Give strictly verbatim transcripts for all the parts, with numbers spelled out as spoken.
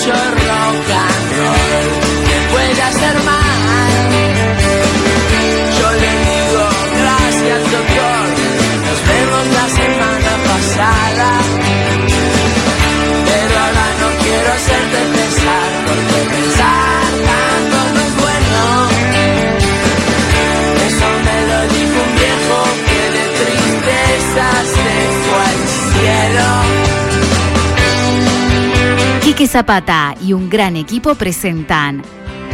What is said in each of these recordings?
mucho rock and roll que puede hacer mal. Yo le digo gracias doctor, nos vemos la semana pasada, pero ahora no quiero hacerte pensar, porque pensar tanto no es bueno. Eso me lo dijo un viejo que de tristeza se fue al cielo. Quique Zapata y un gran equipo presentan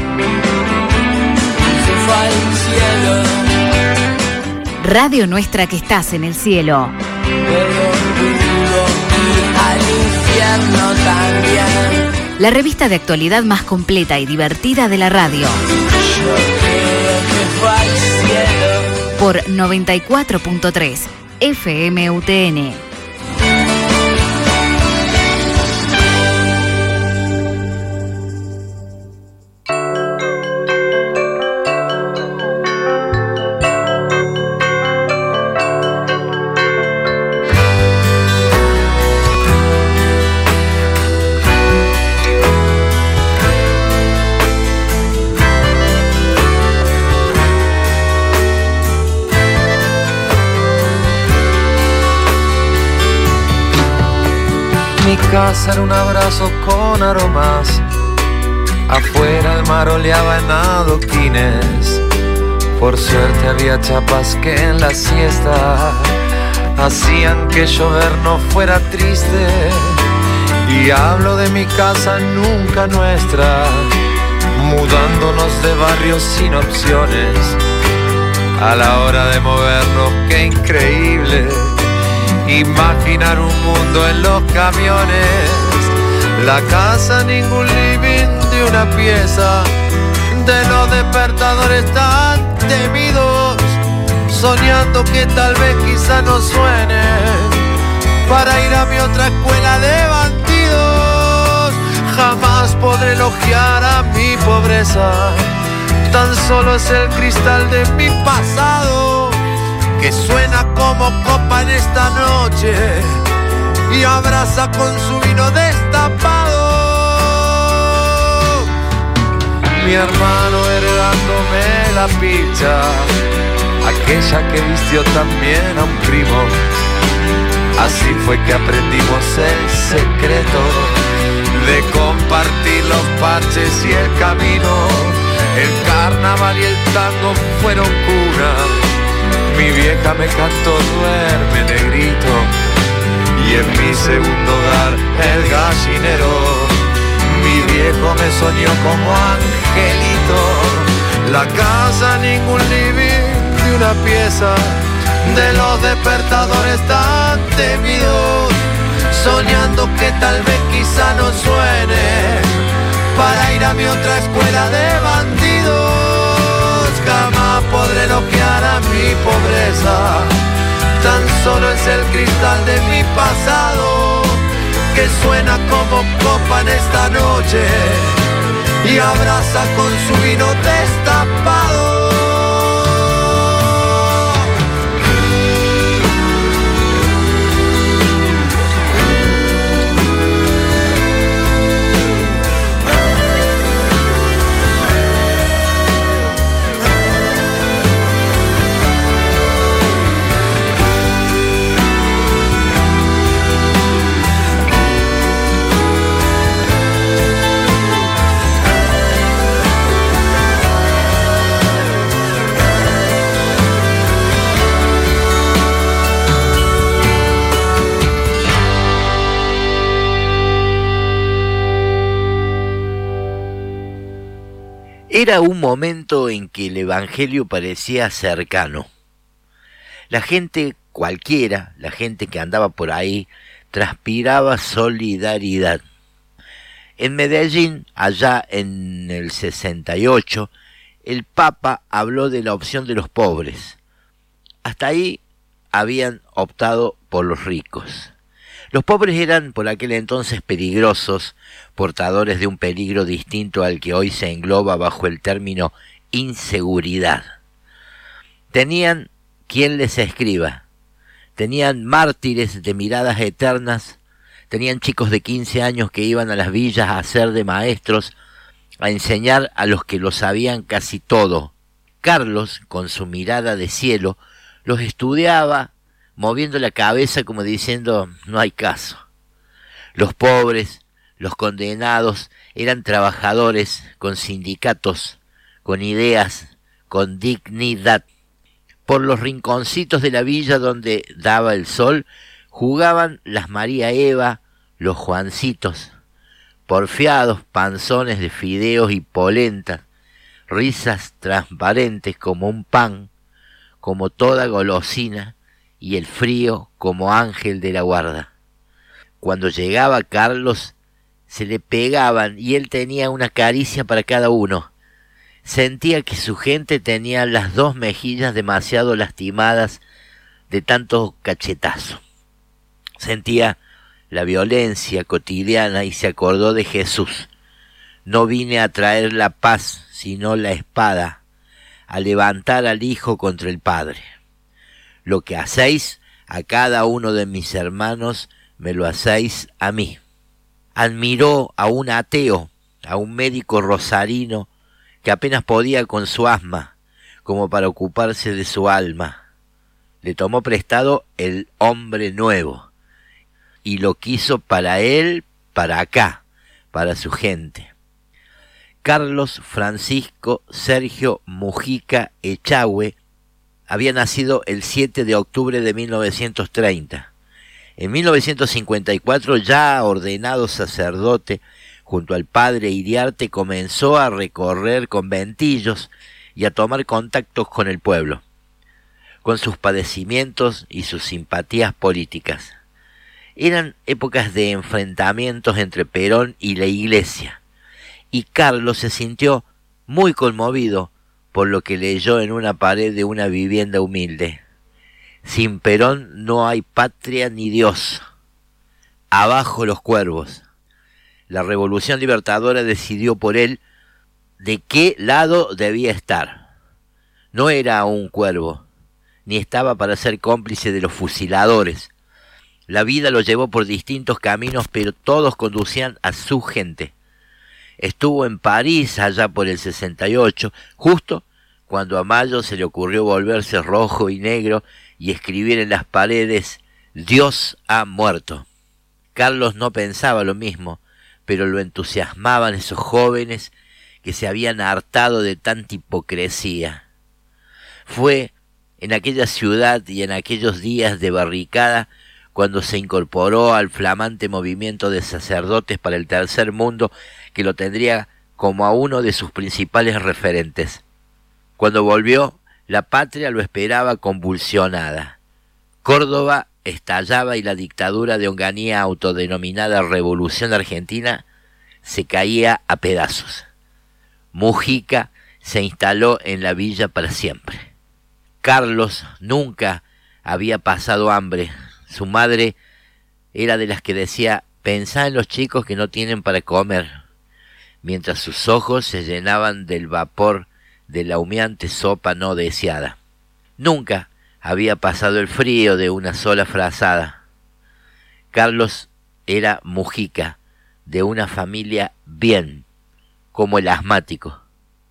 Se fue al cielo. Radio Nuestra, que estás en el cielo. Pero pudo ir al infierno también. La revista de actualidad más completa y divertida de la radio. Yo creo que fue al cielo. Por noventa y cuatro punto tres F M U T N. Mi casa era un abrazo con aromas, afuera el mar oleaba en adoquines. Por suerte había chapas que en la siesta hacían que llover no fuera triste. Y hablo de mi casa nunca nuestra, mudándonos de barrios sin opciones. A la hora de movernos, qué increíble imaginar un mundo en los camiones. La casa, ningún living de una pieza, de los despertadores tan temidos, soñando que tal vez quizá no suene para ir a mi otra escuela de bandidos. Jamás podré elogiar a mi pobreza, tan solo es el cristal de mi pasado que suena como copa en esta noche y abraza con su vino destapado. Mi hermano heredándome la picha, aquella que vistió también a un primo. Así fue que aprendimos el secreto de compartir los parches y el camino. El carnaval y el tango fueron cuna. Mi vieja me cantó duerme negrito, y en mi segundo hogar el gallinero. Mi viejo me soñó como angelito. La casa, ningún living de una pieza, de los despertadores tan temidos, soñando que tal vez quizá no suene para ir a mi otra escuela de bandidos. Jamás podré elogiar a mi pobreza, tan solo es el cristal de mi pasado que suena como copa en esta noche y abraza con su vino destapado. Era un momento en que el Evangelio parecía cercano. La gente cualquiera, la gente que andaba por ahí, transpiraba solidaridad. En Medellín, allá en el sesenta y ocho, el Papa habló de la opción de los pobres. Hasta ahí habían optado por los ricos. Los pobres eran por aquel entonces peligrosos, portadores de un peligro distinto al que hoy se engloba bajo el término inseguridad. Tenían quien les escriba, tenían mártires de miradas eternas, Tenían chicos de quince años que iban a las villas a hacer de maestros, a enseñar a los que lo sabían casi todo. Carlos, con su mirada de cielo, los estudiaba, moviendo la cabeza como diciendo, no hay caso. Los pobres, los condenados, eran trabajadores con sindicatos, con ideas, con dignidad. Por los rinconcitos de la villa donde daba el sol, jugaban las María Eva, los Juancitos, porfiados panzones de fideos y polenta, risas transparentes como un pan, como toda golosina, y el frío como ángel de la guarda. Cuando llegaba Carlos, se le pegaban y él tenía una caricia para cada uno. Sentía que su gente tenía las dos mejillas demasiado lastimadas de tanto cachetazo. Sentía la violencia cotidiana y se acordó de Jesús. No vine a traer la paz, sino la espada, a levantar al Hijo contra el Padre. Lo que hacéis a cada uno de mis hermanos, me lo hacéis a mí. Admiró a un ateo, a un médico rosarino, que apenas podía con su asma, como para ocuparse de su alma. Le tomó prestado el hombre nuevo, y lo quiso para él, para acá, para su gente. Carlos Francisco Sergio Mujica Echagüe había nacido el siete de octubre de mil novecientos treinta. En mil novecientos cincuenta y cuatro, ya ordenado sacerdote, junto al padre Iriarte, comenzó a recorrer conventillos y a tomar contactos con el pueblo, con sus padecimientos y sus simpatías políticas. Eran épocas de enfrentamientos entre Perón y la Iglesia, y Carlos se sintió muy conmovido por lo que leyó en una pared de una vivienda humilde. Sin Perón no hay patria ni Dios. Abajo los cuervos. La Revolución Libertadora decidió por él de qué lado debía estar. No era un cuervo, ni estaba para ser cómplice de los fusiladores. La vida lo llevó por distintos caminos, pero todos conducían a su gente. Estuvo en París allá por el sesenta y ocho, justo cuando a Mayo se le ocurrió volverse rojo y negro y escribir en las paredes, Dios ha muerto. Carlos no pensaba lo mismo, pero lo entusiasmaban esos jóvenes que se habían hartado de tanta hipocresía. Fue en aquella ciudad y en aquellos días de barricada cuando se incorporó al flamante movimiento de sacerdotes para el tercer mundo, que lo tendría como a uno de sus principales referentes. Cuando volvió, la patria lo esperaba convulsionada. Córdoba estallaba y la dictadura de Onganía, autodenominada Revolución Argentina, se caía a pedazos. Mujica se instaló en la villa para siempre. Carlos nunca había pasado hambre. Su madre era de las que decía, pensá en los chicos que no tienen para comer, mientras sus ojos se llenaban del vapor de la humeante sopa no deseada. Nunca había pasado el frío de una sola frazada. Carlos era Mujica, de una familia bien, como el asmático.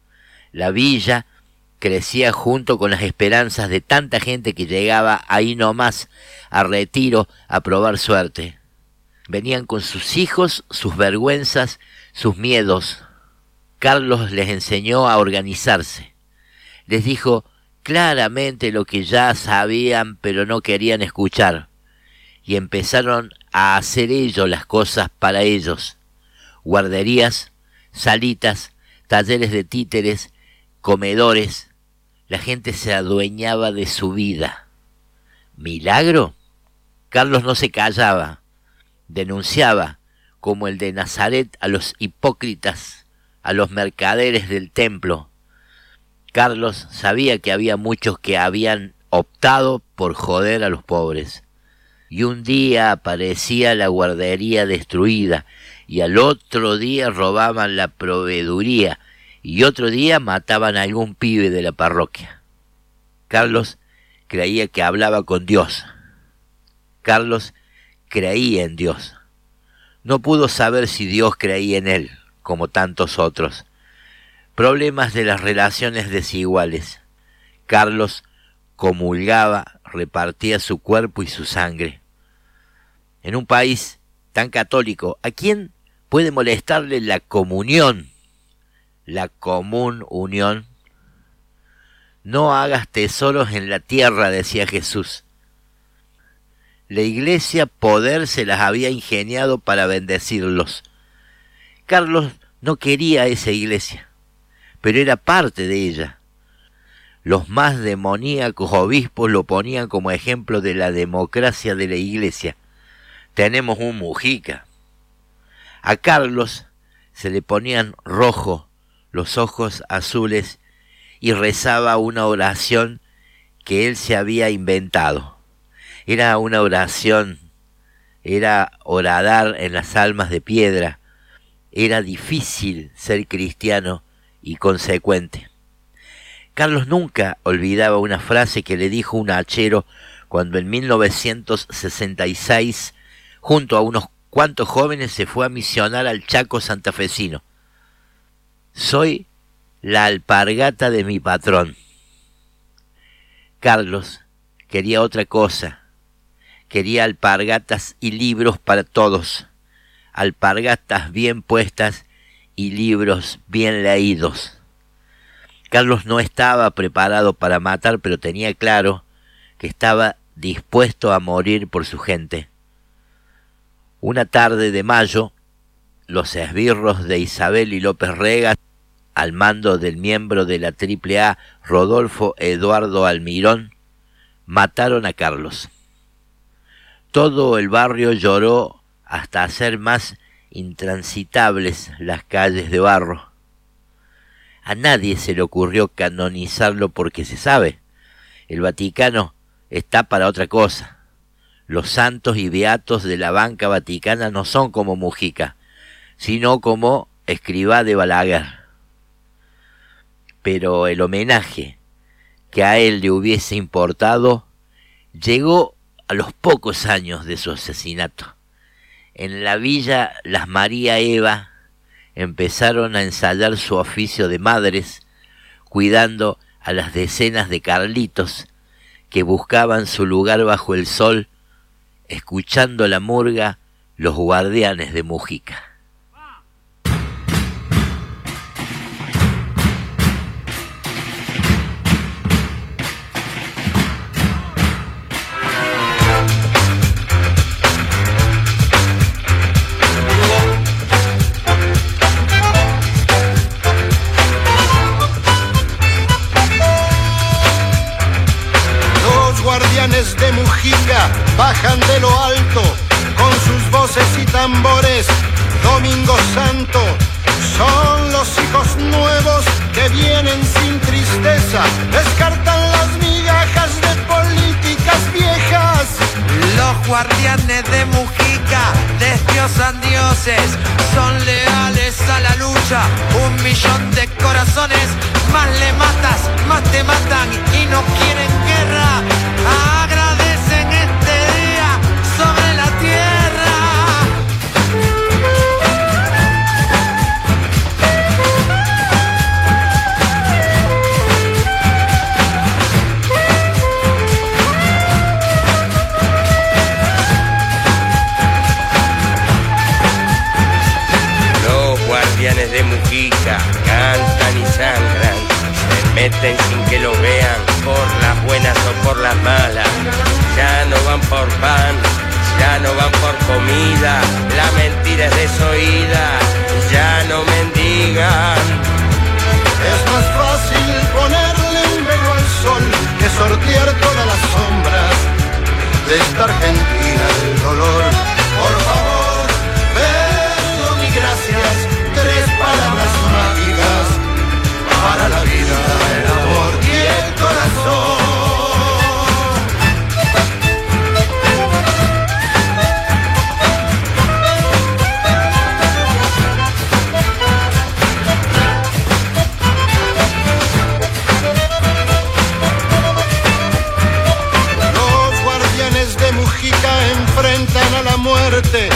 La villa crecía junto con las esperanzas de tanta gente que llegaba ahí nomás, a retiro, a probar suerte. Venían con sus hijos, sus vergüenzas, sus miedos. Carlos les enseñó a organizarse. Les dijo claramente lo que ya sabían pero no querían escuchar, y empezaron a hacer ellos las cosas para ellos. Guarderías, salitas, talleres de títeres, comedores. La gente se adueñaba de su vida. ¿Milagro? Carlos no se callaba. Denunciaba, como el de Nazaret, a los hipócritas, a los mercaderes del templo. Carlos sabía que había muchos que habían optado por joder a los pobres. Y un día aparecía la guardería destruida, y al otro día robaban la proveeduría, y otro día mataban a algún pibe de la parroquia. Carlos creía que hablaba con Dios. Carlos creía en Dios. No pudo saber si Dios creía en él, como tantos otros. Problemas de las relaciones desiguales. Carlos comulgaba, repartía su cuerpo y su sangre. En un país tan católico, ¿a quién puede molestarle la comunión? La común unión. No hagas tesoros en la tierra, decía Jesús. La iglesia poder se las había ingeniado para bendecirlos. Carlos no quería esa iglesia, pero era parte de ella. Los más demoníacos obispos lo ponían como ejemplo de la democracia de la iglesia. Tenemos un Mujica. A Carlos se le ponían rojo los ojos azules y rezaba una oración que él se había inventado. Era una oración, era horadar en las almas de piedra. Era difícil ser cristiano y consecuente. Carlos nunca olvidaba una frase que le dijo un hachero cuando en mil novecientos sesenta y seis, junto a unos cuantos jóvenes, se fue a misionar al Chaco santafesino. Soy la alpargata de mi patrón. Carlos quería otra cosa. Quería alpargatas y libros para todos. Alpargatas bien puestas y libros bien leídos. Carlos no estaba preparado para matar, pero tenía claro que estaba dispuesto a morir por su gente. Una tarde de mayo, los esbirros de Isabel y López Rega, al mando del miembro de la Triple A, Rodolfo Eduardo Almirón, mataron a Carlos. Todo el barrio lloró hasta hacer más intransitables las calles de barro. A nadie se le ocurrió canonizarlo porque se sabe, el Vaticano está para otra cosa. Los santos y beatos de la banca vaticana no son como Mujica, sino como Escrivá de Balaguer. Pero el homenaje que a él le hubiese importado llegó a los pocos años de su asesinato. En la villa Las María Eva empezaron a ensayar su oficio de madres, cuidando a las decenas de Carlitos que buscaban su lugar bajo el sol, escuchando la murga Los Guardianes de Mujica. De Mujica bajan de lo alto con sus voces y tambores. Domingo Santo son los hijos nuevos que vienen sin tristeza, descartan las migajas de políticas viejas. Los guardianes de Mujica destrozan dioses, son leales a la lucha, un millón de corazones. Más le matas, más te matan y no quieren guerra. Agradecen este día sobre la tierra. Los guardianes de Mujica cantan y sangran, se meten sin que lo vean, por las buenas o por las malas. Ya no van por pan, ya no van por comida, la mentira es desoída, ya no mendigan. Es más fácil ponerle un velo al sol que sortear todas las sombras de esta Argentina del dolor. Por favor, perdón y gracias, tres palabras mágicas para la vida, el amor y el corazón. Los guardianes de Mujica enfrentan a la muerte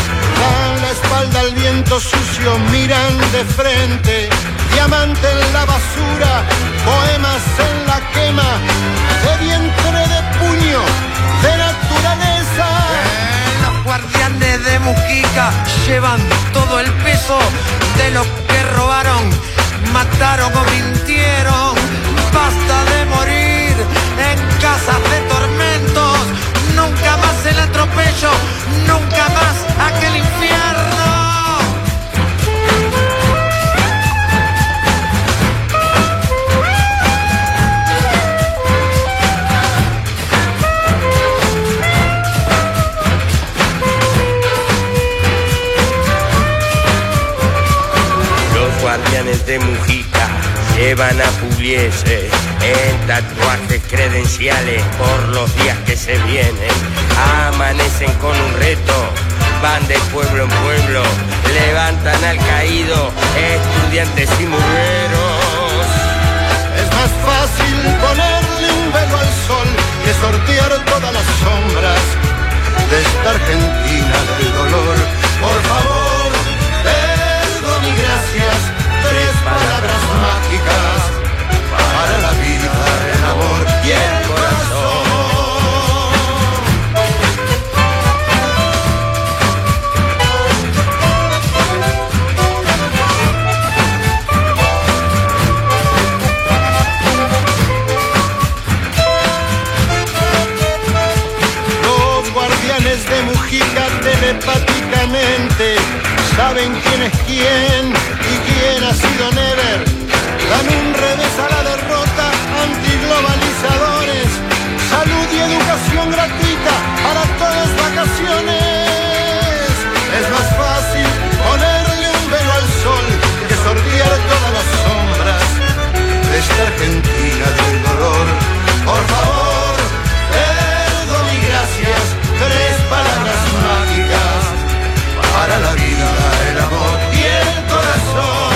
dan la espalda al viento sucio, miran de frente, diamante en la basura, poemas en la quema, de vientre de puño, de naturaleza. Eh, los guardianes de Mujica llevan todo el peso de lo que robaron, mataron o mintieron. Basta de morir en casas de tormentos, nunca más el atropello, nunca más aquel infierno. Los guardianes de Mujica llevan a Pugliese en tatuajes credenciales por los días que se vienen. Amanecen con un reto, van de pueblo en pueblo, levantan al caído, estudiantes y mujeros. Es más fácil ponerle un velo al sol que sortear todas las sombras de esta Argentina del dolor. Por favor, perdón y gracias, tres palabras mágicas para la vida, el amor y el corazón. Los guardianes de Mujica telepáticamente saben quién es quién y quién ha sido Never. Dan un revés a la derrota, antiglobalizadores. Salud y educación gratuita para todas vacaciones. Es más fácil ponerle un velo al sol que sortear todas las sombras de esta Argentina del dolor. Por favor, perdón y gracias, tres palabras mágicas para la vida, el amor y el corazón.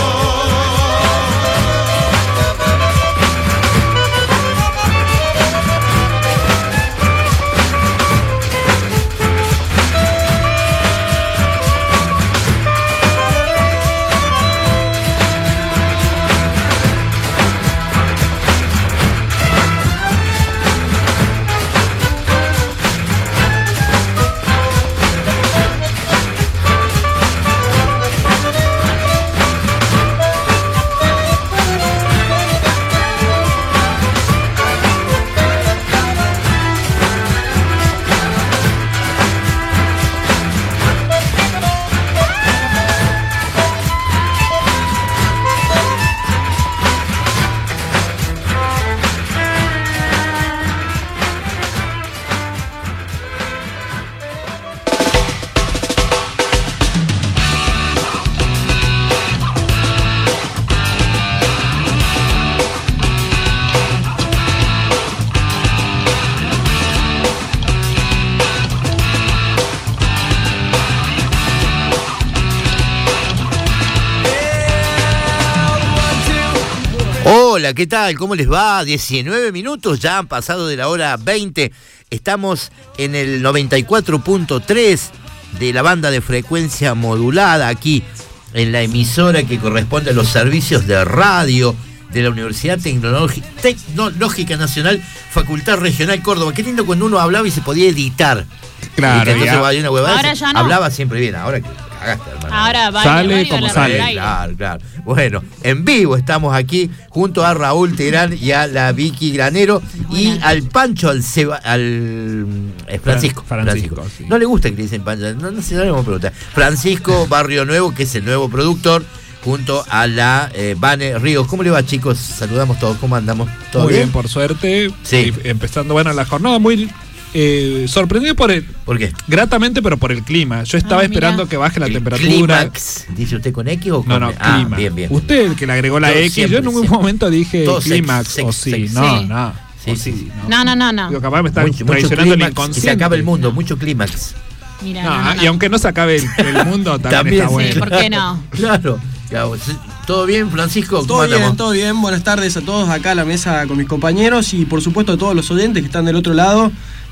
Hola, ¿qué tal? ¿Cómo les va? diecinueve minutos, ya han pasado de la hora veinte. Estamos en el noventa y cuatro punto tres de la banda de frecuencia modulada, aquí en la emisora que corresponde a los servicios de radio de la Universidad Tecnológica, Tecnológica Nacional, Facultad Regional Córdoba. Qué lindo cuando uno hablaba y se podía editar. Claro, entonces ya. va una huevada, Ahora ya no. hablaba siempre bien, ahora que cagaste, hermano. Ahora va Sale como sale. Claro, claro. Bueno, en vivo estamos aquí junto a Raúl Terán y a la Vicky Granero y Buenas. al Pancho, al, Seba, al eh, Francisco. Francisco, Francisco. sí. No le gusta que le dicen Pancho, no, no sé, no le vamos a preguntar. Francisco Barrio Nuevo, que es el nuevo productor, junto a la eh, Vane Ríos. ¿Cómo le va, chicos? Saludamos todos, ¿cómo andamos? ¿Todo Muy bien? bien, por suerte. Sí. Y empezando, bueno, la jornada muy eh, sorprendido por el, ¿Por qué? gratamente, pero por el clima. Yo estaba Ah, esperando mirá. que baje la El temperatura. Clímax. ¿Dice usted con X o con No, no, Ah, clima. bien, bien. Usted el que le agregó la Yo X, siempre, yo en un siempre. momento dije Todo clímax sex, o sex, sí. sex. No, Sí. no. Sí, o sí. No, no, no, no. Digo, capaz me está Mucho, mucho traicionando el clímax, que inconsciente. se acabe el mundo, mucho clímax. Mira, No, no, no, no. y aunque no se acabe el, el mundo, también, También, está sí, bueno. Sí, ¿por qué no? Claro. Claro. ¿Todo bien, Francisco? ¿Cómo Todo bien, andamos? todo bien. Buenas tardes a todos acá a la mesa con mis compañeros y por supuesto a todos los oyentes que están del otro lado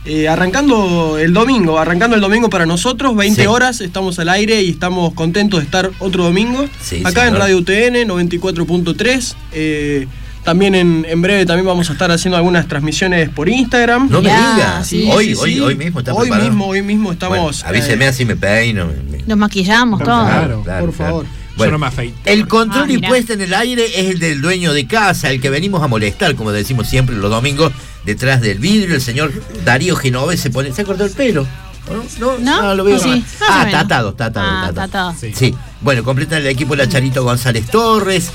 Eh, arrancando el domingo, arrancando el domingo para nosotros, veinte Sí. horas, estamos al aire y estamos contentos de estar otro domingo. Sí, acá señor. en Radio U T N noventa y cuatro punto tres. Eh, también en, en breve también vamos a estar haciendo algunas transmisiones por Instagram. No me Ya, digas. Sí, hoy, sí, hoy, sí. hoy mismo está Hoy preparado. mismo, hoy mismo estamos. Bueno, avíseme eh, así me peino. me- me- Nos maquillamos todos. Claro. Claro, por claro. favor. Yo no me afeito. El control Ah, y mirá. puesta en el aire es el del dueño de casa, el que venimos a molestar, como decimos siempre los domingos, detrás del vidrio. El señor Darío Genovés se pone. ¿Se ha cortado el pelo? ¿No? ¿No? No, lo veo. Sí, más o ah, menos. tatado, está atado, Ah, está atado. tatado. Sí. Sí, bueno, completan el equipo la Charito González Torres,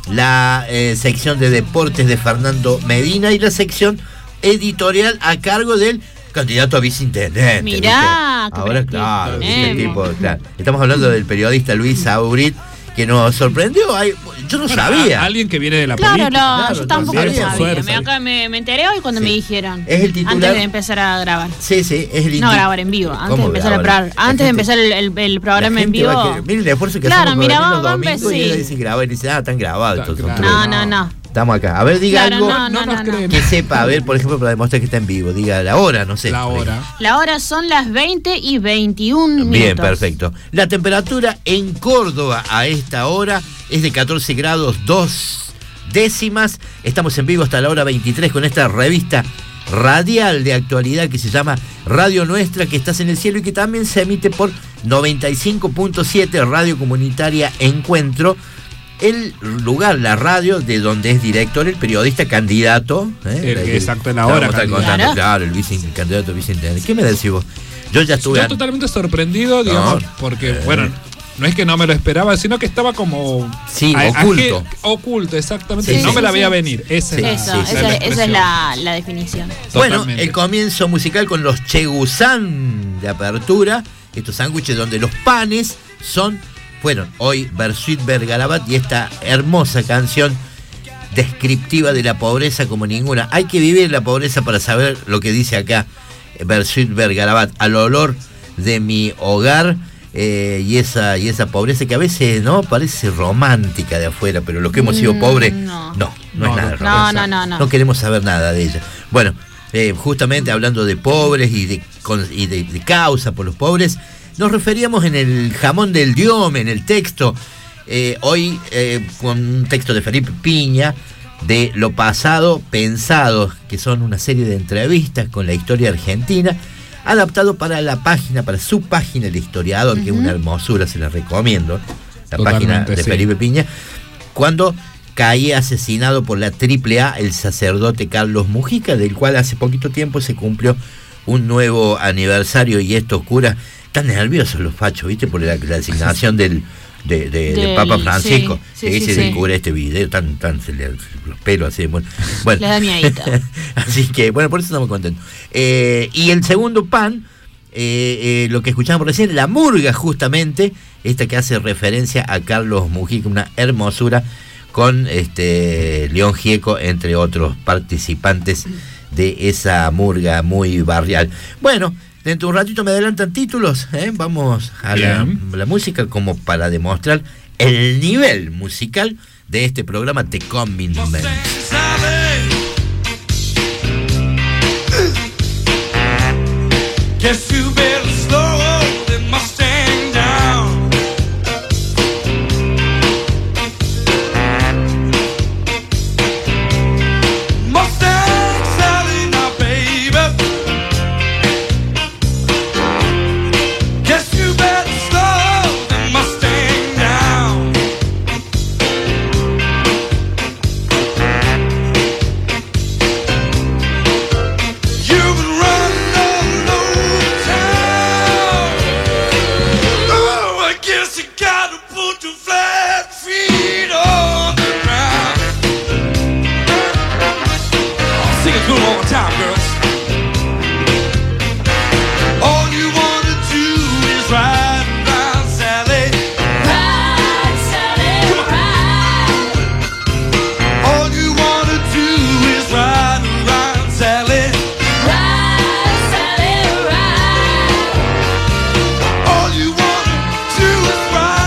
la eh, sección de deportes de Fernando Medina y la sección editorial a cargo del candidato a viceintendente. Mirá, ¿viste? qué Ahora, prestigio claro, este tenemos. tipo, claro. Estamos hablando del periodista Luis Saurit, que nos sorprendió. Ay, yo no Bueno, sabía. a- alguien que viene de la Claro, política. no, claro, yo tampoco no lo sabía, sabía. por Me, suerte. acá me, me enteré hoy cuando Sí. me dijeron. Es el titular. Antes de empezar a grabar. Sí, sí, es el No indi- grabar en vivo, antes de ¿Cómo empezar a grabar? probar. La Antes de gente- empezar el, el, el la programa en gente vivo. va a querer- miren el esfuerzo que Claro, hacemos mira, para venir los va a domingos y empezar, ella sí. dice grabar y dice, ah, están grabados. estos son Claro. trucos. No, no, no. Estamos acá. A ver, diga Claro, algo no, No no, nos no, no. creen. que sepa. A ver, por ejemplo, para demostrar que está en vivo. Diga la hora, no sé. La por ahí. hora. La hora son las veinte y veintiún minutos. Bien, perfecto. La temperatura en Córdoba a esta hora es de catorce grados dos décimas. Estamos en vivo hasta la hora veintitrés con esta revista radial de actualidad que se llama Radio Nuestra, que estás en el cielo y que también se emite por noventa y cinco punto siete Radio Comunitaria Encuentro, el lugar, la radio de donde es director el periodista candidato. ¿eh? El que La- exacto en la Vamos hora, a estar candidato. contando, Claro. claro, el vice, candidato viceintendente. ¿Qué me decís vos? Yo ya estuve. Yo an- totalmente sorprendido, digamos, No. porque, Eh. bueno, no es que no me lo esperaba, sino que estaba como... Sí, a- oculto. aje- oculto, exactamente. Sí, no sí, me la sí, veía sí. venir. Esa Sí, es la, Eso, sí, esa, sí. es- esa es expresión. la, la definición. Bueno, Totalmente. el comienzo musical con los Chegusán de apertura, estos sándwiches donde los panes son, fueron hoy Bersuit Vergarabat y esta hermosa canción descriptiva de la pobreza como ninguna. Hay que vivir la pobreza para saber lo que dice acá Bersuit Vergarabat, al olor de mi hogar. eh, y esa y esa pobreza que a veces no parece romántica de afuera, pero los que hemos sido Mm, pobres no. no, no, No, es nada no, romántico. No, no, no, no. No queremos saber nada de ella. Bueno, eh, justamente hablando de pobres y de, con- y de, de causa por los pobres, nos referíamos en el jamón del diome, en el texto, eh, hoy eh, con un texto de Felipe Piña, de Lo pasado pensado, que son una serie de entrevistas con la historia argentina, adaptado para la página, para su página El Historiador, que es una hermosura, se la recomiendo, la Totalmente, página de sí. Felipe Piña, cuando caía asesinado por la triple A el sacerdote Carlos Mujica, del cual hace poquito tiempo se cumplió un nuevo aniversario, y estos curas están nerviosos los fachos, ¿viste? Por la, la asignación del, de, de- del Del- Papa Francisco, sí, que sí, dice sí, del sí. cura este video, tan, tan, se le- los pelos así, bueno. bueno. Les da miedito. Así que, bueno, por eso estamos contentos. Eh, y el segundo pan, eh, eh, lo que escuchamos recién, la murga, justamente, esta que hace referencia a Carlos Mujica, una hermosura, con este León Gieco, entre otros participantes de esa murga muy barrial. Bueno, dentro de un ratito me adelantan títulos, ¿eh? Vamos a la, Bien. la música como para demostrar el nivel musical de este programa The Coming Men. Guess you better slow that Mustang down. Mustang Sally now, baby. Guess you better slow that Mustang down. You've been running all over town. Oh, I guess you gotta put your flat feet on the ground. Sing it good one more time, girls. All you wanna do is ride around, Sally. Ride, Sally, ride. All you wanna do is ride around, Sally. Ride, Sally, ride. All you wanna do is ride.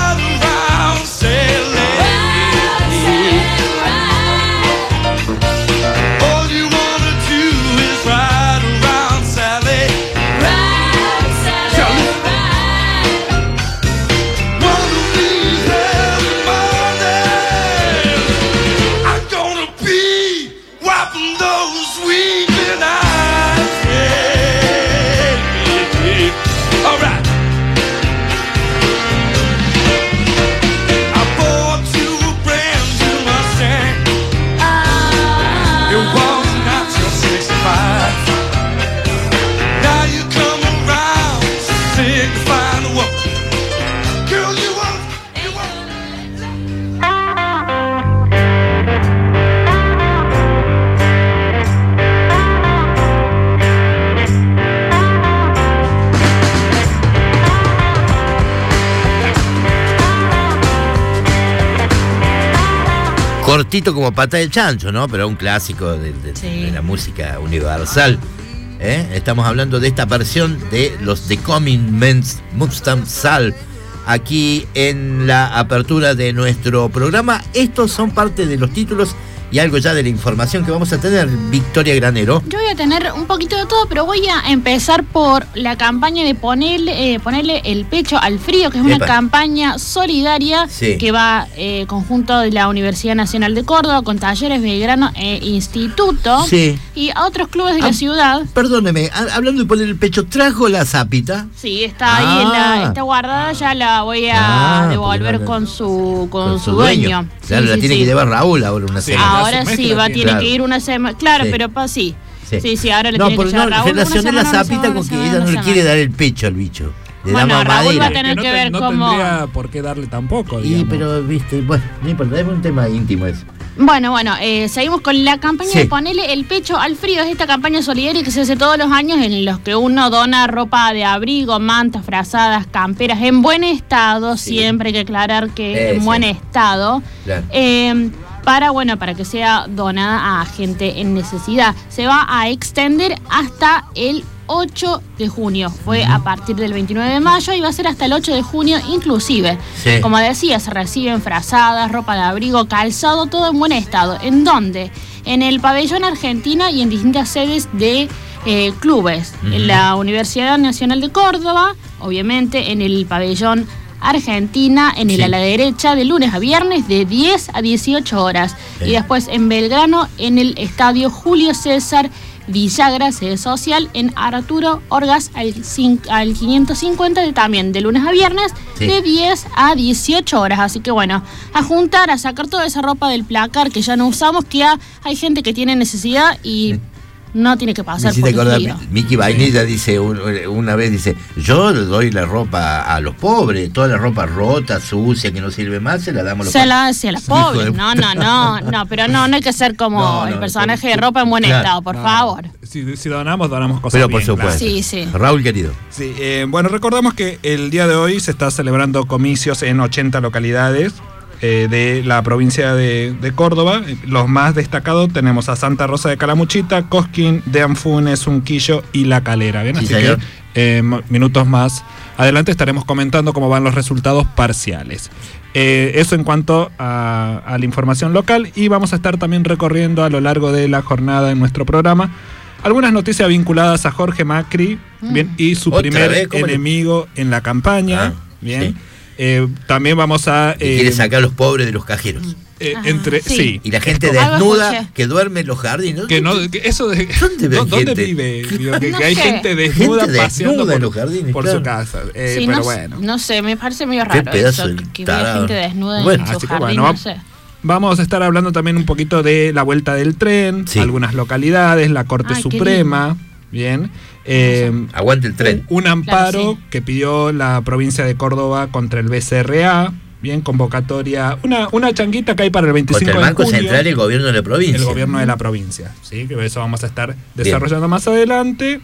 Cortito como Pata de Chancho, ¿no? Pero un clásico de, de, Sí. de la música universal. ¿eh? Estamos hablando de esta versión de los The Coming Men's Mustang Sal. Aquí en la apertura de nuestro programa. Estos son parte de los títulos y algo ya de la información que vamos a tener, Victoria Granero. Yo voy a tener un poquito de todo, pero voy a empezar por la campaña de ponerle, eh, ponerle el pecho al frío, que es una Epa. campaña solidaria Sí. que va eh, conjunto de la Universidad Nacional de Córdoba con Talleres Belgrano e Instituto Sí. y a otros clubes de Ah, la ciudad. Perdóneme, ha- hablando de poner el pecho, ¿trajo la zapita? Sí, está ahí, en Ah. la, está guardada, ya la voy a Ah, devolver porque no- con su con, Con su dueño. Claro, Sí, la sí, tiene sí. que llevar Raúl ahora una Sí. semana. Ahora Hace un mes sí, que la va, tiene. tiene Claro. que ir una semana. Claro, Sí. pero pa, sí. Sí. Sí, sí, ahora le No, tiene que porque llevar no, Raúl. una relacioné la semana, una zapita semana, con que una ella no le semana. quiere dar el pecho al bicho. Le Bueno, da Raúl va a mamadera. tener no, que te- ver no cómo- tendría por qué darle tampoco, Y digamos. pero, viste, bueno, no importa, es un tema íntimo eso. Bueno, bueno, eh, seguimos con la campaña Sí. de ponerle el pecho al frío. Es esta campaña solidaria que se hace todos los años en los que uno dona ropa de abrigo, mantas, frazadas, camperas en buen estado. Sí. Siempre hay que aclarar que Eh, en sí. buen estado. Claro. Eh, para, bueno, para que sea donada a gente en necesidad. Se va a extender hasta el ocho de junio. Fue a partir del veintinueve de mayo y va a ser hasta el ocho de junio inclusive. Sí. Como decía, se reciben frazadas, ropa de abrigo, calzado, todo en buen estado. ¿En dónde? En el pabellón Argentina y en distintas sedes de eh, clubes. Ujú. En la Universidad Nacional de Córdoba, obviamente en el pabellón Argentina, en el Sí. a la derecha, de lunes a viernes, de diez a dieciocho horas. Sí. Y después en Belgrano, en el estadio Julio César Villagra, sede social, en Arturo Orgaz, al, cin- al quinientos cincuenta, de, también de lunes a viernes, Sí. de diez a dieciocho horas. Así que bueno, a juntar, a sacar toda esa ropa del placar que ya no usamos, que ha- hay gente que tiene necesidad y no tiene que Me pasar hiciste por el acordar, frío. Miki Vainilla dice un- una vez, dice, yo le doy la ropa a los pobres, toda la ropa rota, sucia, que no sirve más, se la damos a los Se pobres. la hace a las Hijo de pobres. No, no, no, no, pero no, no hay que ser como No, el no, personaje por- de ropa en buen claro. estado, por No, favor. Si, si donamos, donamos cosas Pero por bien, supuesto. claro. Sí, sí. Raúl, querido. Sí, eh, bueno, recordamos que el día de hoy se está celebrando comicios en ochenta localidades eh, de la provincia de, de Córdoba. Los más destacados tenemos a Santa Rosa de Calamuchita, Cosquín, de Anfunes, Unquillo y La Calera. Bien, Sí, así señor. que eh, mo- minutos más adelante estaremos comentando cómo van los resultados parciales. Eh, eso en cuanto a, a la información local, y vamos a estar también recorriendo a lo largo de la jornada en nuestro programa algunas noticias vinculadas a Jorge Macri, Mm. bien, y su ¿Otra primer vez? ¿Cómo le- enemigo en la campaña. Ah, bien. sí. Eh, también vamos a Que eh, quiere sacar a los pobres de los cajeros. eh, Ajá, entre sí. sí, Y la gente Algo desnuda escuché. que duerme en los jardines. que no que eso de ¿Dónde ve ¿dó- ¿dónde gente? vive? Digo, que, No que hay sé. gente desnuda Gente paseando desnuda en por, los jardines, por claro. su casa. Eh, Sí, pero no, bueno. no sé, me parece medio Qué raro pedazo eso, de que vea tarado. gente desnuda Bueno, en su así que jardín, bueno, no va- sé. Vamos a estar hablando también un poquito de la vuelta del tren, Sí. algunas localidades, la Corte Ay, qué Suprema, bien. Eh, Aguante el tren. un amparo Claro, sí. que pidió la provincia de Córdoba contra el B C R A, bien, convocatoria, una, una changuita que hay para el veinticinco Contra el de Banco junio. Central y el gobierno de la provincia. El gobierno de la provincia, ¿sí? Que eso vamos a estar desarrollando más adelante.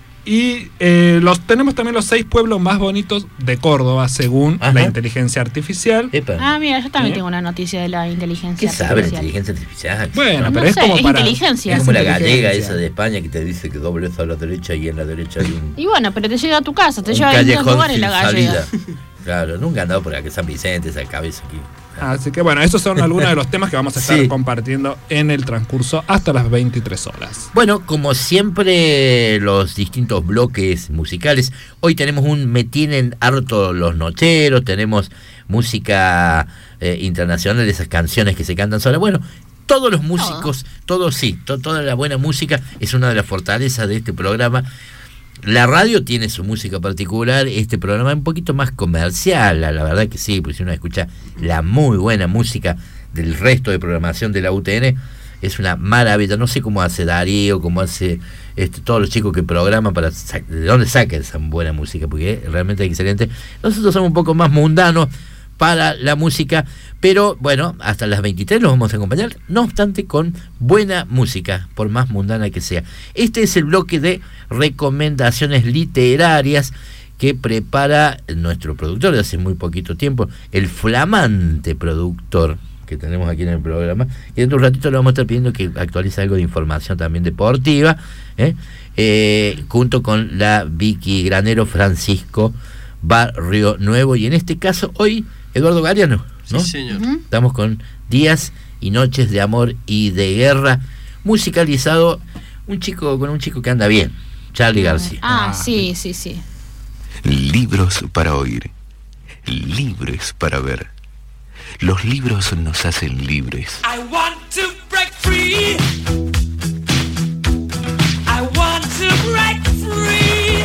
Y eh, los tenemos también los seis pueblos más bonitos de Córdoba, según Ajá. la inteligencia artificial. Epa. Ah, mira, yo también ¿Sí? tengo una noticia de la inteligencia ¿Qué sabe la artificial. inteligencia artificial? Bueno, No pero es sé, como es para... inteligencia. Es como la inteligencia. gallega esa de España que te dice que dobles a la derecha y en la derecha hay un, Y bueno, pero te llega a tu casa, te un lleva a distintos callejón lugares sin la gallega. salida. Claro, nunca he andado por acá, San Vicente, esa cabeza aquí. Así que bueno, esos son algunos de los temas que vamos a estar Sí. compartiendo en el transcurso hasta las veintitrés horas. Bueno, como siempre, los distintos bloques musicales. Hoy tenemos un Me tienen harto los nocheros, tenemos música eh, internacional, esas canciones que se cantan solas. Bueno, todos los músicos, todos sí, to- toda la buena música es una de las fortalezas de este programa. La radio tiene su música particular, este programa es un poquito más comercial, la, la verdad que sí, pues si uno escucha la muy buena música del resto de programación de la U T N, es una maravilla. No sé cómo hace Darío, cómo hace este, todos los chicos que programan, para sa- de dónde sacan esa buena música, porque realmente es excelente. Nosotros somos un poco más mundanos para la música, pero bueno, hasta las veintitrés los vamos a acompañar, no obstante con buena música, por más mundana que sea. Este es el bloque de recomendaciones literarias que prepara nuestro productor de hace muy poquito tiempo, el flamante productor que tenemos aquí en el programa, y dentro de un ratito le vamos a estar pidiendo que actualice algo de información también deportiva, ¿eh? Eh, junto con la Vicky Granero, Francisco Barrio Nuevo, y en este caso hoy Eduardo Galeano, ¿no? Sí, señor. Ujú. Estamos con Días y Noches de Amor y de Guerra, musicalizado un chico con un chico que anda bien, Charly García. Ah, sí, sí, sí. Libros para oír, libres para ver. Los libros nos hacen libres. I want to break free. I want to break free.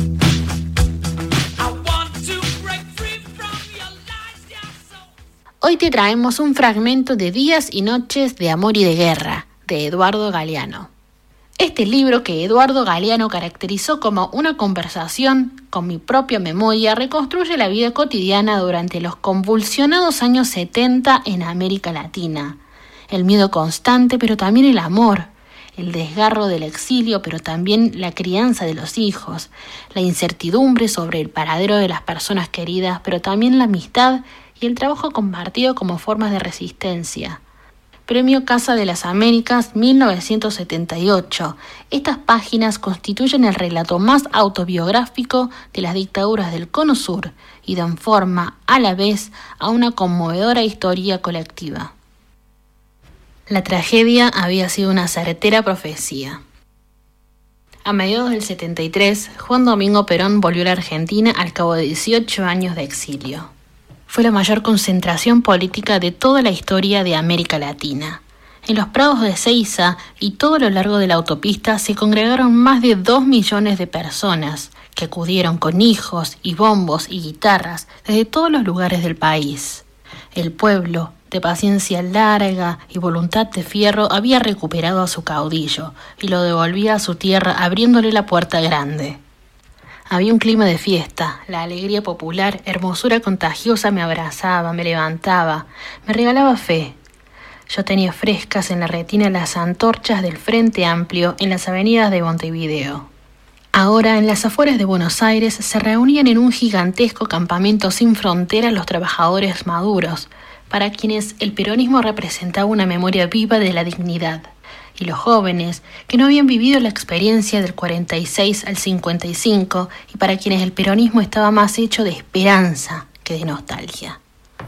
I want to break free from your lies, yeah, so. Hoy te traemos un fragmento de Días y Noches de Amor y de Guerra, de Eduardo Galeano. Este libro, que Eduardo Galeano caracterizó como una conversación con mi propia memoria, reconstruye la vida cotidiana durante los convulsionados años setenta en América Latina. El miedo constante, pero también el amor, el desgarro del exilio, pero también la crianza de los hijos, la incertidumbre sobre el paradero de las personas queridas, pero también la amistad y el trabajo compartido como formas de resistencia. Premio Casa de las Américas mil novecientos setenta y ocho. Estas páginas constituyen el relato más autobiográfico de las dictaduras del Cono Sur y dan forma, a la vez, a una conmovedora historia colectiva. La tragedia había sido una certera profecía. A mediados del setenta y tres, Juan Domingo Perón volvió a la Argentina al cabo de dieciocho años de exilio. Fue la mayor concentración política de toda la historia de América Latina. En los prados de Ezeiza y todo lo largo de la autopista se congregaron más de dos millones de personas que acudieron con hijos y bombos y guitarras desde todos los lugares del país. El pueblo, de paciencia larga y voluntad de fierro, había recuperado a su caudillo y lo devolvía a su tierra abriéndole la puerta grande. Había un clima de fiesta, la alegría popular, hermosura contagiosa me abrazaba, me levantaba, me regalaba fe. Yo tenía frescas en la retina las antorchas del Frente Amplio en las avenidas de Montevideo. Ahora, en las afueras de Buenos Aires, se reunían en un gigantesco campamento sin fronteras los trabajadores maduros, para quienes el peronismo representaba una memoria viva de la dignidad. Y los jóvenes, que no habían vivido la experiencia del cuarenta y seis al cincuenta y cinco y para quienes el peronismo estaba más hecho de esperanza que de nostalgia.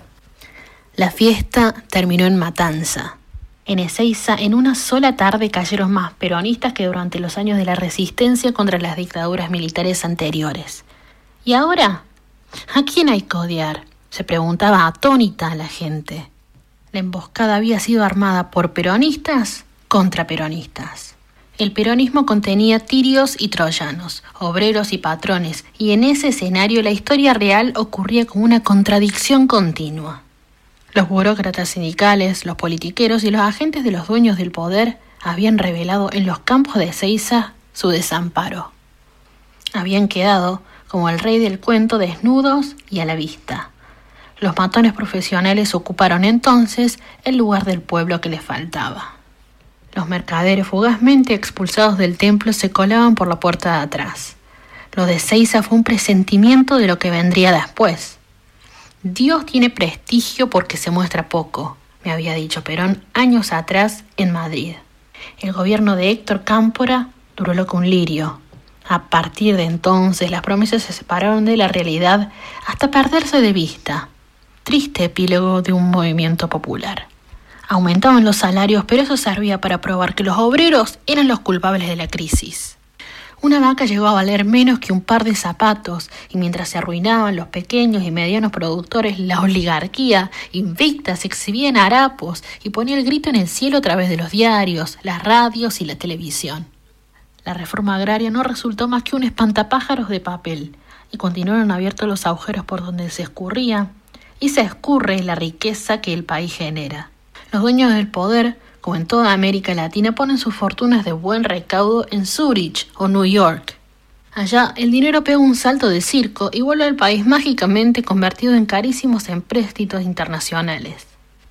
La fiesta terminó en matanza. En Ezeiza, en una sola tarde cayeron más peronistas que durante los años de la resistencia contra las dictaduras militares anteriores. ¿Y ahora? ¿A quién hay que odiar?, se preguntaba atónita la gente. La emboscada había sido armada por peronistas contra peronistas. El peronismo contenía tirios y troyanos, obreros y patrones, y en ese escenario la historia real ocurría como una contradicción continua. Los burócratas sindicales, los politiqueros y los agentes de los dueños del poder habían revelado en los campos de Ezeiza su desamparo. Habían quedado, como el rey del cuento, desnudos y a la vista. Los matones profesionales ocuparon entonces el lugar del pueblo que les faltaba. Los mercaderes fugazmente expulsados del templo se colaban por la puerta de atrás. Lo de Ezeiza fue un presentimiento de lo que vendría después. Dios tiene prestigio porque se muestra poco, me había dicho Perón años atrás en Madrid. El gobierno de Héctor Cámpora duró lo que un lirio. A partir de entonces las promesas se separaron de la realidad hasta perderse de vista. Triste epílogo de un movimiento popular. Aumentaban los salarios, pero eso servía para probar que los obreros eran los culpables de la crisis. Una vaca llegó a valer menos que un par de zapatos, y mientras se arruinaban los pequeños y medianos productores, la oligarquía invicta se exhibía en harapos y ponía el grito en el cielo a través de los diarios, las radios y la televisión. La reforma agraria no resultó más que un espantapájaros de papel, y continuaron abiertos los agujeros por donde se escurría, y se escurre la riqueza que el país genera. Los dueños del poder, como en toda América Latina, ponen sus fortunas de buen recaudo en Zúrich o New York. Allá, el dinero pega un salto de circo y vuelve al país mágicamente convertido en carísimos empréstitos internacionales.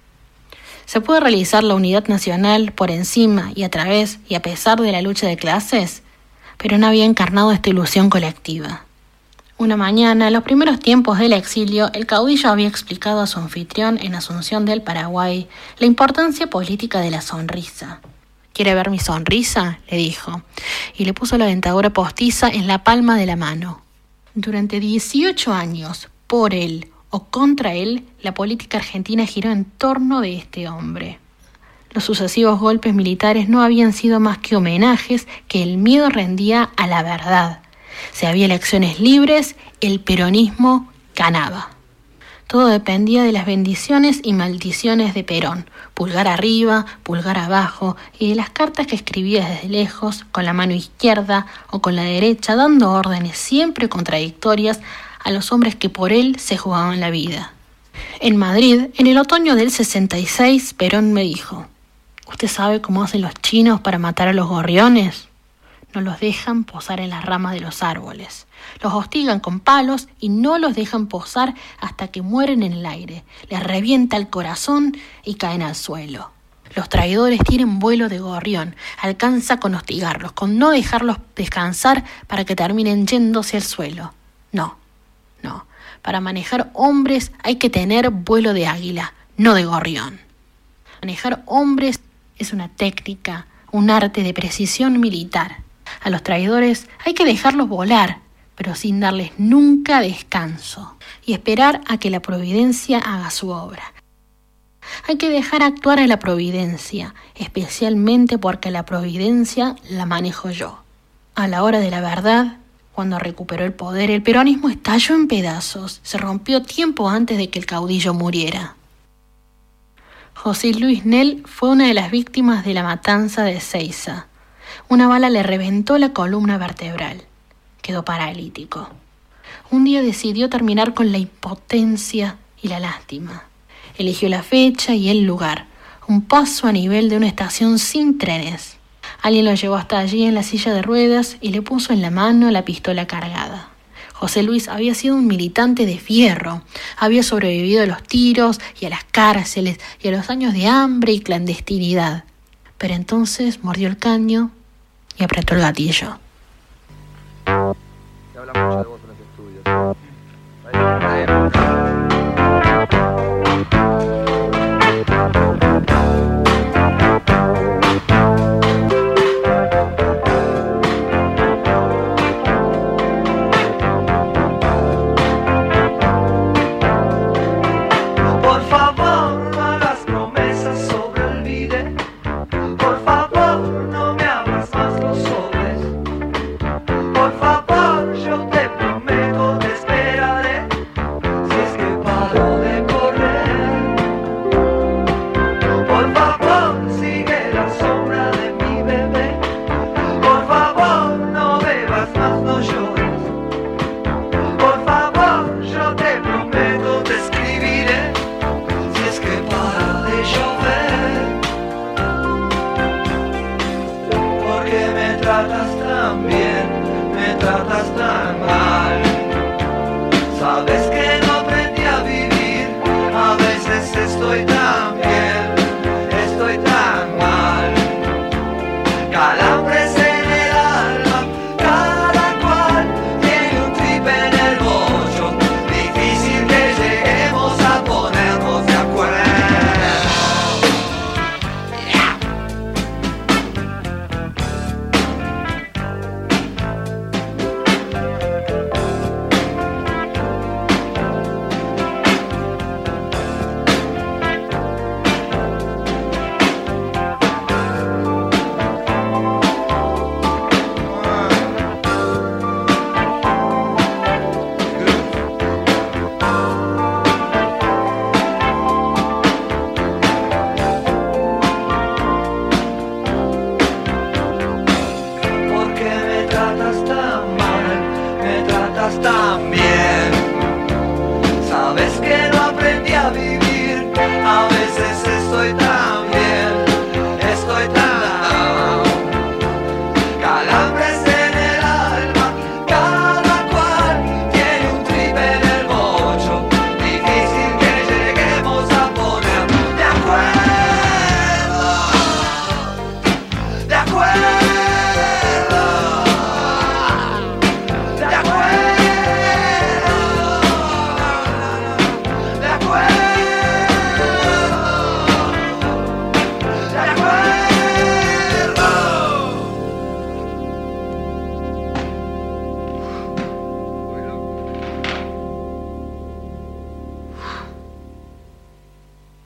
¿Se puede realizar la unidad nacional por encima y a través y a pesar de la lucha de clases? Pero no había encarnado esta ilusión colectiva. Una mañana, en los primeros tiempos del exilio, el caudillo había explicado a su anfitrión en Asunción del Paraguay la importancia política de la sonrisa. ¿Quiere ver mi sonrisa?, le dijo, y le puso la dentadura postiza en la palma de la mano. Durante dieciocho años, por él o contra él, la política argentina giró en torno de este hombre. Los sucesivos golpes militares no habían sido más que homenajes que el miedo rendía a la verdad. Si había elecciones libres, el peronismo ganaba. Todo dependía de las bendiciones y maldiciones de Perón, pulgar arriba, pulgar abajo, y de las cartas que escribía desde lejos, con la mano izquierda o con la derecha, dando órdenes siempre contradictorias a los hombres que por él se jugaban la vida. En Madrid, en el otoño del sesenta y seis, Perón me dijo: ¿usted sabe cómo hacen los chinos para matar a los gorriones? No los dejan posar en las ramas de los árboles. Los hostigan con palos y no los dejan posar hasta que mueren en el aire. Les revienta el corazón y caen al suelo. Los traidores tienen vuelo de gorrión. Alcanza con hostigarlos, con no dejarlos descansar para que terminen yéndose al suelo. No, no. Para manejar hombres hay que tener vuelo de águila, no de gorrión. Manejar hombres es una técnica, un arte de precisión militar. A los traidores hay que dejarlos volar, pero sin darles nunca descanso, y esperar a que la providencia haga su obra. Hay que dejar actuar a la providencia, especialmente porque la providencia la manejo yo. A la hora de la verdad, cuando recuperó el poder, el peronismo estalló en pedazos, se rompió tiempo antes de que el caudillo muriera. José Luis Nel fue una de las víctimas de la matanza de Ezeiza. Una bala le reventó la columna vertebral. Quedó paralítico. Un día decidió terminar con la impotencia y la lástima. Eligió la fecha y el lugar. Un paso a nivel de una estación sin trenes. Alguien lo llevó hasta allí en la silla de ruedas y le puso en la mano la pistola cargada. José Luis había sido un militante de fierro. Había sobrevivido a los tiros y a las cárceles y a los años de hambre y clandestinidad. Pero entonces mordió el caño y apretó el gatillo. Se habla mucho de vos en los estudios. Ahí, Por favor, no hagas promesas sobre olvide. Por favor, no me abras más los sobres.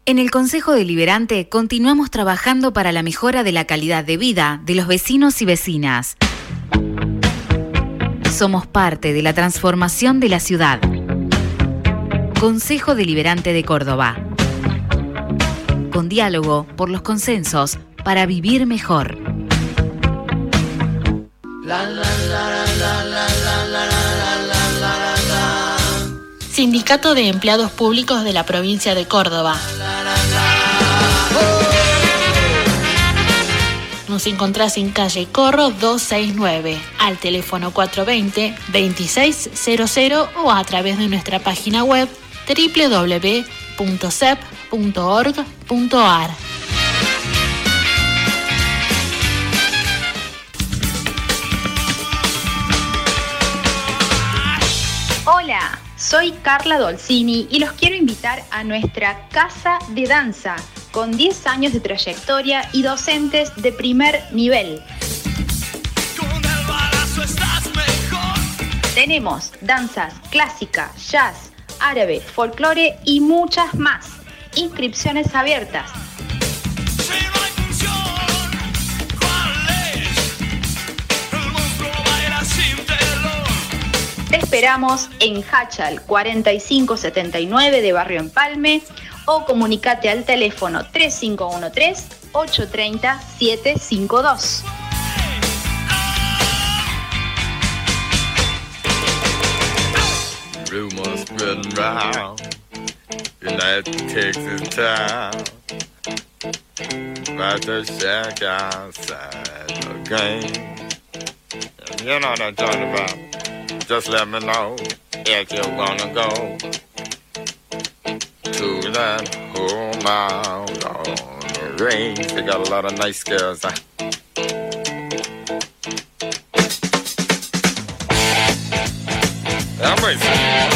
En el Consejo Deliberante continuamos trabajando para la mejora de la calidad de vida de los vecinos y vecinas. Somos parte de la transformación de la ciudad. Consejo Deliberante de Córdoba. Con diálogo por los consensos para vivir mejor. Sindicato de Empleados Públicos de la Provincia de Córdoba. Nos encontrás en calle Corro doscientos sesenta y nueve, al teléfono cuatro dos cero, veintiséis cero cero o a través de nuestra página web doble u doble u doble u punto s e p punto org punto a r. Hola, soy Carla Dolcini y los quiero invitar a nuestra Casa de Danza, con diez años de trayectoria y docentes de primer nivel. Tenemos danzas clásica, jazz, árabe, folclore y muchas más. Inscripciones abiertas. Te esperamos en Hachal cuarenta y cinco setenta y nueve de Barrio Empalme o comunicate al teléfono tres cinco uno tres, ocho tres cero, siete cinco dos. Rumors spreading round, United Texas town, about to shack outside the game. You know what I'm talking about. Just let me know if you wanna go to that home out on the range. They got a lot of nice girls. Huh? I'm racing.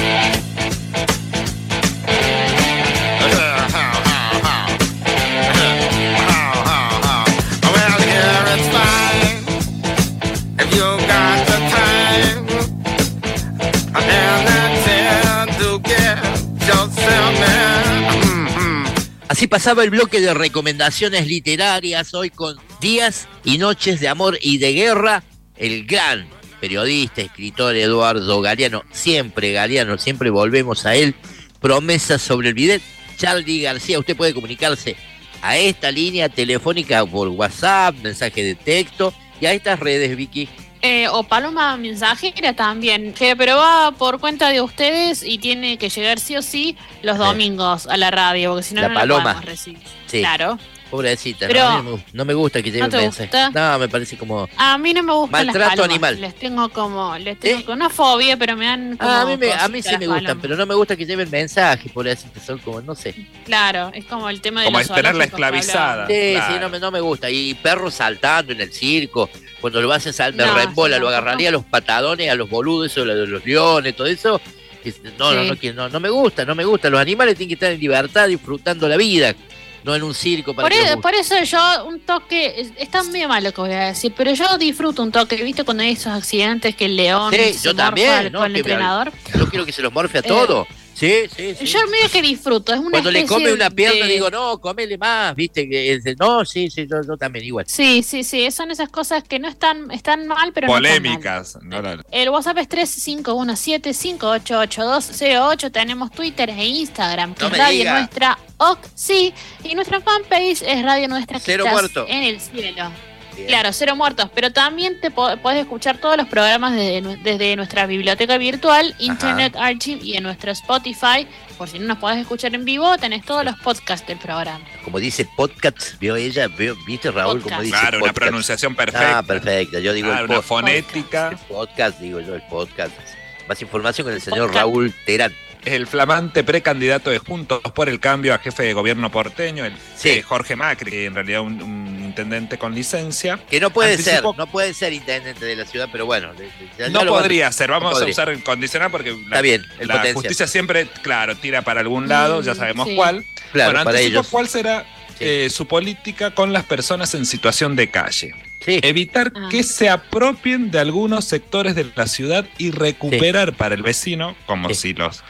Así pasaba el bloque de recomendaciones literarias hoy con Días y Noches de Amor y de Guerra, el gran periodista, escritor Eduardo Galeano, siempre Galeano, siempre volvemos a él, promesas sobre el bidet. Charlie García, usted puede comunicarse a esta línea telefónica por WhatsApp, mensaje de texto y a estas redes, Vicky. Eh, o Paloma Mensajera también, que, pero va por cuenta de ustedes y tiene que llegar sí o sí los domingos a la radio, porque si no, la no Paloma. la podemos recibir. Sí. Claro. Pobrecita, Pero, no, no me gusta que lleve ¿no te el mensaje. gusta? No, me parece como... A mí no me gustan las maltrato palomas. animal. Les tengo como, les tengo como una fobia, pero me dan como Ah, a mí, me, a mí cositas sí las me gustan, palomas. pero no me gusta que lleven mensajes, pobrecita, son como, no sé. Claro, es como el tema de Como los es tenerla zoológicos que esclavizada. Sí, Claro. sí, no me, no me gusta. Y perros saltando en el circo, cuando lo hacen sal, me No, reembola, sí, lo tampoco. agarraría a los patadones, a los boludos, eso, a los leones, todo eso. Y No, no, Sí. no, que no, no me gusta, no me gusta. Los animales tienen que estar en libertad, disfrutando la vida, no en un circo para Por, que e- los por eso yo un toque, es- está medio mal lo que voy a decir, pero yo disfruto un toque, ¿viste? Cuando hay esos accidentes que el león Sí, se yo morfa también, al- ¿no? con el Que me- entrenador. Yo quiero que se los morfe a Eh, todo. Sí, sí, sí. Yo medio que disfruto, es una Cuando le especie come una pierna, de- digo, no, comele más, ¿viste? Que es de- no, sí, sí, yo, yo también igual. Sí, sí, sí, son esas cosas que no están, están mal, pero no están mal. Polémicas. No, no. El WhatsApp es tres cinco uno siete, cinco ocho ocho dos cero ocho. Tenemos Twitter e Instagram, que No es me Radio diga. Nuestra O C, sí. Y nuestra fanpage es Radio Nuestra, que Cero estás muerto. en el cielo. Bien. Claro, cero muertos. Pero también te po- podés escuchar todos los programas desde, nu- desde nuestra biblioteca virtual, Internet Archive y en nuestro Spotify. Por si no nos podés escuchar en vivo, tenés todos los podcasts del programa. Como dice podcast, vio ella, vio, viste Raúl, Podcast. como dice Claro, una podcast? pronunciación perfecta. Ah, perfecta. Yo digo Claro, el una podcast. fonética. El podcast, digo yo, el podcast. Más información con el señor Podcast. Raúl Terán. El flamante precandidato de Juntos por el Cambio a jefe de gobierno porteño, el Sí. eh, Jorge Macri, que en realidad un, un intendente con licencia. Que no puede Anticipó- ser, no puede ser intendente de la ciudad, pero bueno. de- de- ya No lo- podría ser, vamos no a podría. usar el condicional porque la, Está bien, el la potencial. justicia siempre, claro, tira para algún lado, Mm, ya sabemos sí. cuál. Claro, bueno, para anticipó ellos. cuál será Sí. eh, su política con las personas en situación de calle. Sí. Evitar Ah. que se apropien de algunos sectores de la ciudad y recuperar para el vecino, como Sí. si los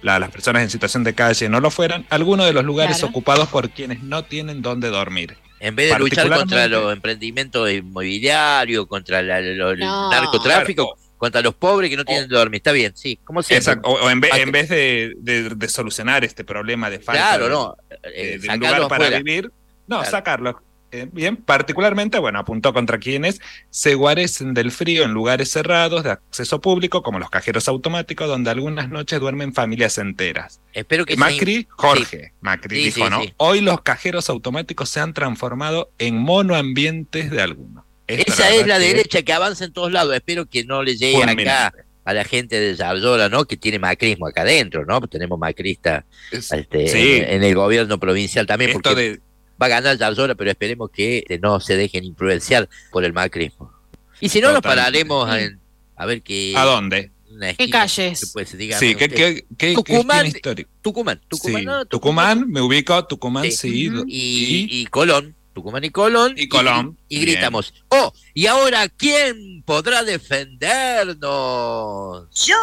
la- las personas en situación de calle no lo fueran, algunos de los lugares Claro. ocupados por quienes no tienen dónde dormir. En vez de luchar contra Particularmente- los emprendimientos inmobiliarios, contra la- lo- el No. narcotráfico, contra los pobres que no tienen dónde dormir. Está bien, sí, como siempre. Exacto, o, o en, vez, Ah, en vez de, de- de solucionar este problema de falta Claro, de, no. de- eh, de un sacarlo lugar para afuera. vivir, no, Claro. sacarlo. Eh, bien, particularmente, bueno, apuntó contra quienes se guarecen del frío en lugares cerrados de acceso público, como los cajeros automáticos, donde algunas noches duermen familias enteras. Espero que Macri, se- Jorge, sí. Macri Sí, dijo, sí, ¿no? sí. Hoy los cajeros automáticos se han transformado en monoambientes de algunos. Esta Esa es verdad la que- derecha que avanza en todos lados. Espero que no le llegue Fulminante. acá a la gente de Yarlora, ¿no? Que tiene macrismo acá adentro, ¿no? Tenemos macrista Es- este, sí. en, en el gobierno provincial también, Esto porque de, va a ganar Yarlora, pero esperemos que eh, no se dejen influenciar por el macrismo. Y si no, nos Totalmente. pararemos Sí. en- a ver qué... ¿a dónde? una ¿Qué esquina, calles? que puede ser, dígame Sí, ¿qué, usted. qué, qué, qué Tucumán, esquina histórica? Tucumán, Tucumán, Sí, no, Tucumán, me ubico, Tucumán, Sí. sí. Ujú. y, y Colón, Tucumán y Colón. Y Colón, Y, bien. gritamos, oh, y ahora, ¿quién podrá defendernos? ¡Yo!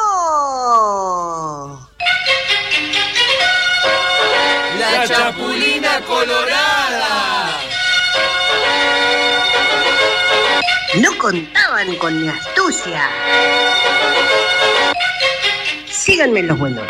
La Chapulina Colorada. No contaban con mi astucia. Síganme en los buenos.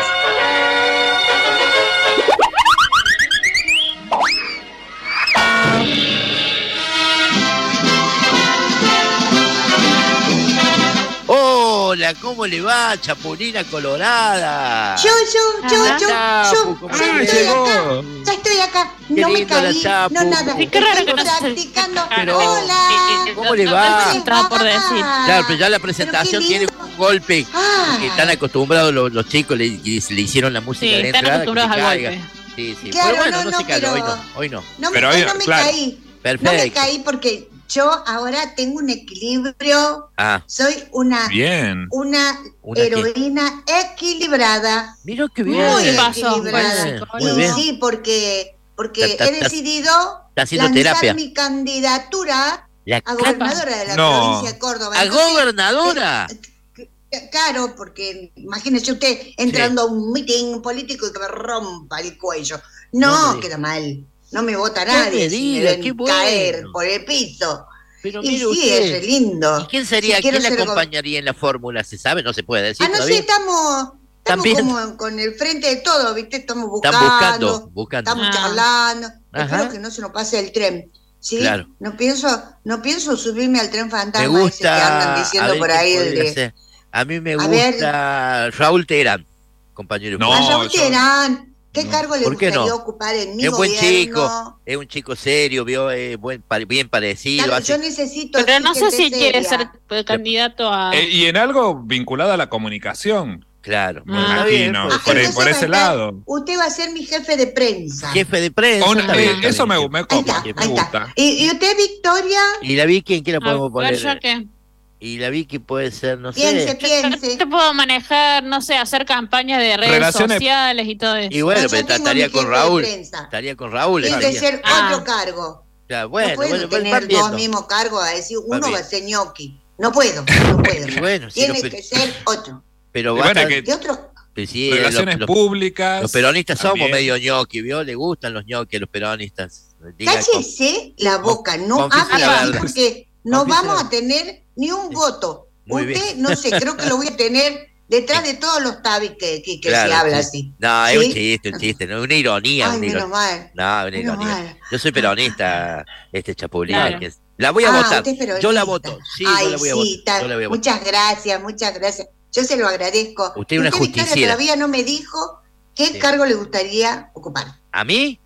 Hola, ¿cómo le va, Chapulina Colorada? Yo, yo, yo, Ajá. yo, Chapu, yo, ¿cómo ya Ah, le estoy va? acá, ya estoy acá. Qué No me linda la caí, Chapu. no nada. Sí, qué raro Estoy que no se- practicando. Pero- Hola. ¿Cómo le No, va? no se estaba por decir. Claro, pero ya la presentación qué tiene lindo. un golpe Ah. que están acostumbrados los, los chicos, le, y le hicieron la música Sí, de están entrada. que acostumbrados se al caiga. golpe. Sí, sí. Claro, pero bueno, no, no, no, se cayó, pero- hoy no, hoy no. No me, Pero hoy hoy- no me claro. caí. Perfecto. No me caí porque yo ahora tengo un equilibrio. Ah, Soy una, Bien. una ¿Una qué? heroína equilibrada. mira qué bien. Muy ¿Qué pasó? equilibrada. Bien, Muy Y muy bien. sí, porque, porque Ta- ta- he ta- decidido Está haciendo lanzar terapia. mi candidatura La a capa- gobernadora de la No. provincia de Córdoba. ¿A Entonces, gobernadora? eh, Claro, porque imagínese usted entrando a un meeting político y que me rompa el cuello. No No, me queda mal. No me vota No me nadie si me diga, ven qué bueno. caer por el piso. Pero Y mire sí, usted. es re lindo. ¿Y quién sería? Si quiero ¿Quién le ser go- acompañaría en la fórmula? ¿Se sabe? No se puede decir Ah, no sé, todavía. estamos, estamos También. como con el frente de todo, ¿viste? Estamos Están buscando, buscando, buscando. estamos Ah. charlando. Ajá. Espero que no se nos pase el tren. ¿Sí? Claro. No pienso, no pienso subirme al tren Me fantasma ese que andan gusta. diciendo a ver por qué ahí. El podría de, ser. A mí me A gusta Raúl Terán, compañero. No, a Raúl. Raúl yo- Terán, ¿qué no. cargo le ¿Por qué gustaría no? ocupar en mi Es buen gobierno? chico, es un chico serio, vio, es buen, pare- bien parecido. Claro, hace- yo necesito Pero así no sé gente si quiere seria. ser eh, candidato a. Eh, y en algo vinculado a la comunicación, Claro, me Ah. está bien, imagino, pues, por, entonces por va a ese estar- lado. Usted va a ser mi jefe de prensa. jefe de prensa. Un- está eh, bien, está eso me, bien. me Ahí copa, está, me ahí está. gusta. ¿Y, y usted, Victoria? ¿Y la Vicky en qué la A podemos ver, poner? ¿yo qué? Y la Vicky puede ser, no Piense, sé. piense. Te puedo manejar, no sé, hacer campañas de redes Relaciones- sociales y todo eso. Y bueno, No, yo pero tengo estaría mi con jefe de Raúl. prensa. Estaría con Raúl. Tiene que estaría. ser Ah. otro cargo. Claro, bueno, no puedo bueno, van tener viendo. dos mismos cargos a decir uno bien. va a ser ñoqui. No puedo, no puedo. Y bueno, sí, Tiene lo- que ser otro. Pero Y va a bueno, estar- que- De otro. pues sí, Relaciones los, los- públicas. los peronistas somos también. medio ñoqui, ¿vio? Le gustan los ñoquis a los peronistas. Diga, Cállese la boca, no confiese hable la así verdad. porque no Confiese vamos la- a tener ni un voto. Muy Usted, bien. no sé, creo que lo voy a tener detrás de todos los tabis que, que, que Claro, se habla sí. así. No, es ¿Sí? un chiste, un chiste, no, una ironía. Ay, una menos ironía. mal. No, una Menos ironía. mal. Yo soy peronista, este Chapulín. Claro. que es- La voy a Ah, votar. usted es peronista. Yo la voto. Sí, Ay, yo la voy a sí, votar. está- Yo la voy a votar. Muchas gracias, muchas gracias. Yo se lo agradezco. Usted es una Victoria, justiciera. todavía no me dijo qué Sí. cargo le gustaría ocupar. ¿A mí?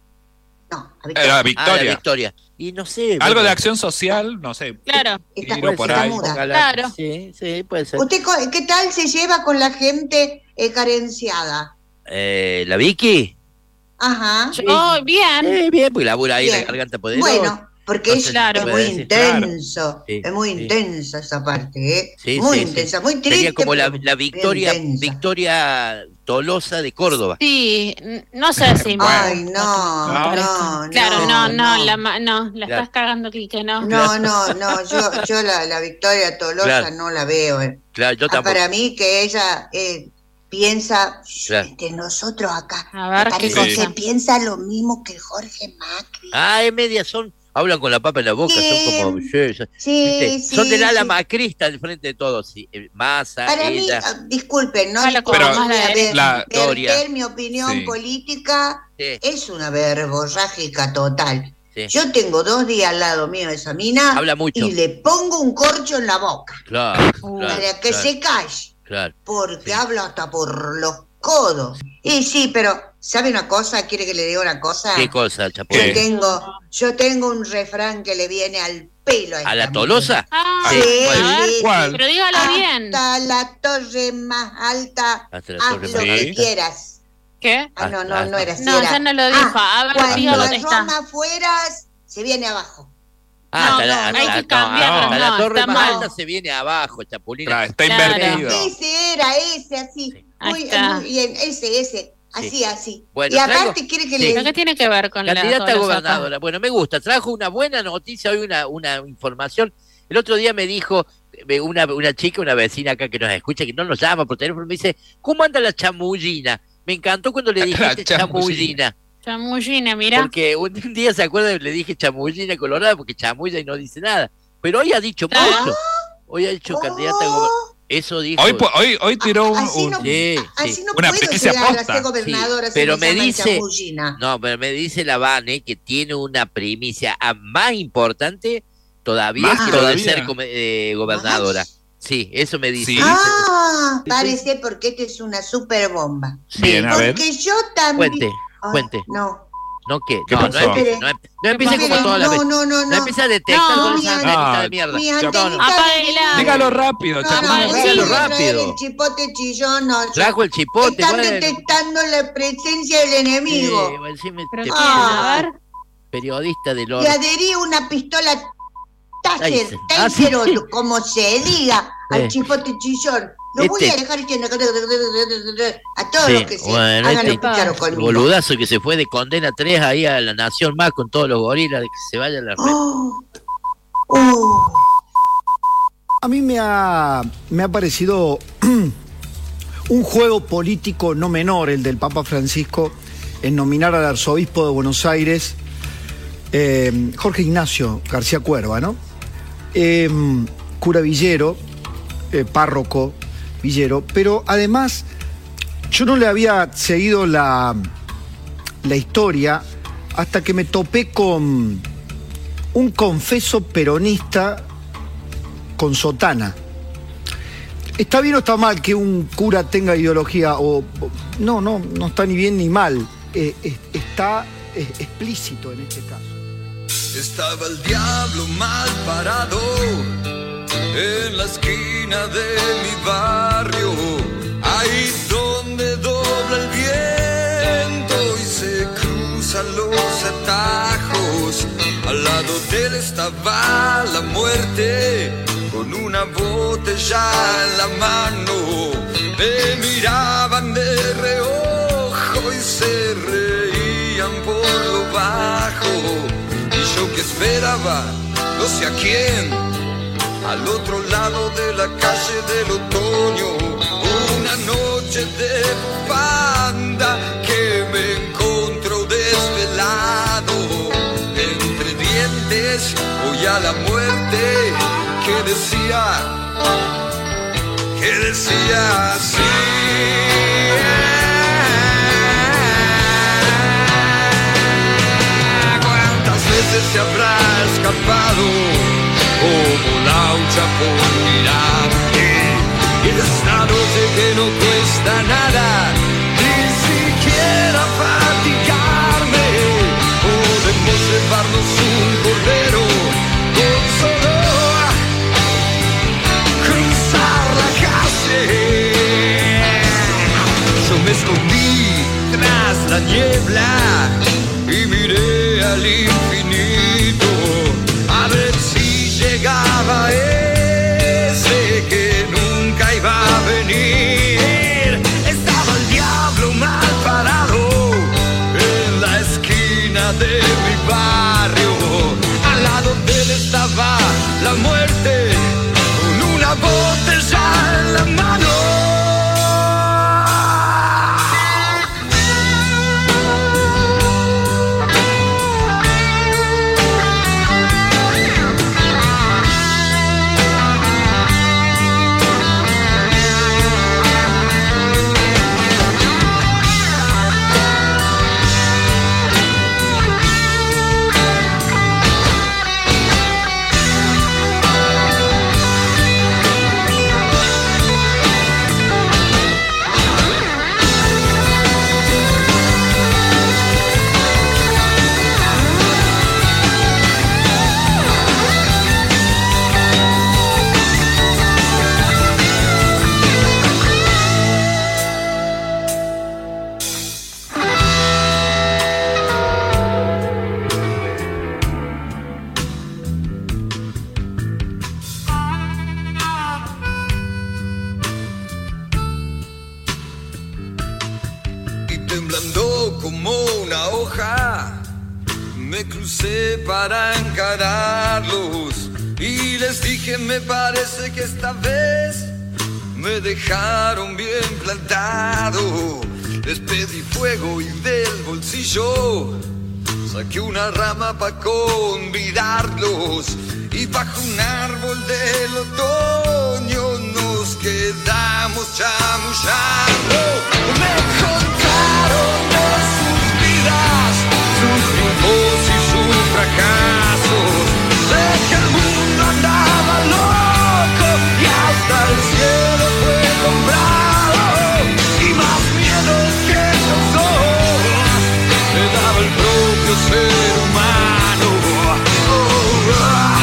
No, a Era Victoria. Ah, la Victoria. Victoria. Y no sé. Algo bueno, de acción social, no sé. Claro. Está, Tiro por está ahí. muda. ojalá. Claro. Sí, sí, puede ser. ¿Usted co- qué tal se lleva con la gente eh, carenciada? Eh, ¿La Vicky? Ajá. Oh, bien. Sí, bien, porque labura ahí en Bien. la garganta poderosa. Bueno, porque No es, sé, claro. es puede muy decir. intenso. Sí, es muy sí. intensa esa parte, ¿eh? Sí, muy sí, sí. intensa, muy triste. Sería como la, pero la bien Victoria, intensa. Victoria Tolosa de Córdoba. Sí, n- no sé si. Ay, no, No. no, no. Claro, no, no, la, ma- no, la Claro. estás cagando, Quique, no. No, no, no, yo, yo la, la Victoria Tolosa Claro. no la veo. eh. Claro, yo Ah, tampoco. para mí que ella eh, piensa, Claro. de nosotros acá, A ver, me ¿qué parece cosa? que piensa lo mismo que Jorge Macri. Ah, es media, son, hablan con la papa en la boca, Sí, son como, sí, son, sí, ¿viste? sí, son del ala sí. macrista del frente de todos, sí. eh, Massa, Para mí, ella, ah, disculpen, no Habla les como puedo más la ver- derecha. La- Gloria. verter mi opinión Sí. política sí, es una verborrágica total. sí. Yo tengo dos días al lado mío de esa mina Habla mucho. y le pongo un corcho en la boca Claro, Uh, claro, para que claro, se calle, claro. porque Sí. habla hasta por los codos. Y sí, pero ¿sabe una cosa? ¿Quiere que le diga una cosa? ¿Qué cosa, Yo Chapulín? tengo, yo tengo un refrán que le viene al pelo. ¿A esta la mujer. Tolosa? Ah, Sí, ¿cuál? a ver, sí, ¿Cuál? pero dígalo bien. Hasta la torre más alta, Hasta la haz torre lo más que alta. quieras. ¿Qué? Ah, no, no, Hasta- no era así. No, era, ya no lo dijo. "Ah, A ver, cuando dígalo, a está. Roma fueras, se viene abajo. Ah, No, hasta la, no, hasta hay la- que cambiarlo, hasta la no, torre está más mal. alta se viene abajo, Chapulín. Claro, está Claro. invertido. Ese era, ese, así. Sí. Ahí Muy, está. muy bien, ese, ese. Así, Sí. así. Bueno, y aparte traigo- quiere que sí. le... ¿Pero qué tiene que ver con la Candidata a Tolosa gobernadora. Bueno, me gusta. Trajo una buena noticia, hoy una, una información. El otro día me dijo eh, una, una chica, una vecina acá que nos escucha, que no nos llama por teléfono, me dice, ¿cómo anda la chamullina? Me encantó cuando le dijiste chamullina. acá? Chamullina, mira. Porque un un día se acuerda, le dije chamullina colorada, porque chamulla y no dice nada. Pero hoy ha dicho Ah. mucho. Hoy ha dicho candidata a gobernadora. Eso dijo. Hoy, po- hoy, hoy tiró un, Así un- no, Sí, así sí. no Una puedo primicia llegar a posta. ser gobernadora Sí, si pero me me llaman dice- chamullina. No, pero me dice la Vane que tiene una primicia ah, más importante todavía ¿Más que lo de todavía? ser come- eh, gobernadora. ¿Más? Sí, eso me dice. Sí. Ah, Sí, sí. parece porque esta es una super bomba. Bien, a ver. Porque yo también... Cuente, Ah, cuente. No, ¿No qué? ¿Qué no, no pasó? empiece, no, em- no empiece Espere, como toda la no, vez. no, no, No no. empiece a detectar No, toda mi esa an- antenita no, de mierda. Mi Ya, antenita no, no. de Apáguela. mierda. Dígalo rápido, No, no, Chapulín. bueno, Dígalo voy a traer rápido. el chipote chillón, no. yo- Trajo el chipote, Están bueno. detectando la presencia del enemigo. Eh, bueno, sí me- Pero te- ¿quién? Ah. A ver. periodista del Le orden. adherí una pistola Taser, Taser. Ah, sí. Taser, o como se diga, al Eh. chipote chillón. Lo voy Este- a dejar que a todos Sí, los que se bueno, hagan este el pícaro conmigo. boludazo que se fue de condena tres ahí a la Nación Más con todos los gorilas de que se vaya a la red. Oh, oh. A mí me ha, me ha parecido un juego político no menor el del Papa Francisco en nominar al arzobispo de Buenos Aires, eh, Jorge Ignacio García Cuerva, ¿no? Eh, cura villero, eh, párroco villero, pero además yo no le había seguido la, la historia hasta que me topé con un confeso peronista con sotana. ¿Está bien o está mal que un cura tenga ideología? O, o- no, no, no está ni bien ni mal. Eh, es- está eh, explícito en este caso. Estaba el diablo mal parado en la esquina de mi barrio, ahí donde dobla el viento y se cruzan los atajos. Al lado de él estaba la muerte con una botella en la mano. Me miraban de reojo y se reían por lo bajo. Y yo que esperaba, no sé a quién, al otro lado de la calle del otoño, una noche de banda que me encontró desvelado. Entre dientes voy a la muerte que decía, que decía así. ¿Cuántas veces se habrá escapado como laucha por mirarte? Y esta noche que no cuesta nada, ni siquiera fatigarme, podemos llevarnos un cordero con solo cruzar la calle. Yo me escondí tras la niebla y miré al infinito a ver si llegaba ese que nunca iba a venir. Estaba el diablo mal parado en la esquina de mi barrio. Al lado de él estaba la muerte con una botella en la mano. hoja me crucé para encararlos y les dije, me parece que esta vez me dejaron bien plantado. Les pedí fuego y del bolsillo saqué una rama para convidarlos. Y bajo un árbol del otoño nos quedamos chamullando. Me contaron de sus vidas, sus triunfos y sus fracasos, de que el mundo andaba loco y hasta el cielo fue comprado. Y más miedo que los ojos me daba el propio ser humano. Oh, ah.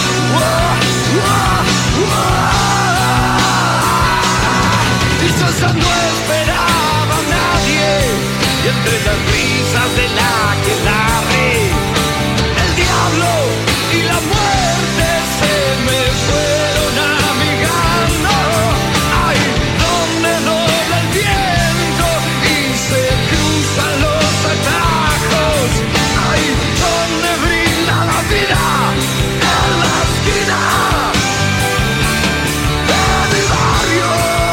Y Sosa no esperaba a nadie, y entre las risas de la aquelarre, el diablo y la muerte se me fueron amigando. Ay, donde dobla el viento y se cruzan los atajos. Ay, donde brinda la vida en la esquina de mi barrio.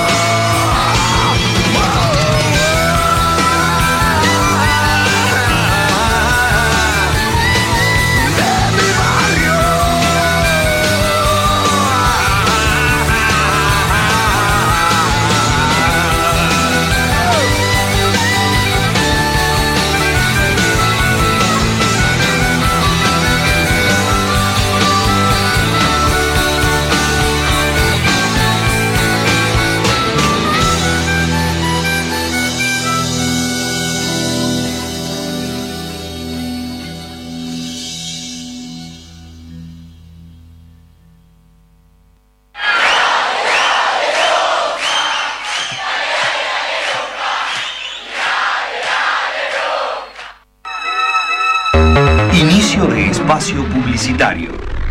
Inicio de espacio publicitario.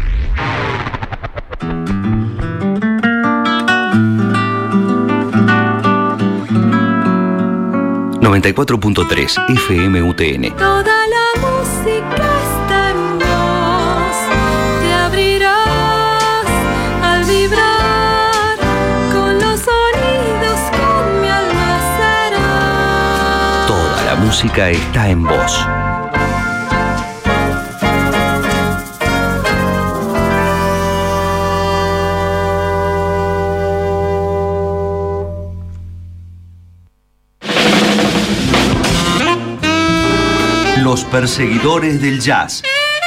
noventa y cuatro punto tres F M U T N. Toda la música está en vos. Te abrirás al vibrar con los sonidos que mi alma será. Toda la música está en vos. Los perseguidores del jazz.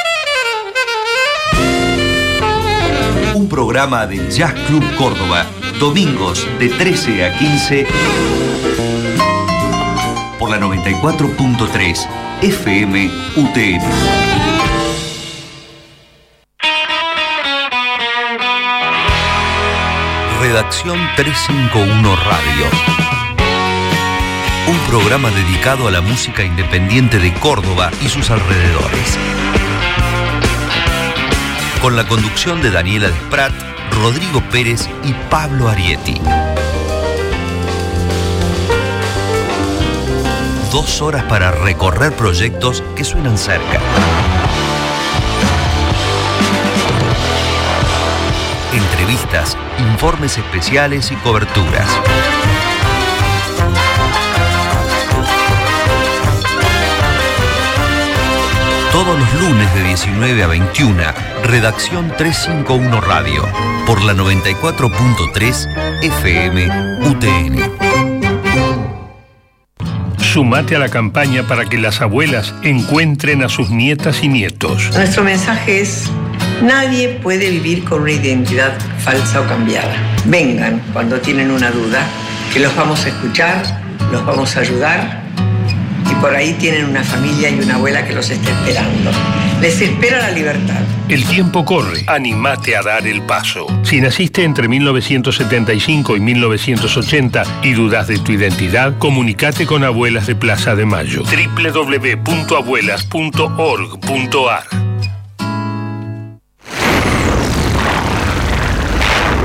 Un programa del Jazz Club Córdoba, domingos de trece a quince por la noventa y cuatro punto tres F M U T N. Redacción trescientos cincuenta y uno Radio. Un programa dedicado a la música independiente de Córdoba y sus alrededores. Con la conducción de Daniela Desprat, Rodrigo Pérez y Pablo Arietti. Dos horas para recorrer proyectos que suenan cerca. Entrevistas, informes especiales y coberturas. Todos los lunes de diecinueve a veintiuno, Redacción trescientos cincuenta y uno Radio, por la noventa y cuatro punto tres F M U T N. Sumate a la campaña para que las abuelas encuentren a sus nietas y nietos. Nuestro mensaje es: nadie puede vivir con una identidad falsa o cambiada. Vengan cuando tienen una duda, que los vamos a escuchar, los vamos a ayudar. Y por ahí tienen una familia y una abuela que los está esperando. Les espera la libertad. El tiempo corre. Animate a dar el paso. Si naciste entre mil novecientos setenta y cinco y mil novecientos ochenta y dudas de tu identidad, comunicate con Abuelas de Plaza de Mayo. doble u doble u doble u punto abuelas punto org punto a r.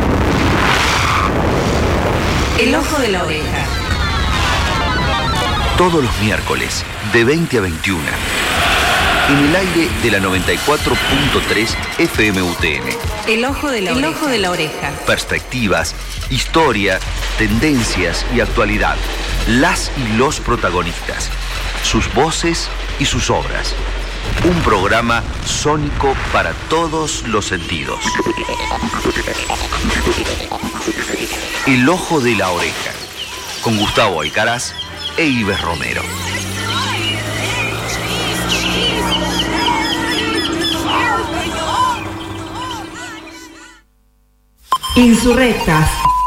El ojo de la oreja. Todos los miércoles, de veinte a veintiuna. En el aire de la noventa y cuatro punto tres F M U T N. El ojo de la, el ojo de la oreja. Perspectivas, historia, tendencias y actualidad. Las y los protagonistas. Sus voces y sus obras. Un programa sónico para todos los sentidos. El ojo de la oreja. Con Gustavo Alcaraz e Ives Romero. Insurrectas.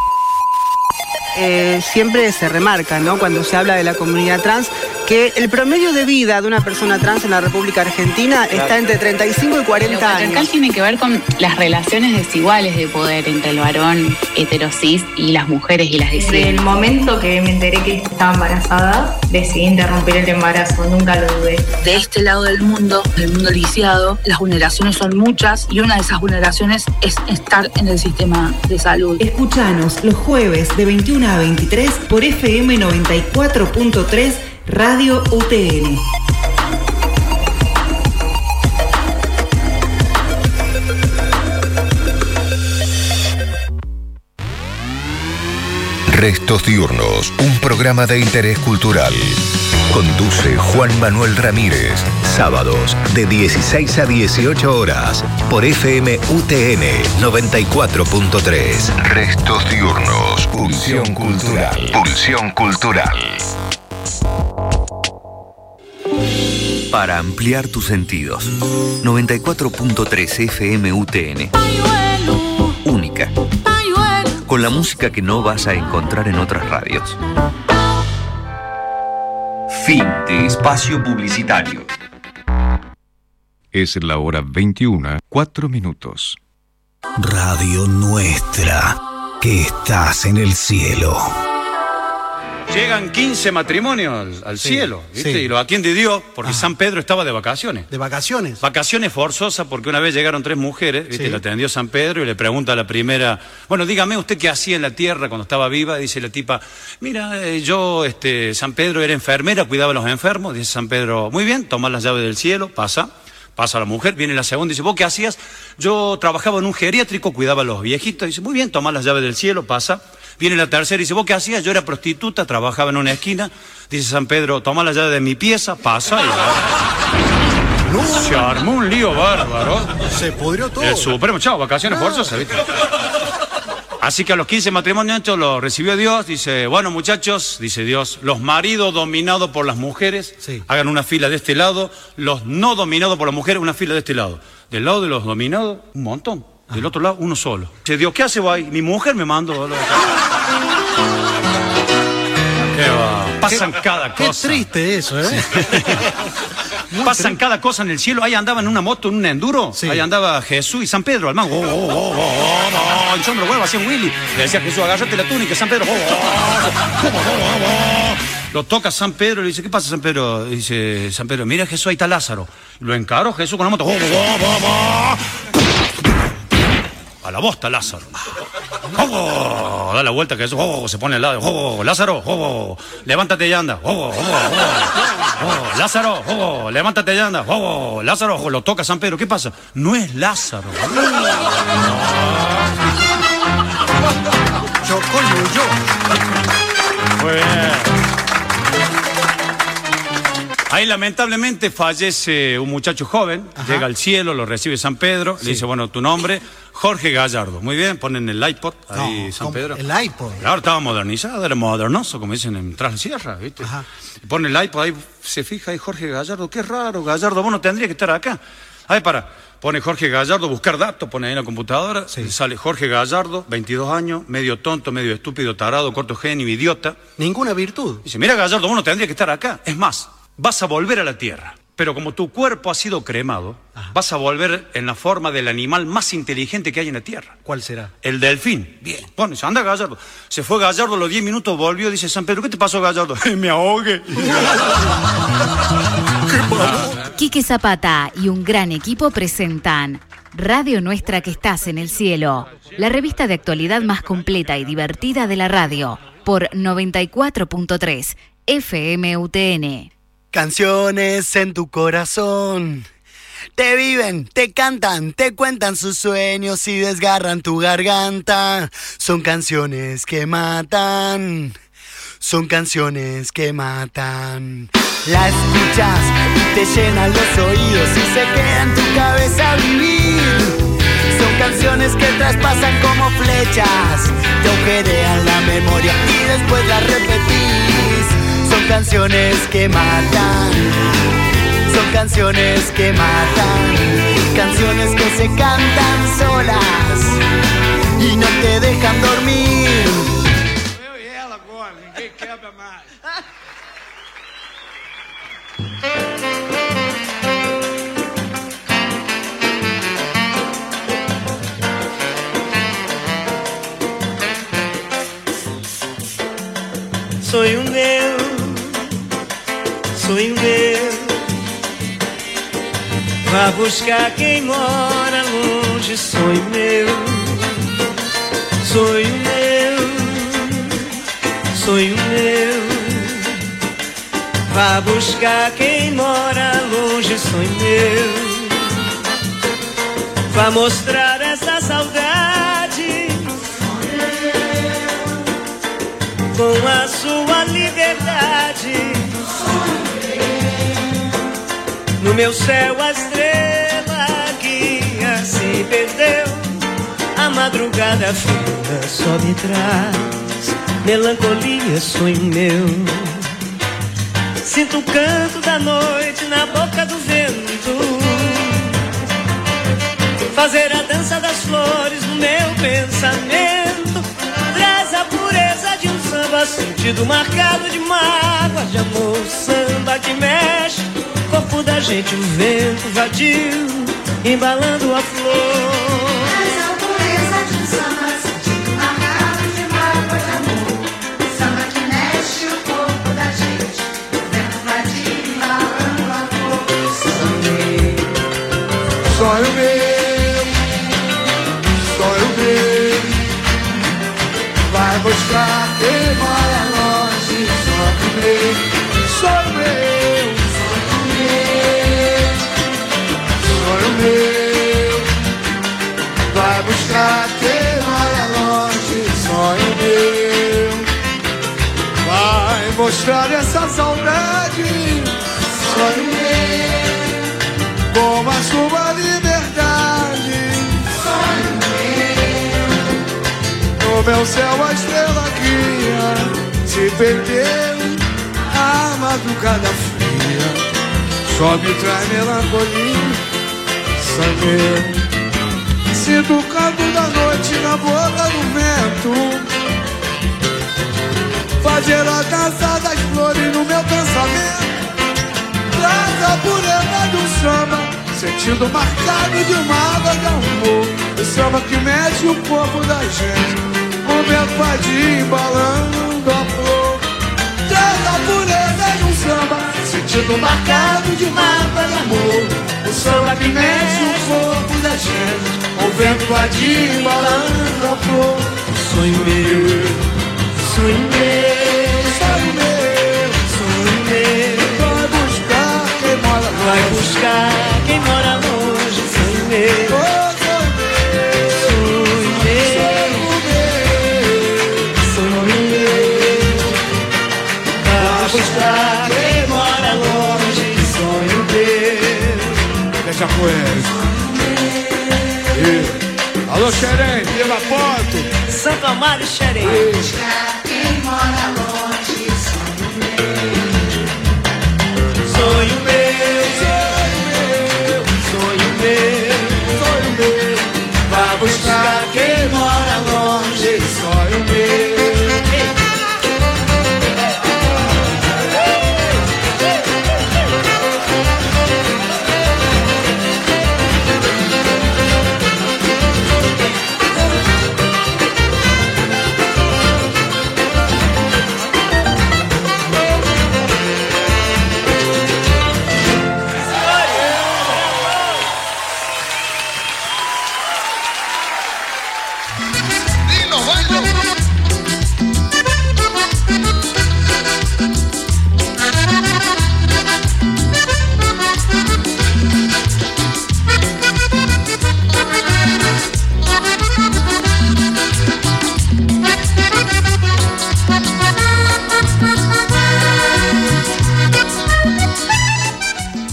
Eh, siempre se remarca, ¿no?, cuando se habla de la comunidad trans, que el promedio de vida de una persona trans en la República Argentina está entre treinta y cinco y cuarenta Lo patriarcal años. tiene que ver con las relaciones desiguales de poder entre el varón heterosis y las mujeres y las Desde disidentes. el momento que me enteré que estaba embarazada, decidí interrumpir el embarazo, nunca lo dudé. De este lado del mundo, del mundo lisiado, las vulneraciones son muchas y una de esas vulneraciones es estar en el sistema de salud. Escuchanos los jueves de veintiuna a veintitrés por F M noventa y cuatro punto tres Radio U T N. Restos Diurnos, un programa de interés cultural. Conduce Juan Manuel Ramírez. Sábados de dieciséis a dieciocho horas por F M U T N noventa y cuatro punto tres. Restos Diurnos, pulsión cultural. Pulsión cultural. Para ampliar tus sentidos. noventa y cuatro punto tres F M U T N. Única. Con la música que no vas a encontrar en otras radios. Fin de espacio publicitario. Es la hora veintiuna, cuatro minutos. Radio Nuestra, que estás en el cielo. Llegan quince matrimonios al, al Sí, cielo, ¿viste? sí. Y lo atiende Dios porque Ah. San Pedro estaba de vacaciones. ¿De vacaciones? Vacaciones forzosas porque una vez llegaron tres mujeres, ¿viste? Sí. Lo atendió San Pedro y le pregunta a la primera, bueno, dígame usted qué hacía en la tierra cuando estaba viva. Dice la tipa, mira, eh, yo, este, San Pedro era enfermera, cuidaba a los enfermos. Dice San Pedro, muy bien, toma las llaves del cielo, pasa. Pasa la mujer, viene la segunda y dice, ¿vos qué hacías? Yo trabajaba en un geriátrico, cuidaba a los viejitos. Dice, muy bien, toma las llaves del cielo, pasa. Viene la tercera y dice, ¿vos qué hacías? Yo era prostituta, trabajaba en una esquina. Dice San Pedro, toma la llave de mi pieza, pasa. Y No. se armó un lío bárbaro. Se pudrió todo. El Supremo, chao, vacaciones forzosas, ¿viste? Así que a los quince matrimonios hechos lo recibió Dios. Dice, bueno, muchachos, dice Dios, los maridos dominados por las mujeres, Sí. hagan una fila de este lado. Los no dominados por las mujeres, una fila de este lado. Del lado de los dominados, un montón. Del otro lado, uno solo. Dice Dios, ¿qué hace vos ahí? Mi mujer me mandó. ¿Qué va? Pasan Qué- cada Qué cosa. triste eso, ¿eh? Pasan cada cosa en el cielo. Ahí andaba en una moto, en un enduro. Ahí andaba Jesús y San Pedro, al mango. Oh, oh, oh, oh, oh, oh, hinchando los huevos, hacía un Willy. Le decía a Jesús, agárrate la túnica, San Pedro. Oh, oh, oh, oh, oh, oh, oh. Lo toca San Pedro y le dice, ¿qué pasa, San Pedro? Y dice San Pedro, mira Jesús, ahí está Lázaro. Lo encaró Jesús con la moto. Oh, oh, oh, oh, oh. A la bosta, Lázaro. Oh, da la vuelta que eso, oh, se pone al lado. Oh, Lázaro, oh, levántate y anda. Oh, oh, oh, oh, Lázaro, oh, levántate y anda. Oh, Lázaro, oh, lo toca San Pedro. ¿Qué pasa? No es Lázaro. Chocó y huyó. Muy bien. Ahí lamentablemente fallece un muchacho joven, llega al cielo, lo recibe San Pedro, le dice, bueno, tu nombre, Jorge Gallardo. Muy bien, ponen el iPod ahí, No, San ¿cómo? Pedro. El iPod. Claro, estaba modernizado, era modernoso, como dicen en Tras la Sierra, ¿viste? Pone el iPod ahí, se fija ahí Jorge Gallardo, qué raro, Gallardo, vos no tendrías que estar acá. Ahí para, pone Jorge Gallardo, buscar datos, pone ahí en la computadora, sale Jorge Gallardo, veintidós años, medio tonto, medio estúpido, tarado, corto genio, idiota. Ninguna virtud. Dice, mira Gallardo, vos no tendrías que estar acá. Es más, vas a volver a la tierra. Pero como tu cuerpo ha sido cremado, vas a volver en la forma del animal más inteligente que hay en la tierra. ¿Cuál será? El delfín. Bien. Bueno, dice, anda Gallardo. Se fue Gallardo, a los diez minutos volvió, dice San Pedro, ¿qué te pasó Gallardo? Me ahogué. Quique Zapata y un gran equipo presentan Radio Nuestra, que estás en el cielo, la revista de actualidad más completa y divertida de la radio, por noventa y cuatro punto tres F M U T N. Canciones en tu corazón. Te viven, te cantan, te cuentan sus sueños y desgarran tu garganta. Son canciones que matan. Son canciones que matan. La escuchas y te llenan los oídos y se queda en tu cabeza a vivir. Son canciones que traspasan como flechas, te agujerean la memoria y después las repetís. Son canciones que matan. Son canciones que matan. Canciones que se cantan solas y no te dejan dormir. Sonho meu, sonho meu, vá buscar quem mora longe. Sonho meu, sonho meu, sonho meu, vá buscar quem mora longe. Sonho meu, vá mostrar essa saudade com a sua liberdade. No meu céu a estrela guia se perdeu. A madrugada fria só me traz melancolia. Sonho meu, sinto o canto da noite na boca do vento, fazer a dança das flores no meu pensamento. Traz a pureza de um samba, sentido marcado de mágoa, de amor. Samba que mexe o corpo da gente, o vento vadio embalando a flor. Traz a pureza de um samba, sentido marcado de mágoa, de amor. Samba que mexe o corpo da gente, o vento vadio embalando a flor. Sonho meu, sonho meu, vai buscar quem mora longe. Sonho meu, sonho meu, sonho meu, vai buscar quem mora longe. Sonho meu, vai mostrar essa saudade. Sonho meu, como a sua liberdade. Sonho meu, no meu céu a estrela guia se perdeu. A madrugada fria só me traz melancolia. Sonho meu, sinto o canto da noite na boca do vento, fazer a dança das flores no meu pensamento. Traz a pureza de um samba, sentido marcado de mágoa, de amor. O samba que mexe o corpo da gente, o vento vadio embalando a flor. Traz a pureza de um samba, sentido marcado de mágoa, de amor. O samba que mexe o corpo da gente, o vento vadio embalando a flor. Sonho meu, sonho meu, sonho meu, sonho meu, vai buscar quem mora longe. Vai buscar quem mora longe. Sonho meu, sonho meu, sonho meu, vai buscar quem mora longe. Sonho meu. Deixa com ele. Alô, Xerém, Viva Porto. Santo Amaro e Xerém. Quem mora longe. Sonho meu, sonho meu, sonho meu, sonho meu. Vai buscar quem mora longe. Sonho meu.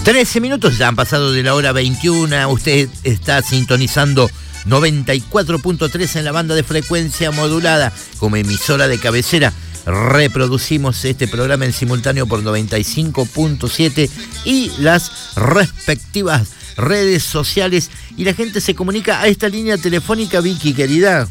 trece minutos ya han pasado de la hora veintiuna. Usted está sintonizando noventa y cuatro punto tres en la banda de frecuencia modulada. Como emisora de cabecera, reproducimos este programa en simultáneo por noventa y cinco punto siete y las respectivas redes sociales. Y la gente se comunica a esta línea telefónica, Vicky, querida.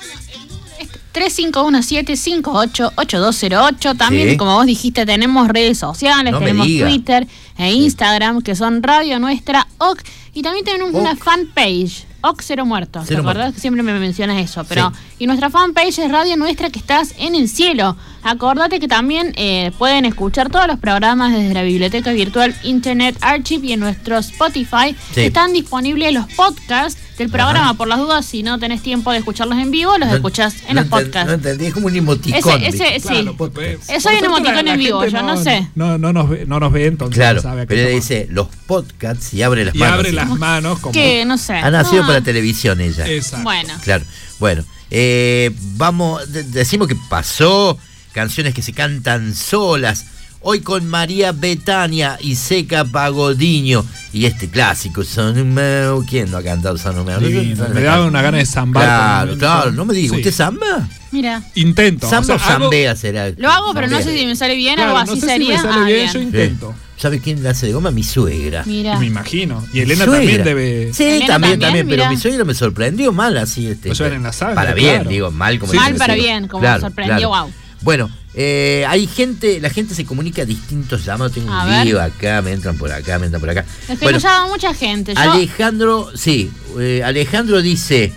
tres cinco uno siete, cinco ocho, ocho dos cero ocho. También, Sí. como vos dijiste, tenemos redes sociales, No me tenemos diga. Twitter e Instagram, que son Radio Nuestra O C. Y también tenemos O C. una fanpage, O C Cero Muertos. ¿Te Cero acordás Muertos. que siempre me mencionas eso? Pero Sí. Y nuestra fanpage es Radio Nuestra, que estás en el cielo. Acordate que también eh, pueden escuchar todos los programas desde la biblioteca virtual Internet Archive y en nuestro Spotify. Sí. Están disponibles los podcasts del programa. Ajá. Por las dudas, si no tenés tiempo de escucharlos en vivo, los No- escuchás en no los enten- podcasts. No entendí, es como un emoticón. Ese, ese, ¿viste? sí. Claro, pues, pues, Eh, soy un por suerte emoticón la- en la vivo, gente yo no sé. No, no, nos ve, no nos ve, entonces Claro, no sabe a qué pero ella tomar. dice los podcasts y abre las Y manos. abre ¿sí? las manos como... Que no sé. Ha nacido Ah, para televisión ella. Exacto. Bueno. Claro, bueno, eh, vamos, de- decimos que pasó, canciones que se cantan solas. Hoy con María Betania y Seca Pagodiño. Y este clásico, Son un Meu. ¿Quién no ha cantado Son un Meu? Divino, me daba una gana de zambar. Claro, con- claro, no me diga, Sí. ¿usted zamba? Mira. Intento. Samba o o sea, hago- zambea será. Lo hago, pero no Zambea. sé si me sale bien, Claro, algo no así sé si sería. me sale Ah, bien, bien. yo intento. ¿Sabe quién la hace de goma? Mi suegra. Mira. Me imagino. Y Mi Elena suegra. también debe... Sí, Elena también, también, también, pero mirá. mi suegra me sorprendió mal así. Este, Lo llevan en la sangre, para bien, claro. digo, mal como Sí, Mal sí, para sí. bien, como Claro, sorprendió, claro. wow. Bueno, eh, hay gente, la gente se comunica a distintos llamados. Tengo A un ver. lío acá, me entran por acá, me entran por acá. Es que Bueno, nos llama mucha gente. Yo, Alejandro, sí, eh, Alejandro dice,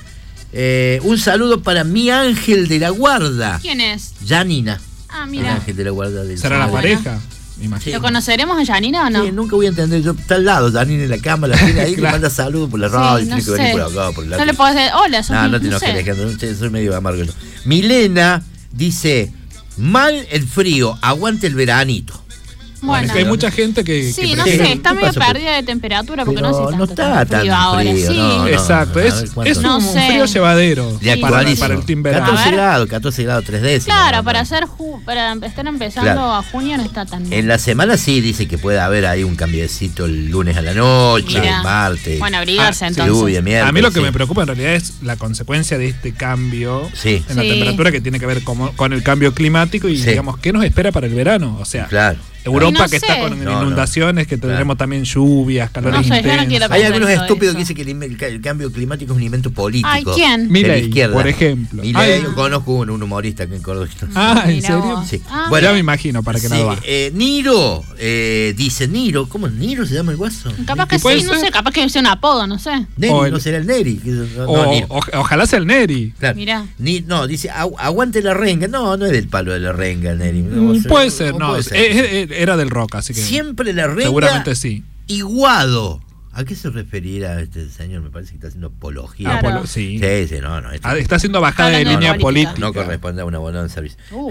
eh, un saludo para mi ángel de la guarda, ¿Quién es? Janina. Ah, El mira. ángel de la guarda del ¿Será la Señor. pareja? Me imagino. ¿Lo conoceremos a Janina o no? Sí, nunca voy a entender. Yo está al lado, Janina en la cama, la tiene ahí, le Claro. manda saludos por la Sí, radio, no tiene que venir sé. por acá, por el lado. No le podés decir, hola, soy No, mi- no te no enojes, sé. Alejandro, usted- soy medio amargo yo. Milena dice, mal el frío, aguante el veranito. Bueno. Es que hay mucha gente que... Sí, que no prefiere- sé, está ¿Qué medio pasa? perdida de temperatura porque Pero no sé no tanto está tan frío ahora. frío, Sí. no, no. Exacto, A es, ver, ¿cuánto? es un, No un sé. frío llevadero Le Sí. para, actualizo. para el team verano. catorce A ver. grados, catorce grados, tres décimas. Claro, no, para no. hacer ju- para estar empezando Claro. a junio no está tan En la semana sí dice que puede haber ahí un cambiecito el lunes a la noche, Mirá. el martes. Bueno, abrigarse Ah, sí. entonces. Lluvia, miércoles, A mí lo que sí. me preocupa en realidad es la consecuencia de este cambio Sí. en la Sí. temperatura que tiene que ver como- con el cambio climático y Sí. digamos, ¿qué nos espera para el verano? O sea, Claro. Europa Y no que está sé. con No, no. inundaciones, que tendremos también lluvias, calores No sé, yo no intensos. quiero Hay pensar algunos todo estúpidos eso. que dicen que el, im- el ca- el cambio climático es un invento político. Ay, ¿quién? De la Milei, izquierda. por ejemplo. Milei, Ay. yo conozco un, un humorista que en Córdoba. Ah, ¿en Mira serio? vos. Sí. Ah, Bueno, ya me imagino para qué sí, lado va. eh, Niro eh, dice, Niro, ¿cómo Niro se llama el guaso? Capaz que ¿Y puede sí, no ser? sé, capaz que sea un apodo, no sé. Neri, O el- no será el Neri. que- No, no, O- Niro. o- ojalá sea el Neri. Claro. Mirá. Ni, no, dice, "Agu- aguante la renga. No, no es del palo de la renga, Neri. No, Mm, o sea, puede ser, no. puede eh, ser. eh, Era del rock, así que. Siempre la renga. Seguramente sí. Iguado. ¿A qué se referirá este señor? Me parece que está haciendo apología. Ah, Claro. polo- sí. Sí, sí, no, no. esto- Ah, está haciendo bajada de Hablando de línea política. política. no corresponde a una bonanza service. Uh.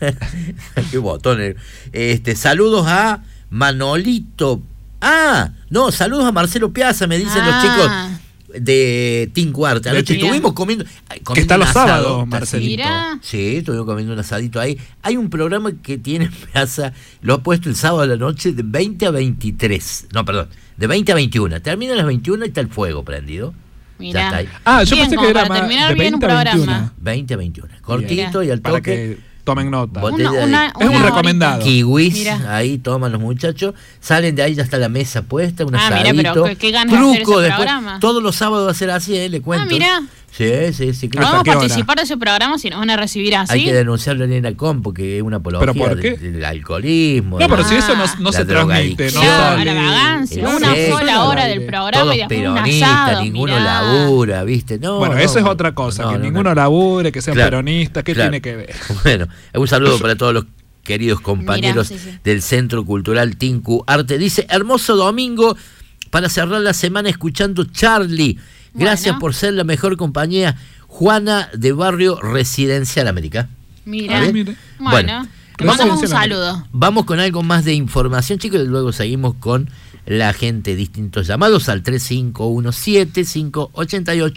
Qué botones. Este, saludos a Manolito. Ah, no, saludos a Marcelo Piazza, me dicen los Ah. chicos de Team Cuarta. De Anoche Team- estuvimos comiendo, ay, comiendo Que está un los asado, sábados, está Marcelito. Mirá. Sí, estuvimos comiendo un asadito ahí. Hay un programa que tiene Piazza, lo ha puesto el sábado a la noche de veinte a veintitrés. No, perdón, de veinte a veintiuno. Termina a las veintiuno y está el fuego prendido. Ya está Mirá. ahí. Ah, yo Bien, pensé como que era para más terminar de bien un veinte a veintiuno. programa. veinte a veintiuno. Cortito Mirá. y al Para toque. que tomen nota. Botella Una- de- una- Es un una recomendado. horita. Kiwis, Mirá. ahí toman los muchachos, salen de ahí, ya está la mesa puesta, un Ah, mirá, asadito, pero qué- qué ganas de hacer ese después, programa. todos los sábados va a ser así, eh, le cuento. Ah, mirá. Sí, sí, sí, claro. Podemos qué hora? participar de ese programa si nos van a recibir así. Hay que denunciarlo en la com porque es una apología ¿Pero por de- qué? del alcoholismo. No, de- pero si eso no, no la se transmite, no Claro, sale. la vagancia, el una sexo, sola hora aire. del programa Todos y después un peronistas, asado. ninguno mirá. labura, ¿viste? No, Bueno, no, eso es no, otra cosa, no, que no, ninguno no. labure, que sean Claro, peronistas, ¿qué claro. tiene que ver? Bueno, un saludo para todos los queridos compañeros Mirá, sí, sí. del Centro Cultural Tinku Arte. Dice, hermoso domingo para cerrar la semana escuchando Charlie. Gracias Bueno. por ser la mejor compañía. Juana de Barrio Residencial América. Mira. ¿Está bien? mire. Bueno, le vamos- mandamos un saludo. Vamos con algo más de información, chicos, y luego seguimos con la gente, distintos llamados al tres cinco uno siete, cinco ocho ocho,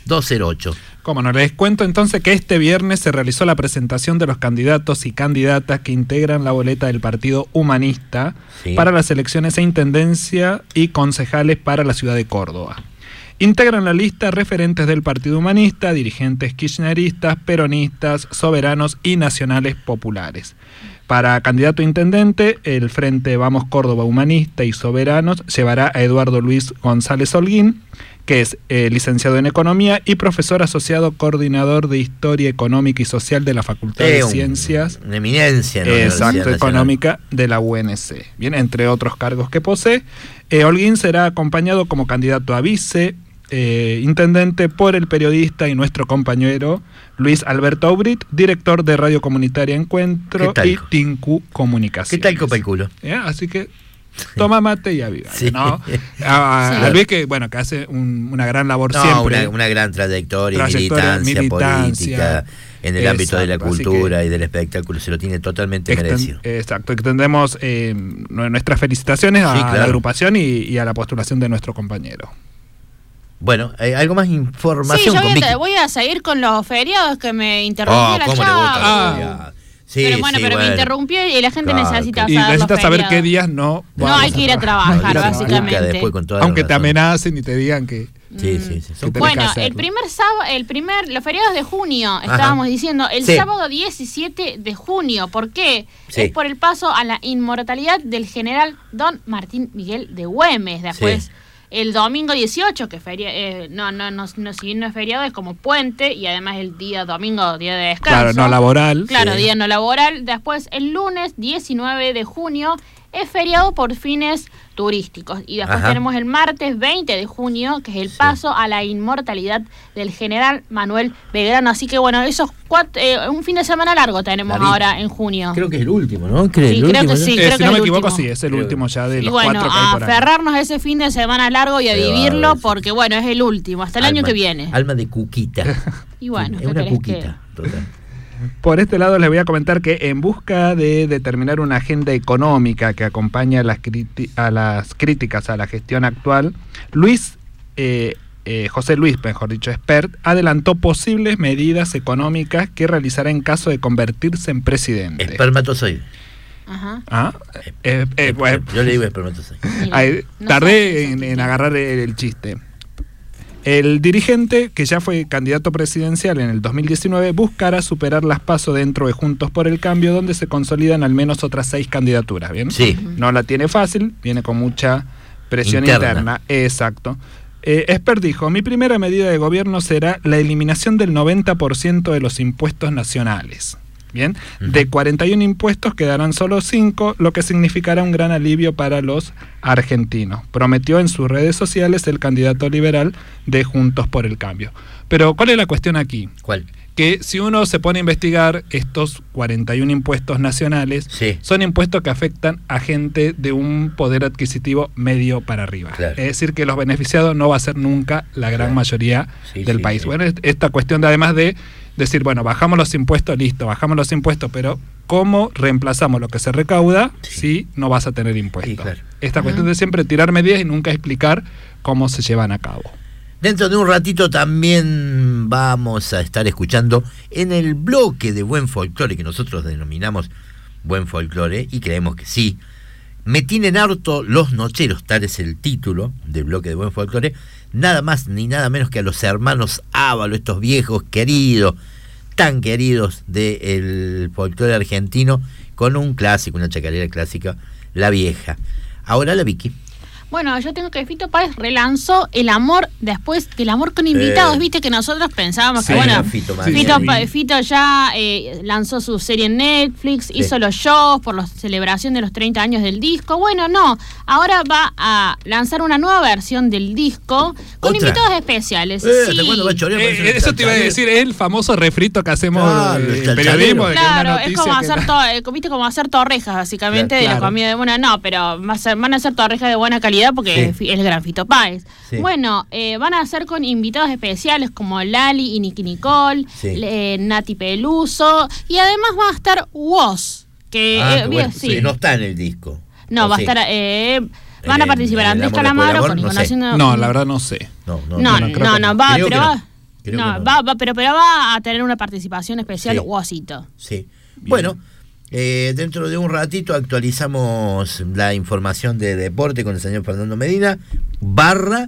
dos cero ocho. Como no, les cuento entonces que este viernes se realizó la presentación de los candidatos y candidatas que integran la boleta del Partido Humanista sí. para las elecciones a intendencia y concejales para la ciudad de Córdoba. Integran la lista referentes del Partido Humanista, dirigentes kirchneristas, peronistas, soberanos y nacionales populares. Para candidato a intendente, el Frente Vamos Córdoba Humanista y Soberanos llevará a Eduardo Luis González Holguín, que es eh, licenciado en Economía y profesor asociado coordinador de Historia Económica y Social de la Facultad eh, de Ciencias. Una eminencia, ¿no? Exacto, Económica de la U N C. Bien, entre otros cargos que posee. Eh, Holguín será acompañado como candidato a vice eh, intendente por el periodista y nuestro compañero Luis Alberto Aubrit, director de Radio Comunitaria Encuentro y Tinku Comunicaciones. ¿Qué tal copa el culo? ¿Eh? Así que toma mate y aviva, sí. ¿no? A, a, sí. a Luis que, bueno, que hace un, una gran labor no, siempre. Una, una gran trayectoria, trayectoria militancia, militancia política en el exacto, ámbito de la cultura que, y del espectáculo, se lo tiene totalmente extend, merecido. Exacto, extendemos eh, nuestras felicitaciones a, sí, claro. a la agrupación y, y a la postulación de nuestro compañero. Bueno, ¿hay algo más información? Sí, yo con voy, Vicky? a, voy a seguir con los feriados que me interrumpió oh, la ¿cómo chava. le gusta ah. Sí, pero bueno, sí, pero bueno. me interrumpió y la gente claro, necesita y saber necesita los saber feriados. qué días no No hay que ir a trabajar, no, básicamente. Aunque te amenacen y te digan que... Sí, sí, sí. Que bueno, el primer sábado, el primer, los feriados de junio, Ajá. estábamos diciendo, el sí. sábado diecisiete de junio. ¿Por qué? Sí. Es por el paso a la inmortalidad del general Don Martín Miguel de Güemes. Después... Sí. El domingo dieciocho, que feria, eh, no, no, no, no, si bien no es feriado, es como puente, y además el día domingo, día de descanso. Claro, no laboral. Claro, sí. día no laboral. Después, el lunes diecinueve de junio, es feriado por fines turísticos. Y después Ajá. tenemos el martes veinte de junio, que es el sí. paso a la inmortalidad del general Manuel Belgrano. Así que bueno, esos cuatro, eh, un fin de semana largo tenemos David. ahora en junio. Creo que es el último, ¿no? Creo, sí, el creo último, que sí. ¿no? Creo eh, que si no me equivoco, último. sí, es el creo. último ya de y los bueno, cuatro que hay por ahí. aferrarnos a ese fin de semana largo y a Pero vivirlo, a ver, porque bueno, es el último, hasta el alma, año que viene. Alma de cuquita. Y bueno, es una cuquita, que... total. Por este lado les voy a comentar que en busca de determinar una agenda económica que acompaña a las, a las críticas a la gestión actual, Luis, eh, eh, José Luis, mejor dicho, expert, adelantó posibles medidas económicas que realizará en caso de convertirse en presidente. Espermatozoide. Ajá. ¿Ah? Eh, eh, bueno, yo le digo espermatozoide. Ay, no tardé en, en agarrar el, el chiste. El dirigente, que ya fue candidato presidencial en el dos mil diecinueve, buscará superar las PASO dentro de Juntos por el Cambio, donde se consolidan al menos otras seis candidaturas, ¿bien? Sí. No la tiene fácil, viene con mucha presión interna. interna. Exacto. Eh, Esper dijo, mi primera medida de gobierno será la eliminación del noventa por ciento de los impuestos nacionales. Bien, uh-huh. de cuarenta y uno impuestos quedarán solo cinco, lo que significará un gran alivio para los argentinos. Prometió en sus redes sociales el candidato liberal de Juntos por el Cambio. Pero, ¿cuál es la cuestión aquí? ¿Cuál? Que si uno se pone a investigar estos cuarenta y uno impuestos nacionales, sí. son impuestos que afectan a gente de un poder adquisitivo medio para arriba. Claro. Es decir, que los beneficiados no va a ser nunca la gran claro. mayoría sí, del sí, país. Sí. Bueno, esta cuestión de además de decir, bueno, bajamos los impuestos, listo, bajamos los impuestos, pero ¿cómo reemplazamos lo que se recauda sí. si no vas a tener impuestos? Sí, claro. Esta uh-huh. cuestión de siempre tirar medidas y nunca explicar cómo se llevan a cabo. Dentro de un ratito también vamos a estar escuchando en el bloque de Buen Folclore, que nosotros denominamos Buen Folclore, y creemos que sí, me tienen harto los nocheros, tal es el título del bloque de Buen Folclore, nada más ni nada menos que a los hermanos Ávalo, estos viejos queridos, tan queridos del folclore argentino, con un clásico, una chacarera clásica, La Vieja. Ahora la Vicky. Bueno, yo tengo que Fito Páez relanzó El Amor después del Amor con Invitados. Eh, Viste que nosotros pensábamos sí, que, bueno, Fito, Fito, sí. Fito ya eh, lanzó su serie en Netflix, sí. hizo los shows por la celebración de los treinta años del disco. Bueno, no, ahora va a lanzar una nueva versión del disco con ¿Otra? invitados especiales. Eh, sí. va a chorear, eh, eso te iba a decir, es el famoso refrito que hacemos claro, en el periodismo. De claro, que es como que hacer, to, eh, viste, como hacer torrejas, básicamente, claro. de la comida de buena. No, pero van a ser torrejas de buena calidad porque sí. es el gran Fito Páez. Sí. Bueno, eh, van a hacer con invitados especiales como Lali y Nicky Nicole, sí. eh, Nati Peluso, y además va a estar Woz, que ah, eh, bueno, sí. sí, no está en el disco. No, va sí. a estar... Eh, Van a participar Andrés Calamaro con no, sé. no, la verdad no sé. No, no, no, no, no va, pero va, Creo no, que no. Va, va, pero, pero va a tener una participación especial, Sí. Osito. Sí. Bueno, eh, dentro de un ratito actualizamos la información de deporte con el señor Fernando Medina, barra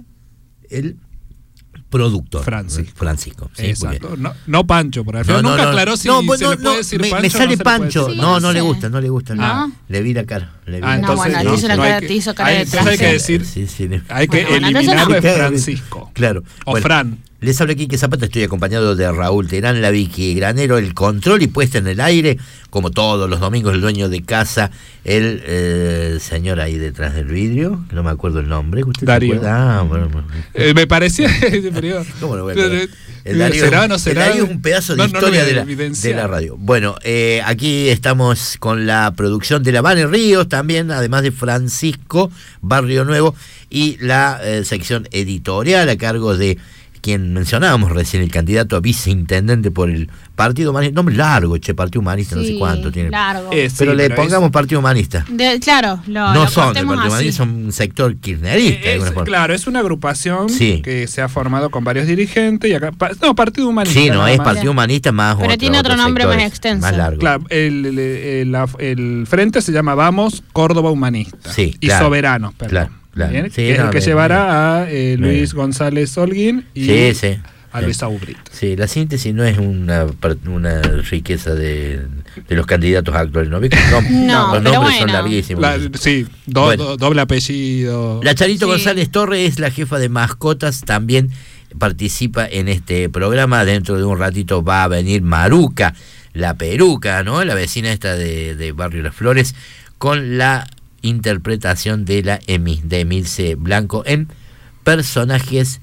el productor. Francisco. Francisco. Sí, Exacto. No, no Pancho, por No, ejemplo. no, Nunca no, aclaró si no, se bueno, le puede no, decir me, Pancho. me sale o no se le Pancho. puede decir. no, no Sí, le no sé. gusta, no le gusta. ¿No? Le vi la cara. Le vi Ah, la entonces, bueno, no, te hizo la no cara- hay que- te hizo cara hay- de entonces hay que trance. decir, Sí, sí, le- hay que Bueno, bueno, eliminarlo entonces de no. Francisco. Claro. O Bueno, Fran. les habla Quique Zapata, estoy acompañado de Raúl Terán, la Vicky Granero, el control y puesta en el aire, como todos los domingos, el dueño de casa, el eh, señor ahí detrás del vidrio, no me acuerdo el nombre. ¿Usted se Darío. acuerda? Ah, bueno, bueno. Eh, me parecía ese periodo. ¿Cómo lo voy a acordar? El El Darío, ¿Será o no será? el Darío es un pedazo de No, no lo historia voy a de, la, evidenciar. de la radio. Bueno, eh, aquí estamos con la producción de la Vane Ríos también, además de Francisco Barrio Nuevo, y la eh, sección editorial a cargo de quien mencionábamos recién, el candidato a viceintendente por el Partido Humanista. Nombre largo, che, Partido Humanista, no sé Sí, cuánto tiene. largo. Eh, sí, pero le pero pongamos es- Partido Humanista. De- claro, lo, no lo son del cortemos Partido así. Humanista, son un sector kirchnerista. de Es- alguna forma. claro, es una agrupación Sí. que se ha formado con varios dirigentes y acá pa- no, Partido Humanista. Sí, no, nada es más. Partido Humanista más Pero tiene otro nombre más extenso. Más largo. Claro, el, el- el- la- el frente se llama Vamos Córdoba Humanista. Sí, y claro. Soberanos, perdón. Claro, claro. Bien, Sí, que es no, el que bien, llevará a eh, bien. Luis González Holguín y Sí, sí. a Luis Aubrit. Sí, la síntesis no es una, par- una riqueza de, de los candidatos actuales, ¿no? ¿Viste? No, No, los pero nombres son bueno. larguísimos. La- sí, do- Bueno. do- doble apellido. La Charito Sí. González Torres es la jefa de mascotas, también participa en este programa. Dentro de un ratito va a venir Maruca, la peruca, ¿no? La vecina esta de, de Barrio Las Flores, con la interpretación de la Emi, de Emilce Blanco en personajes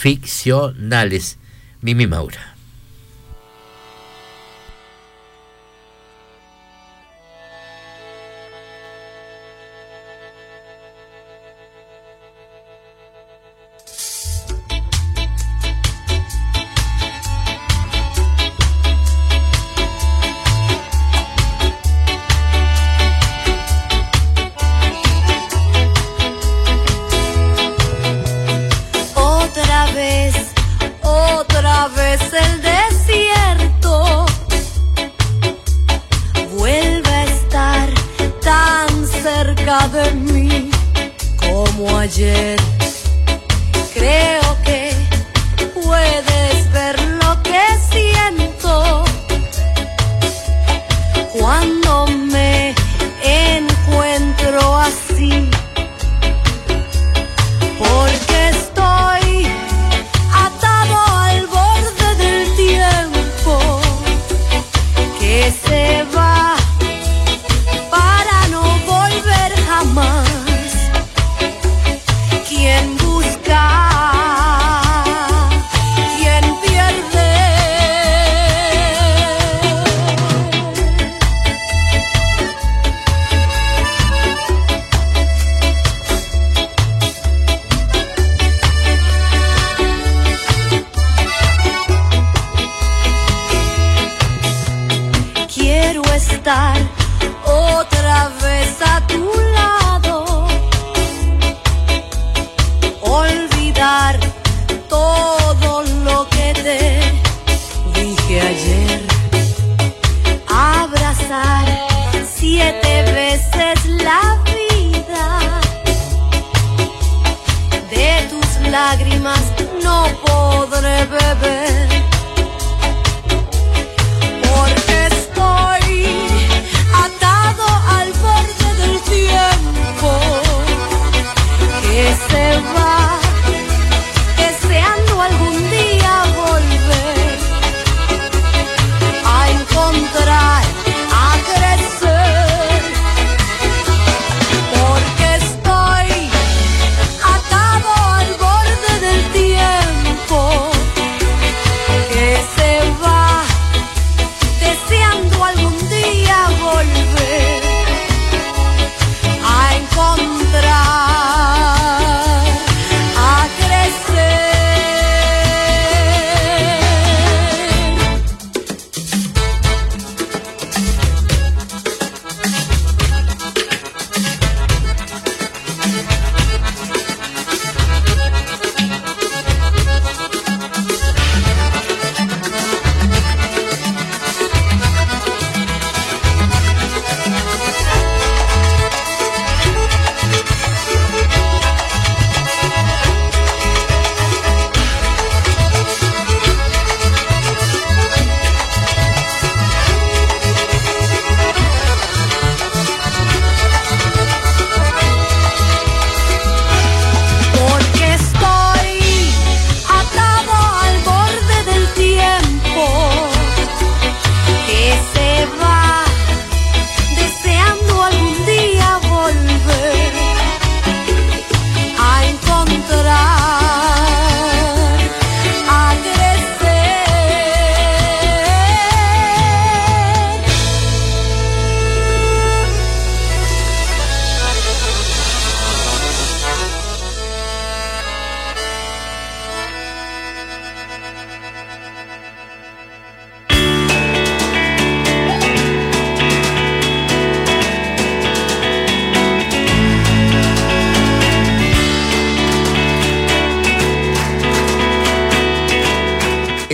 ficcionales. Mimi Maura. Otra vez, otra vez el desierto vuelve a estar tan cerca de mí como ayer. Creo que puedes ver lo que siento cuando me encuentro así. Porque estoy atado al borde del tiempo que se va para no volver jamás. Quien busca, quien pierde. Quiero estar otra vez a tu lado, olvidar todo lo que te dije ayer, abrazar siete veces la vida, de tus lágrimas no podré beber. Porque estoy atado al borde del tiempo que se va, deseando algún día volver a encontrar, a crecer. Porque estoy atado al borde del tiempo que se va, deseando algún día volver a encontrar,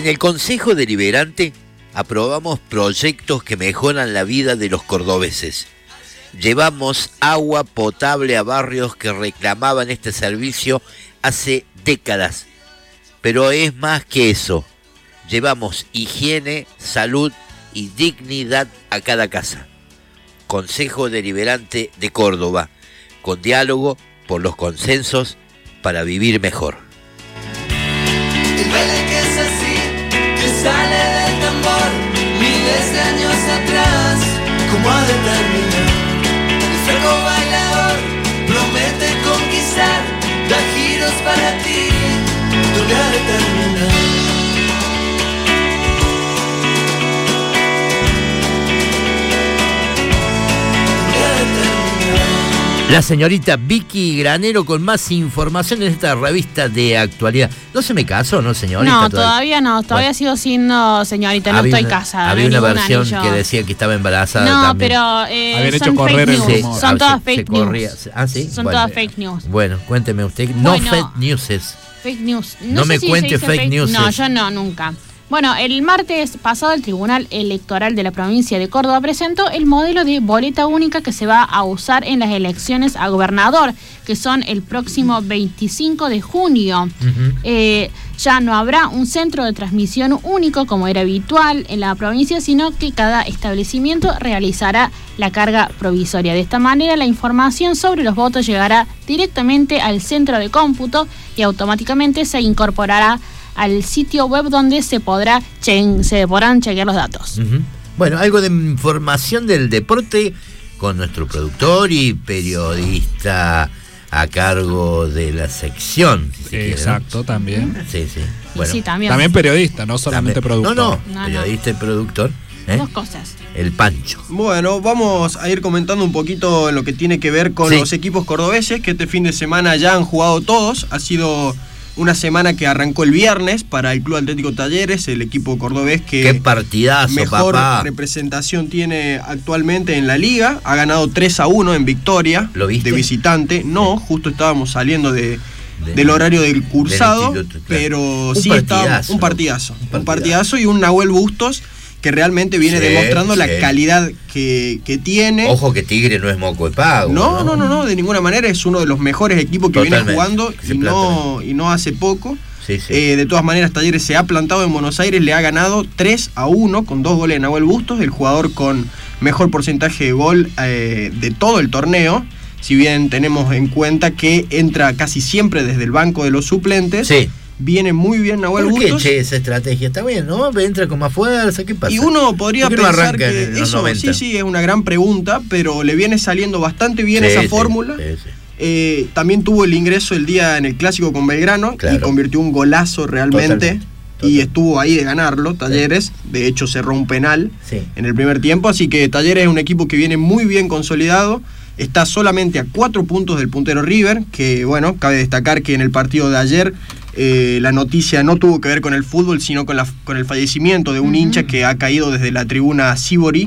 En el Consejo Deliberante aprobamos proyectos que mejoran la vida de los cordobeses. Llevamos agua potable a barrios que reclamaban este servicio hace décadas. Pero es más que eso. Llevamos higiene, salud y dignidad a cada casa. Consejo Deliberante de Córdoba, con diálogo por los consensos para vivir mejor. El baile que es así, que sale del tambor, miles de años atrás, ¿cómo ha de terminar? El flaco bailador promete conquistar, da giros para ti, ¿dónde ha de terminar? La señorita Vicky Granero con más información en esta revista de actualidad. ¿No se me casó, no, señorita? No, todavía, todavía no. Todavía bueno. sigo siendo señorita, no estoy una, casada. Había no una versión anillo. que decía que estaba embarazada no, también. No, pero eh, Habían son hecho correr fake el news. rumor. Son Ah, todas se, fake se news. corría. Ah, ¿sí? Son bueno, todas fake news. Bueno, cuénteme usted. Bueno, no fake news es. Fake news. No, no sé me si cuente fake, fake news. No, es. yo no, nunca. Bueno, el martes pasado el Tribunal Electoral de la provincia de Córdoba presentó el modelo de boleta única que se va a usar en las elecciones a gobernador, que son el próximo veinticinco de junio. Uh-huh. Eh, ya no habrá un centro de transmisión único como era habitual en la provincia, sino que cada establecimiento realizará la carga provisoria. De esta manera, la información sobre los votos llegará directamente al centro de cómputo y automáticamente se incorporará al sitio web donde se podrá che- se podrán chequear los datos. Uh-huh. Bueno, algo de información del deporte con nuestro productor y periodista a cargo de la sección. Si Exacto, quiere, ¿no? También. Sí, sí. Bueno, sí, también. También periodista, no solamente también. productor. No, no, no periodista no. y productor. ¿eh? Dos cosas. El Pancho. Bueno, vamos a ir comentando un poquito en lo que tiene que ver con sí. los equipos cordobeses, que este fin de semana ya han jugado todos. Ha sido una semana que arrancó el viernes para el Club Atlético Talleres, el equipo cordobés que ¡qué partidazo, mejor papá! representación tiene actualmente en la liga. Ha ganado tres a uno en victoria. ¿Lo viste? De visitante. No, justo estábamos saliendo de, de del horario del cursado, del claro. pero un sí está un partidazo. Un partidazo, un partidazo y un Nahuel Bustos que realmente viene sí, demostrando sí. la calidad que, que tiene. Ojo que Tigre no es moco de pago. No, no, no, no, de ninguna manera es uno de los mejores equipos que Totalmente. viene jugando y no, y no hace poco. Sí, sí. Eh, de todas maneras, Talleres se ha plantado en Buenos Aires, le ha ganado tres a uno con dos goles de Nahuel Bustos, el jugador con mejor porcentaje de gol eh, de todo el torneo. Si bien tenemos en cuenta que entra casi siempre desde el banco de los suplentes. Sí. Viene muy bien Nahuel ¿Por qué, Bustos. che, esa estrategia está bien, ¿no? Entra con más fuerza, ¿qué pasa? Y uno podría no pensar que eso, sí, sí, es una gran pregunta, pero le viene saliendo bastante bien sí, esa sí, fórmula. Sí, sí. Eh, también tuvo el ingreso el día en el clásico con Belgrano claro. y convirtió un golazo realmente. Totalmente. Totalmente. Y estuvo ahí de ganarlo, Talleres. Sí. De hecho, cerró un penal sí. en el primer tiempo. Así que Talleres es un equipo que viene muy bien consolidado. Está solamente a cuatro puntos del puntero River, que bueno, cabe destacar que en el partido de ayer eh, la noticia no tuvo que ver con el fútbol, sino con, la, con el fallecimiento de un uh-huh. hincha que ha caído desde la tribuna Sibori,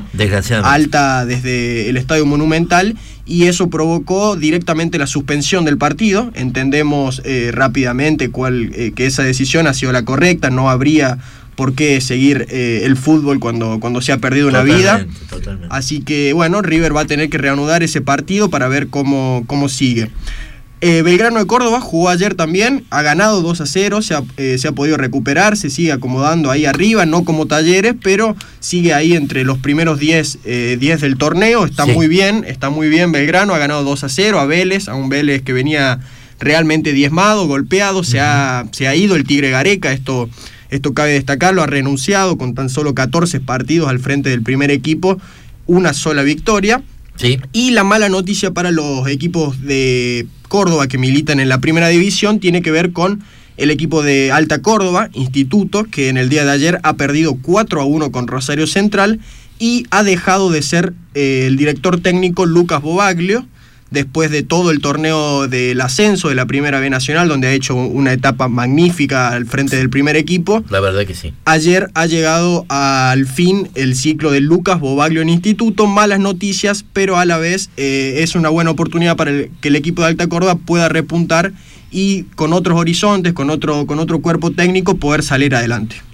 alta desde el Estadio Monumental, y eso provocó directamente la suspensión del partido. Entendemos eh, rápidamente cuál, eh, que esa decisión ha sido la correcta, no habría por qué seguir eh, el fútbol cuando, cuando se ha perdido una totalmente, vida. Totalmente. Así que, bueno, River va a tener que reanudar ese partido para ver cómo, cómo sigue. Eh, Belgrano de Córdoba jugó ayer también, ha ganado dos a cero, se ha, eh, se ha podido recuperar, se sigue acomodando ahí arriba, no como Talleres, pero sigue ahí entre los primeros diez eh, del torneo, está sí. muy bien, está muy bien Belgrano, ha ganado dos a cero a Vélez, a un Vélez que venía realmente diezmado, golpeado, uh-huh. se, ha, se ha ido el Tigre Gareca, esto... Esto cabe destacarlo, ha renunciado con tan solo catorce partidos al frente del primer equipo, una sola victoria. Sí. Y la mala noticia para los equipos de Córdoba que militan en la primera división tiene que ver con el equipo de Alta Córdoba, Instituto, que en el día de ayer ha perdido cuatro a uno con Rosario Central y ha dejado de ser eh, el director técnico Lucas Bobaglio, después de todo el torneo del ascenso de la Primera B Nacional, donde ha hecho una etapa magnífica al frente del primer equipo. La verdad que sí. Ayer ha llegado al fin el ciclo de Lucas Bobaglio en Instituto. Malas noticias, pero a la vez eh, es una buena oportunidad para el, que el equipo de Alta Córdoba pueda repuntar y con otros horizontes, con otro, con otro cuerpo técnico, poder salir adelante.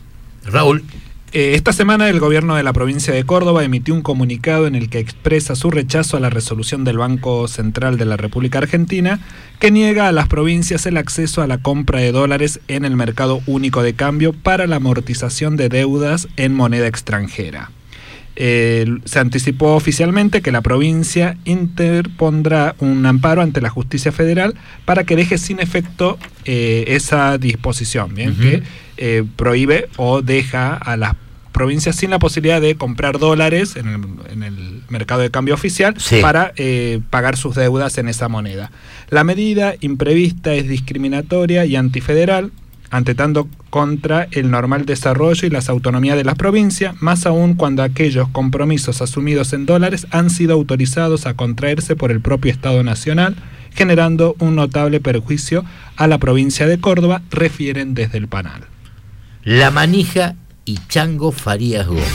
Raúl. Eh, esta semana el gobierno de la provincia de Córdoba emitió un comunicado en el que expresa su rechazo a la resolución del Banco Central de la República Argentina que niega a las provincias el acceso a la compra de dólares en el mercado único de cambio para la amortización de deudas en moneda extranjera. Eh, se anticipó oficialmente que la provincia interpondrá un amparo ante la justicia federal para que deje sin efecto eh, esa disposición, ¿bien? Uh-huh. que eh, prohíbe o deja a las provincias sin la posibilidad de comprar dólares en el, en el mercado de cambio oficial sí. para eh, pagar sus deudas en esa moneda. La medida imprevista es discriminatoria y antifederal, atentando contra el normal desarrollo y las autonomías de las provincias, más aún cuando aquellos compromisos asumidos en dólares han sido autorizados a contraerse por el propio Estado Nacional, generando un notable perjuicio a la provincia de Córdoba, refieren desde el Panal. La Manija y Chango Farías Gómez.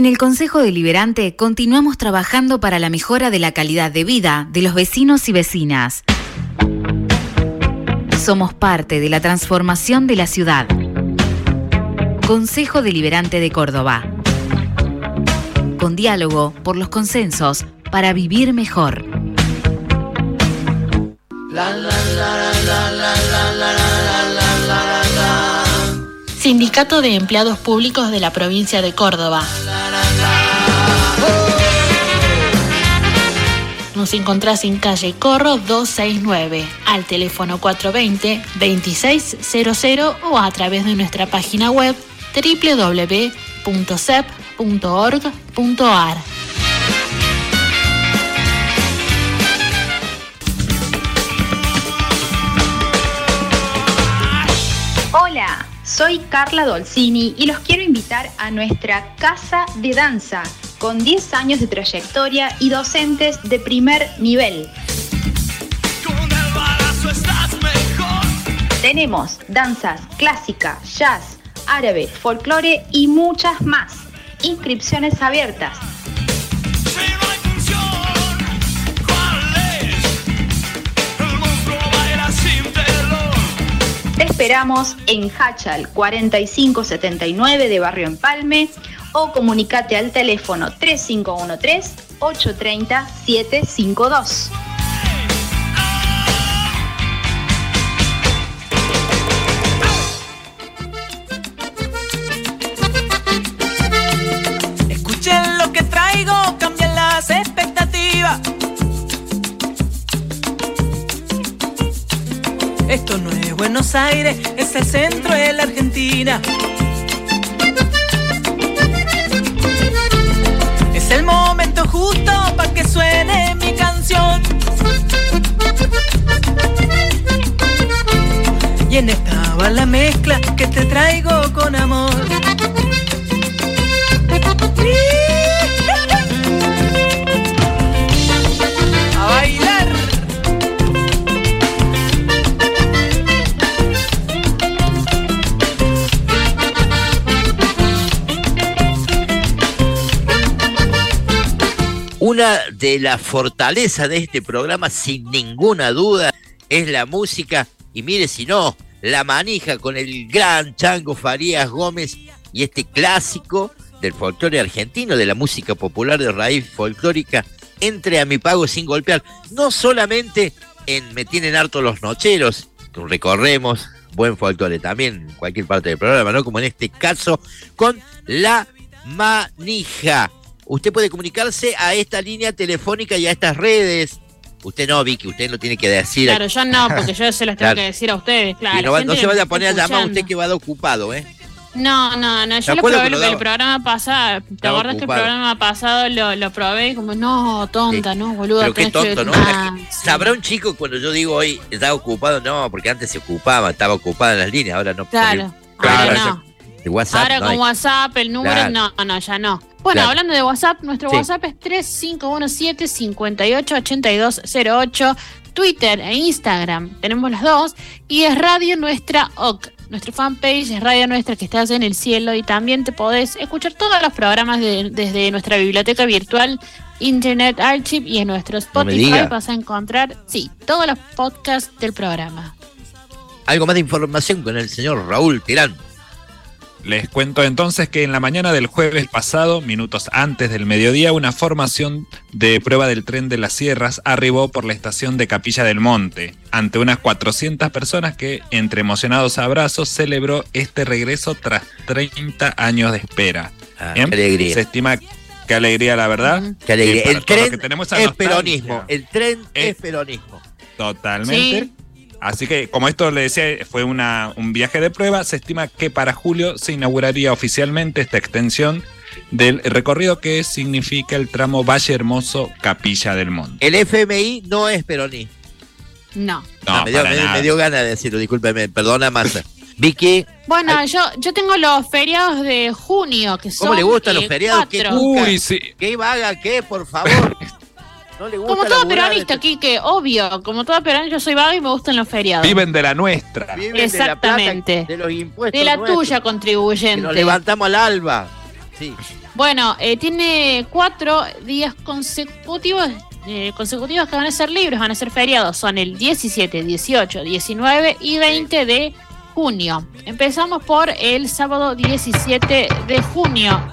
En el Consejo Deliberante continuamos trabajando para la mejora de la calidad de vida de los vecinos y vecinas. Somos parte de la transformación de la ciudad. Consejo Deliberante de Córdoba. Con diálogo por los consensos para vivir mejor. Sindicato de Empleados Públicos de la Provincia de Córdoba. Nos encontrás en calle Corro doscientos sesenta y nueve, al teléfono cuatro dos cero, veintiséis cero cero o a través de nuestra página web doble u doble u doble u punto s e p punto org punto a r. Hola, soy Carla Dolcini y los quiero invitar a nuestra Casa de Danza, con diez años de trayectoria y docentes de primer nivel. Tenemos danzas clásica, jazz, árabe, folclore y muchas más. Inscripciones abiertas. Te esperamos en Hachal cuarenta y cinco setenta y nueve de Barrio Empalme o comunicate al teléfono tres cinco uno tres, ocho tres cero, siete cinco dos. Escuchen lo que traigo, cambian las expectativas. Esto no es Buenos Aires, es el centro de la Argentina. Es el momento justo para que suene mi canción. Y en esta va la mezcla que te traigo con amor. A bailar. Una de las fortalezas de este programa, sin ninguna duda, es la música. Y mire si no, La Manija con el gran Chango Farías Gómez y este clásico del folclore argentino, de la música popular de raíz folclórica, Entre a mi pago sin golpear. No solamente en Me tienen harto los nocheros, que recorremos buen folclore también en cualquier parte del programa, ¿no? Como en este caso con La Manija. Usted puede comunicarse a esta línea telefónica y a estas redes. Usted no, Vicky, usted lo tiene que decir. Claro, yo no, porque yo se los tengo Claro. que decir a ustedes. Claro, Y no, va- no gente se vaya a que poner a está llamar a usted escuchando. que va de ocupado, ¿eh? No, no, no, yo ¿Te lo acuerdas probé que lo el daba? programa pasado. ¿Te Estaba acuerdas que el ocupado. programa pasado lo, lo probé y como, no, tonta, no, boluda? Pero qué tenés que- tonto, ¿no? Ah, Sabrá un chico cuando yo digo hoy está ocupado, no, porque antes se ocupaba, estaba ocupada en las líneas, ahora no. Claro, porque- ahora claro, no. El WhatsApp Ahora no con hay. WhatsApp, el número, Claro. no, no, ya no. Bueno, Claro. hablando de WhatsApp, nuestro Sí. WhatsApp es tres cinco uno siete, cinco ocho, ocho dos cero ocho. Twitter e Instagram, tenemos las dos. Y es Radio Nuestra O C. Nuestra fanpage es Radio Nuestra, que estás en el cielo. Y también te podés escuchar todos los programas de- desde nuestra biblioteca virtual, Internet Archive, y en nuestro No me Spotify diga. vas a encontrar, sí, todos los podcasts del programa. Algo más de información con el señor Raúl Tirán. Les cuento entonces que en la mañana del jueves pasado, minutos antes del mediodía, una formación de prueba del tren de las Sierras arribó por la estación de Capilla del Monte, ante unas cuatrocientas personas que, entre emocionados abrazos, celebró este regreso tras treinta años de espera. Ah, Bien, qué alegría. Se estima, qué alegría la verdad. Qué alegría. que para El todos los tren que tenemos esa es nostalgia. peronismo. El tren es, Es- peronismo. Totalmente. Sí. Así que, como esto le decía, fue una, un viaje de prueba, se estima que para julio se inauguraría oficialmente esta extensión del recorrido que significa el tramo Valle Hermoso Capilla del Monte. El F M I no es peronismo. No. No, me, dio, para me- nada. me dio ganas de decirlo, discúlpeme, perdona, Marta. Vicky, Bueno, yo, yo tengo los feriados de junio, que son ¿cómo le gustan eh, los feriados? ¿Qué cuatro. cuca? Uy, sí. ¿Qué vaga? ¿Qué? Por favor. No le gusta Como todo laburar, peronista, este- Quique, obvio. Como todo peronista, yo soy vaga y me gustan los feriados. Viven de la nuestra. Viven de la Exactamente. plata, de los impuestos De la nuestros, tuya, que contribuyente. nos levantamos al alba. Sí. Bueno, eh, tiene cuatro días consecutivos eh, consecutivos que van a ser libres, van a ser feriados. Son el diecisiete, dieciocho, diecinueve y veinte de junio. Empezamos por el sábado diecisiete de junio.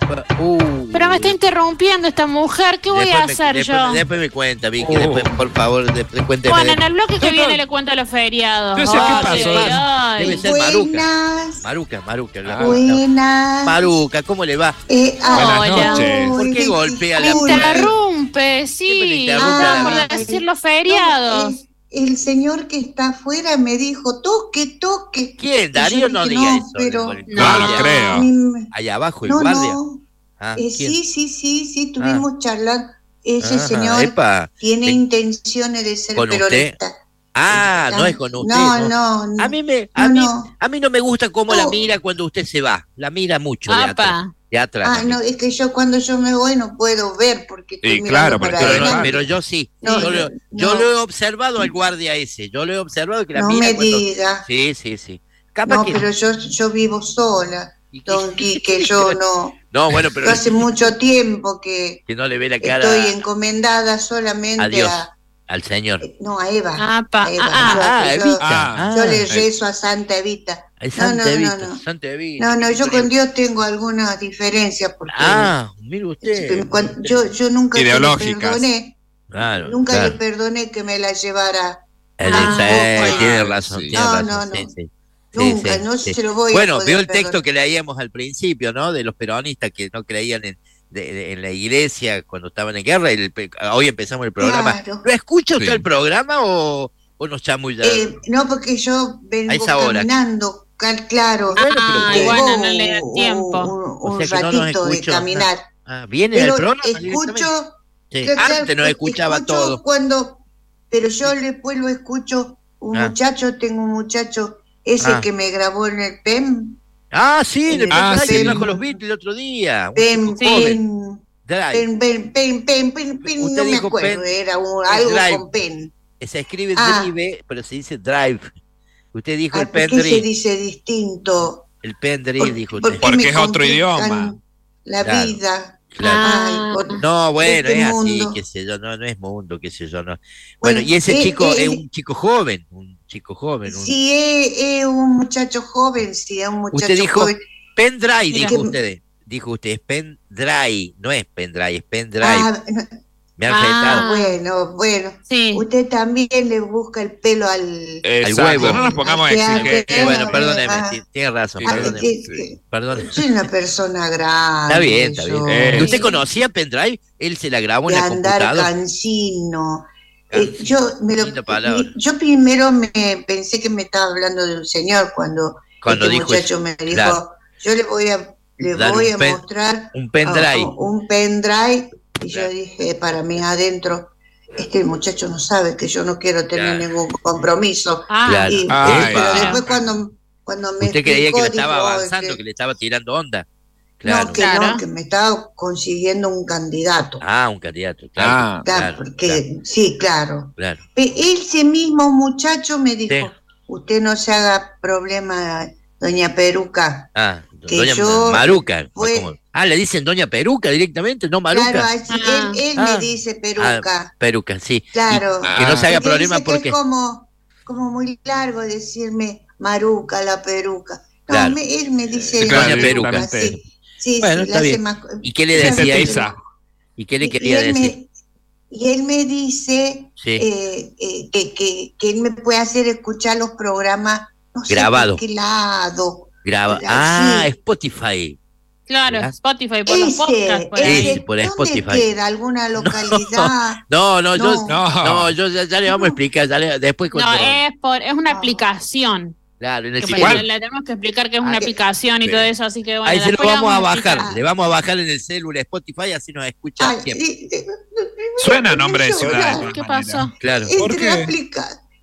Uh, Pero me está interrumpiendo esta mujer. ¿Qué voy a me, hacer después, yo? Después me cuenta, Vicky. Uh. Después, por favor, después cuénteme. Bueno, en el bloque que viene le cuento los feriados. Yo sé Ay, qué pasó. ay, ay. Debe ser Buenas. Maruca. Maruca, Maruca. La, Buenas. Maruca, ¿cómo le va? Eh, Hola. noches. ¿Por qué golpea la Interrumpe, sí. Siempre le interrumpe a la Vamos a vida. decir los feriados. No, el, el señor que está afuera me dijo, toque, toque. ¿Quién? Y Darío yo no dije, diga no, eso. pero- el- el No, no guardia. creo. A mí me- Allá abajo, el No, guardia. no. Ah, Eh, ¿quién? sí, sí, sí, sí, tuvimos charlando. Ese Ajá, señor epa. tiene ¿De- intenciones de ser ¿Con usted? peronista. Ah, Está- no es con usted. No, no, no. A mí me, a No, mí, no. a mí no me gusta cómo la No. mira cuando usted se va. La mira mucho de Apa. atrás. De atrás. Ah, la mira. no, es que yo cuando yo me voy no puedo ver porque estoy Sí, mirando claro, para porque Pero, no, adelante. pero yo sí. No, yo lo, no. yo lo he observado al guardia ese. Yo lo he observado que la No mira me cuando... diga. Sí, sí, sí. Capaz No, que... pero yo, yo vivo sola, ¿Y qué- don Quique, yo no. No, bueno, pero Yo hace mucho tiempo que que no le ve la cara estoy encomendada solamente a Dios, a... al Señor. No, a Eva. Apa. a Eva. Ah, Yo- Ah, yo, Evita. Ah, yo Ah, le rezo a Santa Evita. Ay, No, Santa no, Evita, no, no. Santa Evita. No, no, yo con Dios. Dios tengo algunas diferencias porque Ah, mire usted. cuando- yo, yo nunca le Ideológicas. perdoné, Claro, nunca claro. le perdoné que me la llevara. El Ah, Israel, ojo, tiene ah, razón, sí. tiene No, razón. no, no. Sí, sí. Nunca, Sí, sí, no sí. se lo voy a Bueno, poder vio el perdonar. texto que leíamos al principio, ¿no? De los peronistas que no creían en, de- de- en la iglesia cuando estaban en guerra. Y el pe- hoy empezamos el programa. Claro. ¿Lo escucha usted Sí. el programa o, o nos chamulla? Eh, no, porque yo vengo A esa hora. caminando, cal- claro. Bueno, pero Ah, ¿qué? bueno, Tengo no le da un- tiempo. Un, O un sea que no nos ratito de escuchó. caminar. Ah, ¿viene Pero el programa? escucho, Sí, claro, antes no escuchaba escucho todo. cuando, pero yo después lo escucho. Un Ah. muchacho, tengo un muchacho, ese Ah. que me grabó en el P E M. Ah, sí, En le el Ah, ah, sí. trajo los Beatles el otro día. Un P E M, chico P joven. E M, Drive. P E M, P E M, P E M, P E M, P E M, P E M, Usted no me dijo acuerdo, P E M, era un- es algo Drive. con P E M. Se escribe Ah. Drive, pero se dice Drive. Usted dijo Ah, el ¿por qué se pendrive. dice distinto? El pendrive, dijo ¿Por usted. qué Porque me es otro complican idioma. La Claro. vida. Claro. Ay, por No, bueno, este es así, mundo. qué sé yo, no, no es mundo, qué sé yo, no. Bueno, Bueno, y ese eh, chico eh, es un chico joven, un chico joven. Un... Sí, es, es un muchacho joven, sí, es un muchacho Usted dijo joven. pendrive, Mira. dijo usted. Dijo usted, es pendrive, no es pendrive, es pendrive. Ah, no, Me han Ah. retado. bueno, bueno. Sí. Usted también le busca el pelo al... Exacto, huevo. no nos pongamos a Al que- exigir. al que- Bueno, perdóneme, Ah. sí, tiene razón, Sí, Ah, perdóneme. que- sí. que- Perdóneme. Soy una persona grande. Está bien, está bien. yo. Eh. ¿Y ¿Usted conocía pendrive? Él se la grabó en De la andar computadora. cansino. Eh, Cansino, yo, me lo- linda palabra. yo primero me pensé que me estaba hablando de un señor cuando, Cuando este dijo muchacho eso, me dijo, claro. yo le voy a, le Dar voy un a pen- mostrar un pendrive. a- un pendrive y Claro. yo dije para mí adentro, este muchacho no sabe que yo no quiero tener Claro. ningún compromiso. Ah, Claro. Y- Ay, pero ah. después cuando, cuando me Usted creía que explicó, le estaba dijo, avanzando, que- que le estaba tirando onda. Claro. no, que Claro. no, que me estaba consiguiendo un candidato. Ah, un candidato. Claro, Ah. Claro, claro, porque, claro, sí, claro. claro. Pe- Ese mismo muchacho me dijo, Sí. usted no se haga problema, doña Peruca. Ah, Que doña yo Maruca. fue- ¿cómo? Ah, le dicen doña Peruca directamente, no Maruca. Claro, así- Ah. él, él Ah. me dice Peruca. Ah, Peruca, sí. Claro. Y que no se haga Porque problema dice que porque... es como, como muy largo decirme Maruca, la Peruca. No, Claro. me- él me dice Claro, doña Peruca. así. Sí, Bueno, sí, está la hace bien. más- ¿Y qué le Sí, decía él? Sintetiza. ¿Y qué le Y- quería y él decir? me- y él me dice Sí. eh, eh, que, que, que él me puede hacer escuchar los programas, no sé Grabado. por qué lado. Graba. Sí. Ah, Spotify. claro, ¿Ya? Spotify por los Ese, podcasts. Por ahí. ese, por ¿dónde Spotify. queda? ¿Alguna localidad? No, no, yo, No. no, yo ya, ya le vamos a explicar. Ya le- después cuando... No, es por es una aplicación. Claro, en el Que siguiente- pues, le tenemos que explicar que es una Ah, aplicación y sí. todo eso, así que bueno, Ahí se lo después vamos a explicar. bajar. Le vamos a bajar en el celular Spotify, así nos escucha Ay, siempre. eh, eh, Suena nombre de Llorar. ciudad. de todas ¿Qué maneras. pasó? Claro. ¿Por Entré qué? a aplicar.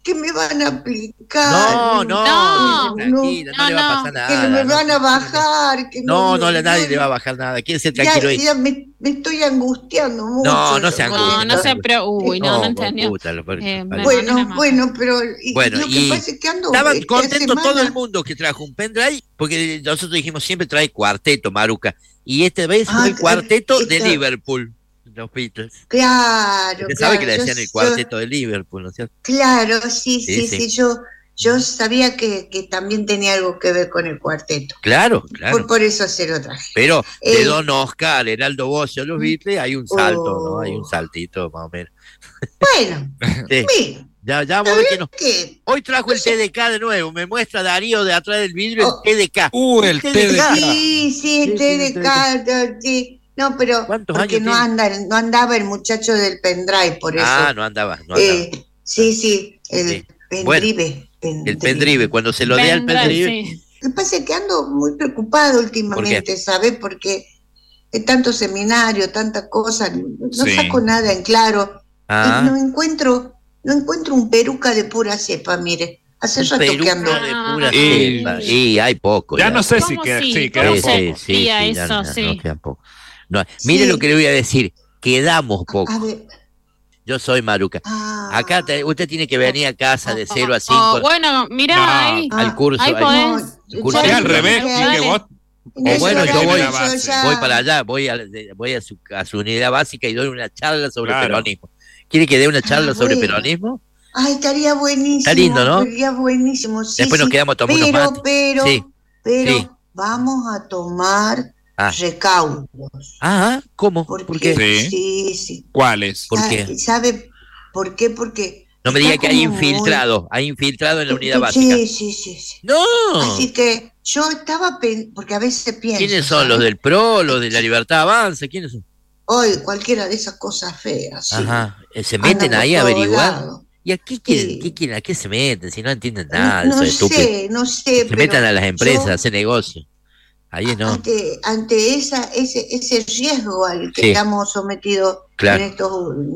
que me van a aplicar. No, no, no, tranquila, no, no, no le va a pasar nada. Que me van a bajar. Que no, no, no, no nadie no, le va a bajar nada. Quédese tranquilo ahí. Ya, ya me, me estoy angustiando mucho. No, no se angustia. No, no se pero uy, no, no, no entendió. Puta, lo, eh, bueno, no bueno, pero y, bueno, lo que y pasa es que ando estaban contentos todo el mundo que trajo un pendrive, porque nosotros dijimos siempre trae cuarteto, Maruca, y esta vez ah, fue el cuarteto esta... de Liverpool. Los Beatles. Claro, Usted claro. sabe que le decían yo, el cuarteto yo, de Liverpool, ¿no es cierto? Claro, sí, sí, sí. sí. sí. Yo, yo sabía que, que también tenía algo que ver con el cuarteto. Claro, claro. Por, por eso se lo traje. Pero eh, de Don Oscar, Heraldo Bocio, los Beatles, hay un salto, oh. ¿no? Hay un saltito más o menos. Bueno, sí. mira. Ya, ya vamos a ver que no. ¿Qué? Hoy trajo el T D K de nuevo, me muestra Darío de atrás del vidrio oh. el T D K. Uh, el, el T D K. Sí, sí, el T D K, sí. No, pero porque no, anda, no andaba el muchacho del pendrive, por eso. Ah, no andaba, no andaba. Eh, sí, sí, el sí. pendrive, bueno, pendrive. El pendrive, cuando se lo dé al pendrive. Sí. Lo que pasa es que ando muy preocupado últimamente, ¿por ¿sabes? Porque es tanto seminario, tanta cosa, no sí. saco nada en claro. Ah. Y no encuentro, no encuentro un peruca de pura cepa, mire. Hace rato que ando. De pura y, cepa. Y hay poco. Ya, ya no sé si queda, sí, sí, queda sí, poco. Sí, sí, sí, eso, no, sí. No, queda poco. No, mire sí. lo que le voy a decir, quedamos poco. A ver. Yo soy Maruca. Ah. Acá te, usted tiene que venir a casa de cero a cinco. Oh, bueno, mirá no, ahí. Al curso. Ahí podés. Al curso es al revés, que vos. O bueno, yo voy, voy para allá, voy, a, voy a, su, a su unidad básica y doy una charla sobre claro. peronismo. ¿Quiere que dé una charla ah, sobre bueno. peronismo? Ay, estaría buenísimo. Está lindo, ¿no? Estaría buenísimo. Sí, Después sí. nos quedamos tomando pero, unos mates. Pero, sí. pero, sí. vamos a tomar ah. recaudos. Ah, ¿cómo? Porque, ¿Por qué? Sí, sí. sí. ¿Cuáles? ¿Por qué? ¿Sabe por qué? Porque... No me diga que hay infiltrado, muy... hay infiltrado en la unidad sí, básica. Sí, sí, sí, sí. ¡No! Así que yo estaba, pen... porque a veces pienso... ¿Quiénes son? ¿sabes? ¿Los del P R O, los de la Libertad Avanza? ¿Quiénes son? Hoy, cualquiera de esas cosas feas. Sí. Ajá, se meten ahí a averiguar. Lado. ¿Y a qué quieren, sí. qué quieren, a qué se meten? Si no entienden nada, no, no eso sé, estúpido. No sé, se metan a las empresas, a hacer negocio. Ahí no. Ante, ante esa, ese, ese riesgo al que sí. estamos sometidos claro. en estos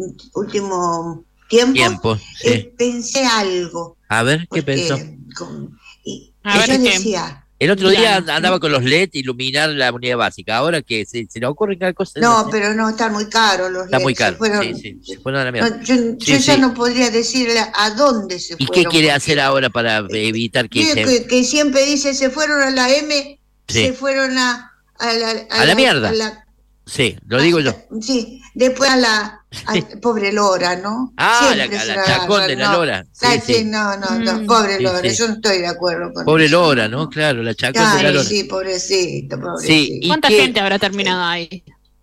últimos tiempos, Tiempo, sí. eh, pensé algo. A ver, ¿qué pensó? Con, y, a yo ver, decía... El otro día claro. andaba con los L E D iluminar la unidad básica. Ahora que se, se le ocurre cada cosa. No, no pero no, están muy caros los Está L E D. muy caro. Fueron, sí, sí, se fueron a la mierda. No, yo sí, yo sí. ya no podría decirle a dónde se ¿Y fueron. ¿Y qué quiere hacer ahora para evitar que, se... que, que siempre dice se fueron a la M, sí. se fueron a, a la... A, a la, la mierda. A la, sí, lo digo yo. Sí, después a la... Al, pobre Lora, ¿no? Ah, la, la, la chacón la, de la Lora. Sí, la, sí. No, no, no, mm, pobre Lora, sí, sí. yo no estoy de acuerdo con Pobre eso. Lora, ¿no? Claro, la chacón claro, de la Lora. Sí, pobrecito, pobrecito. Sí, ¿cuánta qué? gente habrá terminado ahí?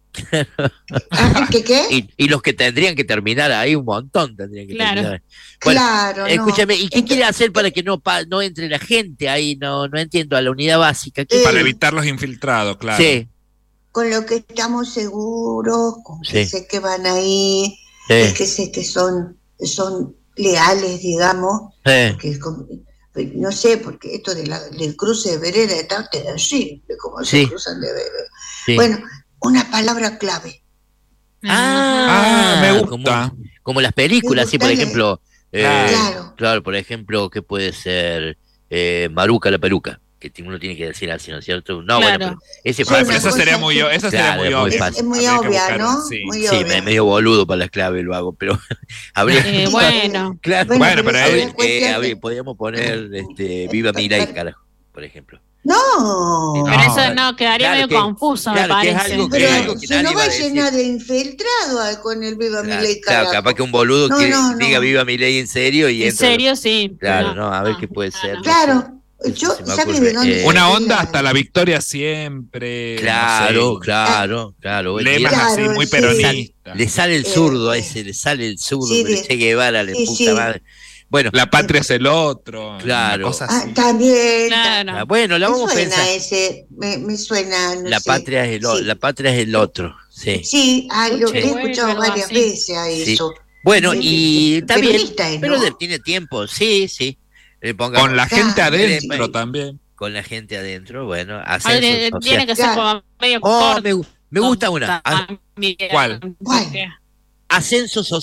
¿Qué qué? Y, y los que tendrían que terminar ahí, un montón tendrían que claro. terminar. Bueno, claro, escúchame, ¿y qué Entonces, quiere hacer para que no pa, no entre la gente ahí? No no entiendo, a la unidad básica. ¿Qué? Eh, para evitar los infiltrados, claro. Sí. Con lo que estamos seguros, con que sí. sé que van ahí, sí. que sé que son, son leales, digamos. Sí. Porque con, no sé, porque esto de la, del cruce de vereda está terrible, como sí. se cruzan de vereda. Sí. Bueno, una palabra clave. Ah, ah me gusta. Como, como las películas, sí, por ejemplo. Eh, claro. Claro, por ejemplo, ¿qué puede ser? Eh, Maruca la peruca. Que uno tiene que decir así, ¿no es cierto? No, claro. bueno, pero ese bueno, pero eso sería muy, eso claro, sería muy obvio. Es, es muy obvia, ¿no? Sí, muy sí obvia. me, medio boludo para las claves lo hago, pero habría. Eh, bueno, claro, bueno, bueno, pero pero eh, eh, habría, podríamos poner este, Viva Milei, carajo, por ejemplo. No, pero no, eso no, quedaría claro medio que, confuso, claro, me que parece. Es algo que, pero algo que se no va a decir. llenar de infiltrado con el Viva claro, Milei, claro, carajo. capaz que un boludo no, que no, diga no. Viva Milei en serio y en entra, serio, sí. Claro, no, no, a ver no, qué puede no, ser. no. Claro. Yo, ¿sabe de dónde eh, una onda hasta la victoria siempre. Claro, no sé. claro, claro. Lemas claro, así, muy sí. peronistas. Le sale el zurdo a ese, le sale el zurdo, sí, le Che Guevara, le sí, puta sí. madre. Bueno, la patria es el otro. Claro. Cosa Ah, así. también. Claro. Bueno, la me vamos a suena pensar. ese, me, me suena. No la sé. patria es el o- sí. la patria es el otro, sí. Sí, ah, lo Sí. he escuchado Bueno, varias sí. veces a Sí. eso. Bueno, Sí, y sí, también, peronista es, pero ¿no? de- tiene tiempo, sí, sí. Le pongamos- Con la gente Claro, adentro sí. también. con la gente adentro, bueno, Ah, ascenso de- social. tiene que ser como medio Oh, corto. me, gu- me gusta una. A- también. ¿Cuál? ¿Cuál? ascenso social.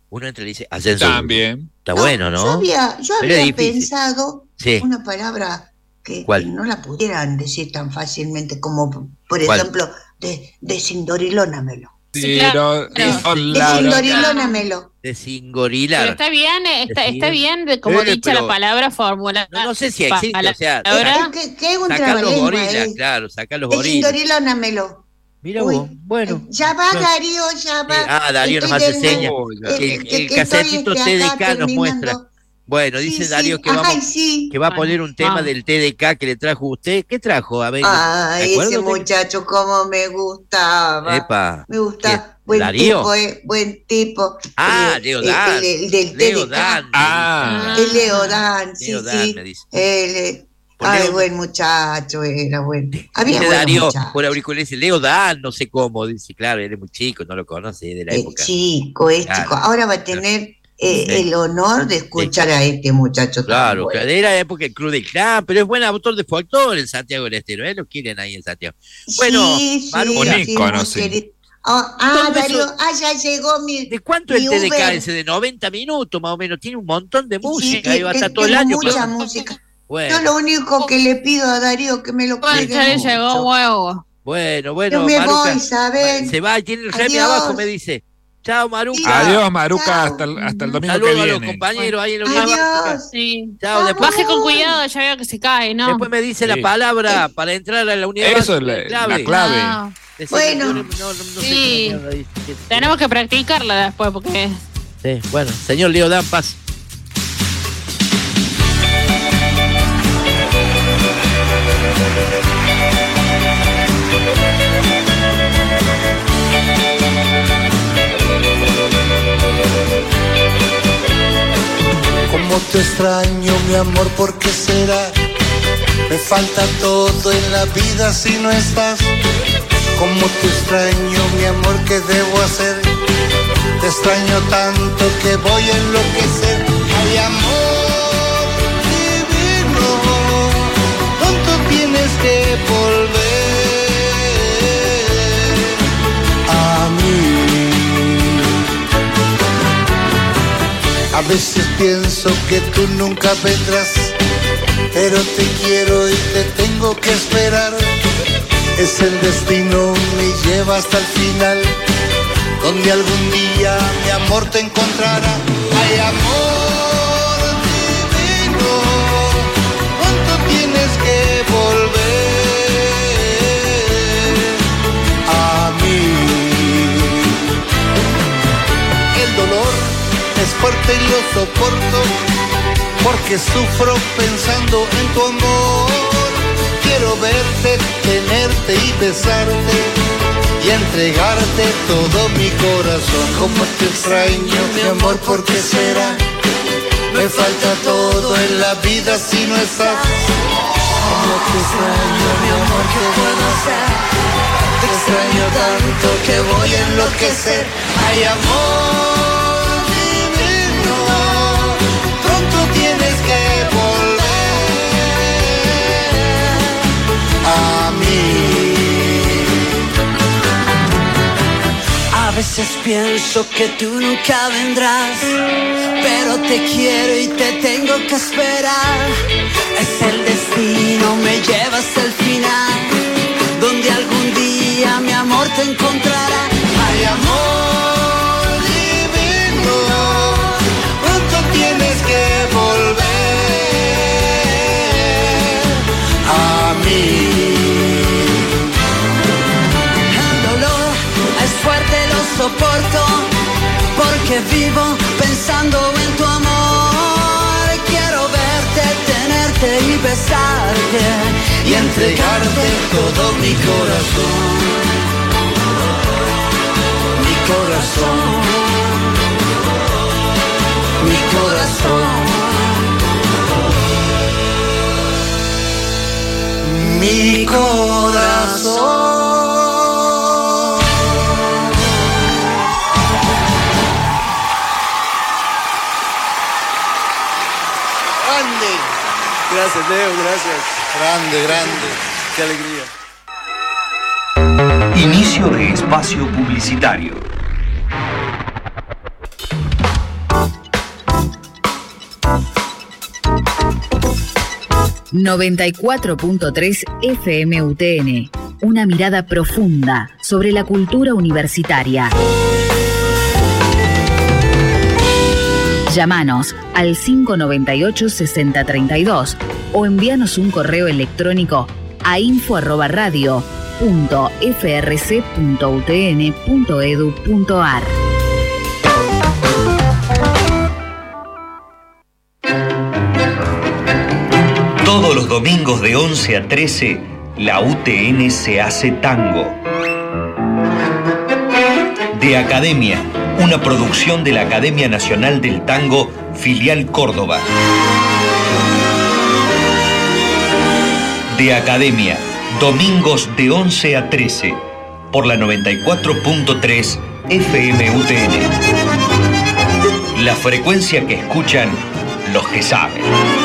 Uno entra y dice ascenso. También. Está no, bueno, ¿no? Yo había, yo había pensado sí. una palabra que, que no la pudieran decir tan fácilmente como, por ¿Cuál? ejemplo, de, desindorilónamelo. Sí, claro. Desindorilónamelo. Desingorilar. Pero está bien, está, está bien de como eh, dicha la palabra fórmula. No, no sé si existe, o sea, ¿qué, qué es un sacar los gorilas, eh? claro, sacar los gorilas. Desindorilónamelo. Mira vos, bueno. Ya va, no. Darío, ya va. Eh, ah, Darío nos hace señas. El, el, el casetito T D K nos muestra. Bueno, dice sí, Darío sí. que, vamos, Ay, sí. que va a poner un tema ah. del T D K que le trajo usted. ¿Qué trajo? A ver. Ay, ese muchacho, cómo me gustaba. Epa. Me gusta. Buen ¿Darío? tipo, eh, buen tipo. Ah, eh, Leo Dan. El, el, el del Leo T D K. Dan. Ah. El Leo Dan, sí, Leo Dan, sí. Me dice. El, Ay, Leo, buen muchacho, era bueno. Había dice Darío, muchachos. Por auricular dice, Leo Dan, no sé cómo. Dice, claro, él es muy chico, no lo conoce, es de la es época. chico, es claro. chico. Ahora va a tener eh, sí. el honor de escuchar sí. a este muchacho. Claro, bueno. Era la época del Club del Clan, pero es buen autor de folclore en Santiago del Estero, ¿eh? Lo quieren ahí en Santiago. Bueno, sí, Maruca, sí, sí, Oh, ah, Darío, ah, ya llegó mi. ¿De cuánto mi el T D K Uber. ese? De noventa minutos más o menos. Tiene un montón de música. Sí, ahí va a estar que, todo el año. Mucha pero... música. Bueno. Yo lo único que le pido a Darío que me lo cuelgue. Ya le llegó huevo. Bueno, bueno, Yo me Maruca, voy, ¿saben? Se va y tiene el remi abajo, me dice. Chao, Maruca. Sí, adiós, Maruca, chao. Hasta, el, hasta el domingo Saludos que viene. a los compañeros ahí en el Adiós. Sí. Chao, después... Baje con cuidado, ya veo que se cae, ¿no? Después me dice sí. la palabra sí. para entrar a la unidad. Eso es la clave. La clave. No. Bueno, no, no, no sí. Sé tenemos que practicarla después porque... Sí, bueno, señor Leo Dan, paz. Cómo te extraño, mi amor, ¿por qué será? Me falta todo en la vida si no estás. Cómo te extraño, mi amor, ¿qué debo hacer? Te extraño tanto que voy a enloquecer. Ay, amor divino, pronto tienes que volver a mí. A veces pienso que tú nunca vendrás, pero te quiero y te tengo que esperar. Es el destino, me lleva hasta el final, donde algún día mi amor te encontrará. Ay, amor divino, ¿cuánto tienes que volver a mí? El dolor es fuerte y lo soporto, porque sufro pensando en tu amor. Quiero verte, tenerte y besarte y entregarte todo mi corazón. Como te extraño, mi amor, ¿por qué será? Me falta todo en la vida si no estás. Como te extraño, mi amor, ¿qué puedo hacer? Te extraño tanto que voy a enloquecer. Ay, amor divino, pronto tienes que volver a mí. A veces pienso que tú nunca vendrás, pero te quiero y te tengo que esperar. Es el destino, me lleva hasta el final, donde algún día mi amor te encontrará. Ay, amor divino, pronto tienes que volver a mí. Soporto, porque vivo pensando en tu amor. Quiero verte, tenerte y besarte y entregarte todo mi corazón. Mi corazón, mi corazón, mi corazón. Gracias, Leo, gracias. Grande, grande. Qué alegría. Inicio de espacio publicitario. noventa y cuatro punto tres F M U T N. Una mirada profunda sobre la cultura universitaria. Llámanos al cinco noventa y ocho, sesenta treinta y dos o envíanos un correo electrónico a info arroba radio punto f r c punto u t n punto e d u punto a r. Todos los domingos de once a trece, la U T N se hace tango. De Academia, una producción de la Academia Nacional del Tango, filial Córdoba. De Academia, domingos de once a trece, por la noventa y cuatro punto tres F M U T N. La frecuencia que escuchan los que saben.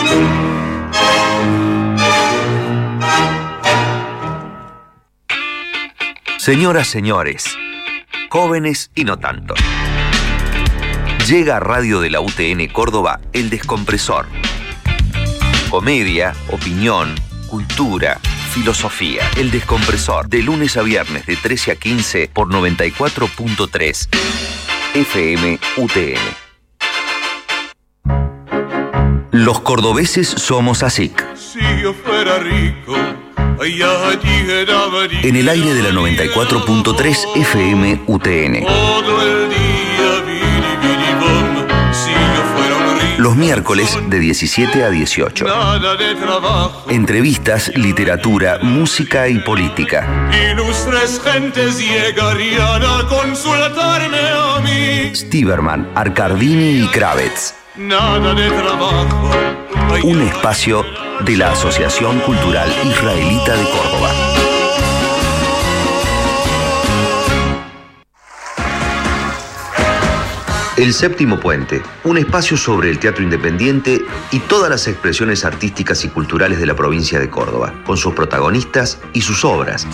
Señoras, señores, jóvenes y no tanto. Llega a Radio de la U T N Córdoba El Descompresor. Comedia, opinión, cultura, filosofía. El Descompresor, de lunes a viernes de trece a quince por noventa y cuatro punto tres F M U T N. Los cordobeses somos así. Si yo fuera rico, en el aire de la noventa y cuatro punto tres F M U T N. Los miércoles de diecisiete a dieciocho. Entrevistas, literatura, música y política. Ilustres gentes llegarían a consultarme a mí. Stiberman, Arcardini y Kravets. Nada de trabajo. Un espacio de la Asociación Cultural Israelita de Córdoba. El Séptimo Puente, un espacio sobre el teatro independiente y todas las expresiones artísticas y culturales de la provincia de Córdoba, con sus protagonistas y sus obras.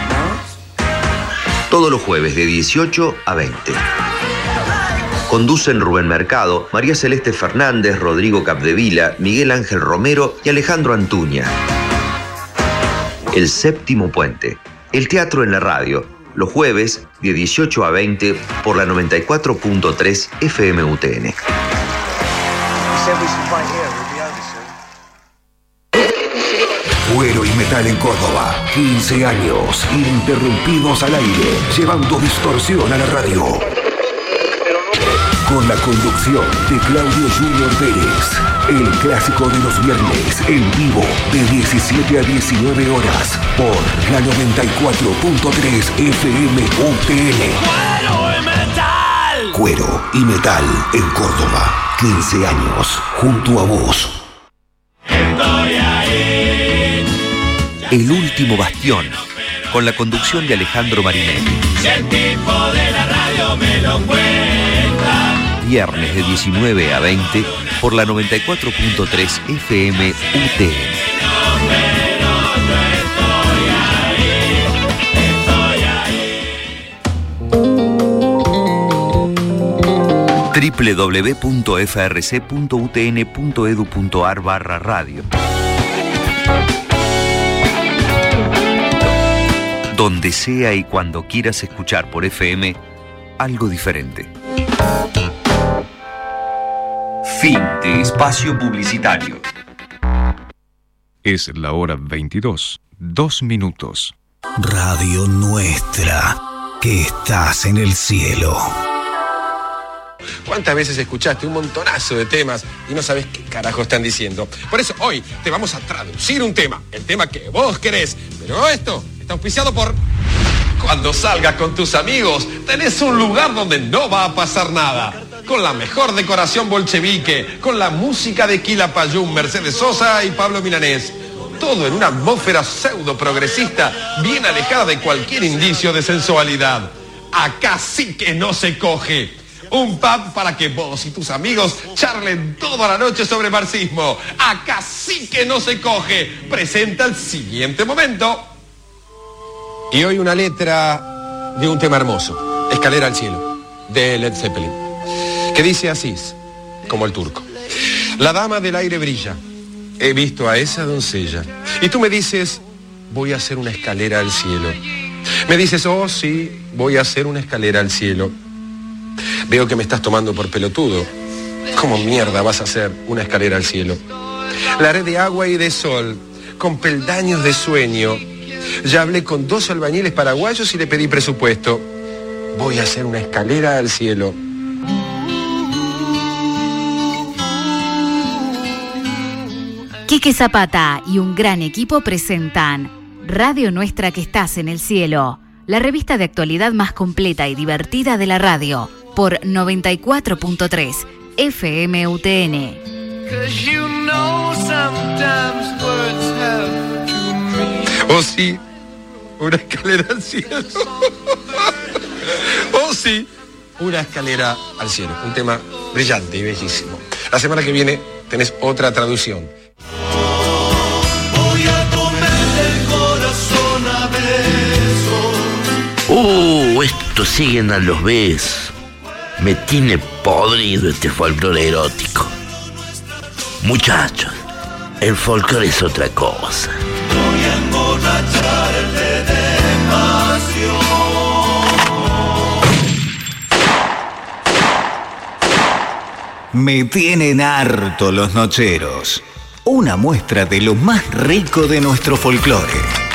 Todos los jueves de dieciocho a veinte. Conducen Rubén Mercado, María Celeste Fernández, Rodrigo Capdevila, Miguel Ángel Romero y Alejandro Antuña. El Séptimo Puente, el teatro en la radio, los jueves de dieciocho a veinte por la noventa y cuatro punto tres F M U T N. Cuero y metal en Córdoba, quince años, ininterrumpidos al aire, llevando distorsión a la radio. Con la conducción de Claudio Junior Pérez. El clásico de los viernes, en vivo, de diecisiete a diecinueve horas, por la noventa y cuatro punto tres F M U T N. ¡Cuero y metal! Cuero y metal en Córdoba. quince años, junto a vos. Estoy ahí. El último bastión, con la conducción de Alejandro Marinetti. Si el tipo de la radio me lo cuenta. Viernes de diecinueve a veinte por la noventa y cuatro punto tres F M U T N. w w w punto f r c punto u t n punto e d u punto a r barra radio. Donde sea y cuando quieras escuchar por F M algo diferente. Fin de espacio publicitario. Es la hora veintidós, dos minutos. Radio Nuestra, que estás en el cielo. ¿Cuántas veces escuchaste un montonazo de temas y no sabes qué carajo están diciendo? Por eso hoy te vamos a traducir un tema, el tema que vos querés. Pero esto está auspiciado por... Cuando salgas con tus amigos, tenés un lugar donde no va a pasar nada. Con la mejor decoración bolchevique, con la música de Quilapayún, Mercedes Sosa y Pablo Milanés. Todo en una atmósfera pseudo progresista, bien alejada de cualquier indicio de sensualidad. Acá sí que no se coge. Un pub para que vos y tus amigos charlen toda la noche sobre marxismo. Acá sí que no se coge. Presenta el siguiente momento. Y hoy una letra de un tema hermoso, Escalera al cielo, de Led Zeppelin, que dice así, como el turco. La dama del aire brilla, he visto a esa doncella. Y tú me dices, voy a hacer una escalera al cielo. Me dices, oh sí, voy a hacer una escalera al cielo. Veo que me estás tomando por pelotudo. ¿Cómo mierda vas a hacer una escalera al cielo? La haré de agua y de sol, con peldaños de sueño. Ya hablé con dos albañiles paraguayos y le pedí presupuesto. Voy a hacer una escalera al cielo. Quique Zapata y un gran equipo presentan Radio Nuestra que estás en el cielo, la revista de actualidad más completa y divertida de la radio, por noventa y cuatro punto tres F M U T N. Oh sí, una escalera al cielo. Oh sí, una escalera al cielo. Un tema brillante y bellísimo. La semana que viene tenés otra traducción. Voy a comer el corazón a besos. Uh, esto siguen a los besos. Me tiene podrido este folclore erótico. Muchachos, el folclore es otra cosa. Voy a emborracharte de pasión. Me tienen harto los nocheros. Una muestra de lo más rico de nuestro folclore.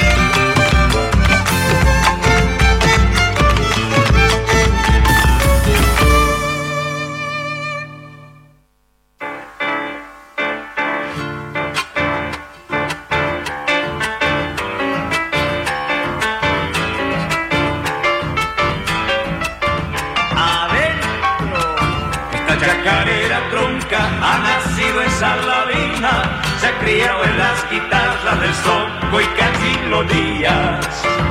En las guitarras del Sonco y Camilo Díaz.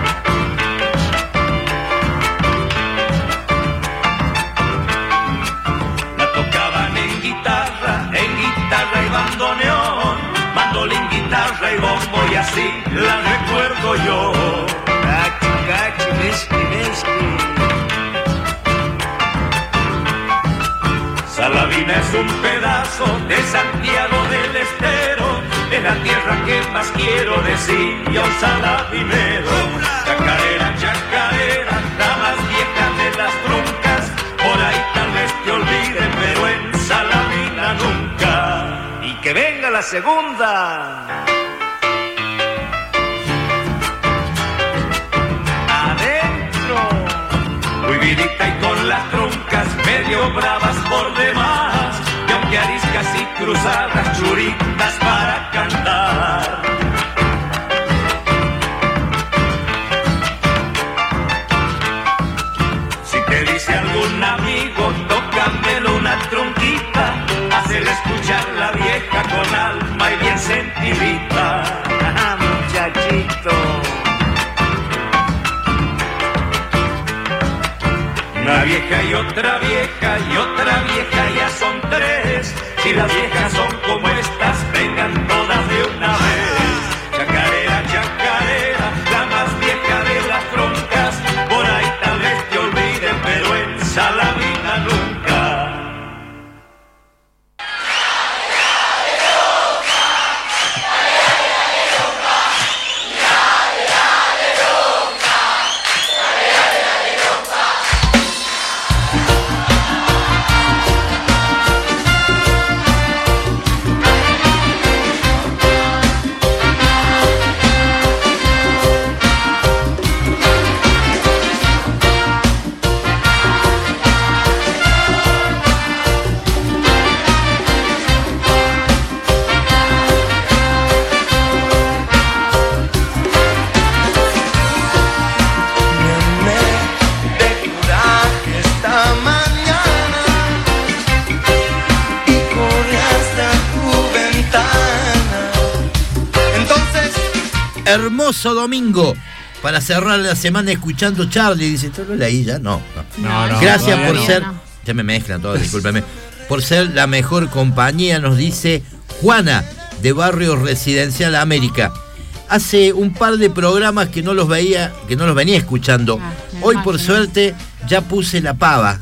La tocaban en guitarra, en guitarra y bandoneón, mandolín, guitarra y bombo y así la recuerdo yo. Cachi, cachi, mezqui, mezqui. Salavina es un pedazo de Santiago del Estero, de la tierra que más quiero decir, yo saladinero. Chacarera, chacarera, la más vieja de las troncas, por ahí tal vez te olviden, pero en Saladina nunca. Y que venga la segunda. Adentro, muy vidita y con las troncas medio bravas por demás, y aunque ariscas y cruzadas, churitas para cantar. Si te dice algún amigo, tócamelo una tronquita, hacerle escuchar la vieja con alma y bien sentidita. Ah, muchachito. Una vieja y otra vieja y otra vieja, ya son tres. Si las viejas son como estas, vengan todas de una vez. Chacarera, chacarera, la más vieja de las troncas, por ahí tal vez te olviden, pero en Saladina nunca. Hermoso domingo para cerrar la semana escuchando Charlie. Dice, ¿tú lo leí ya? No, no. no, no Gracias por no. ser. Ya me mezclan todos, discúlpeme. Por ser la mejor compañía, nos dice Juana, de Barrio Residencial América. Hace un par de programas que no los veía, que no los venía escuchando. Ah, Hoy, por suerte, ya puse la pava. Ah.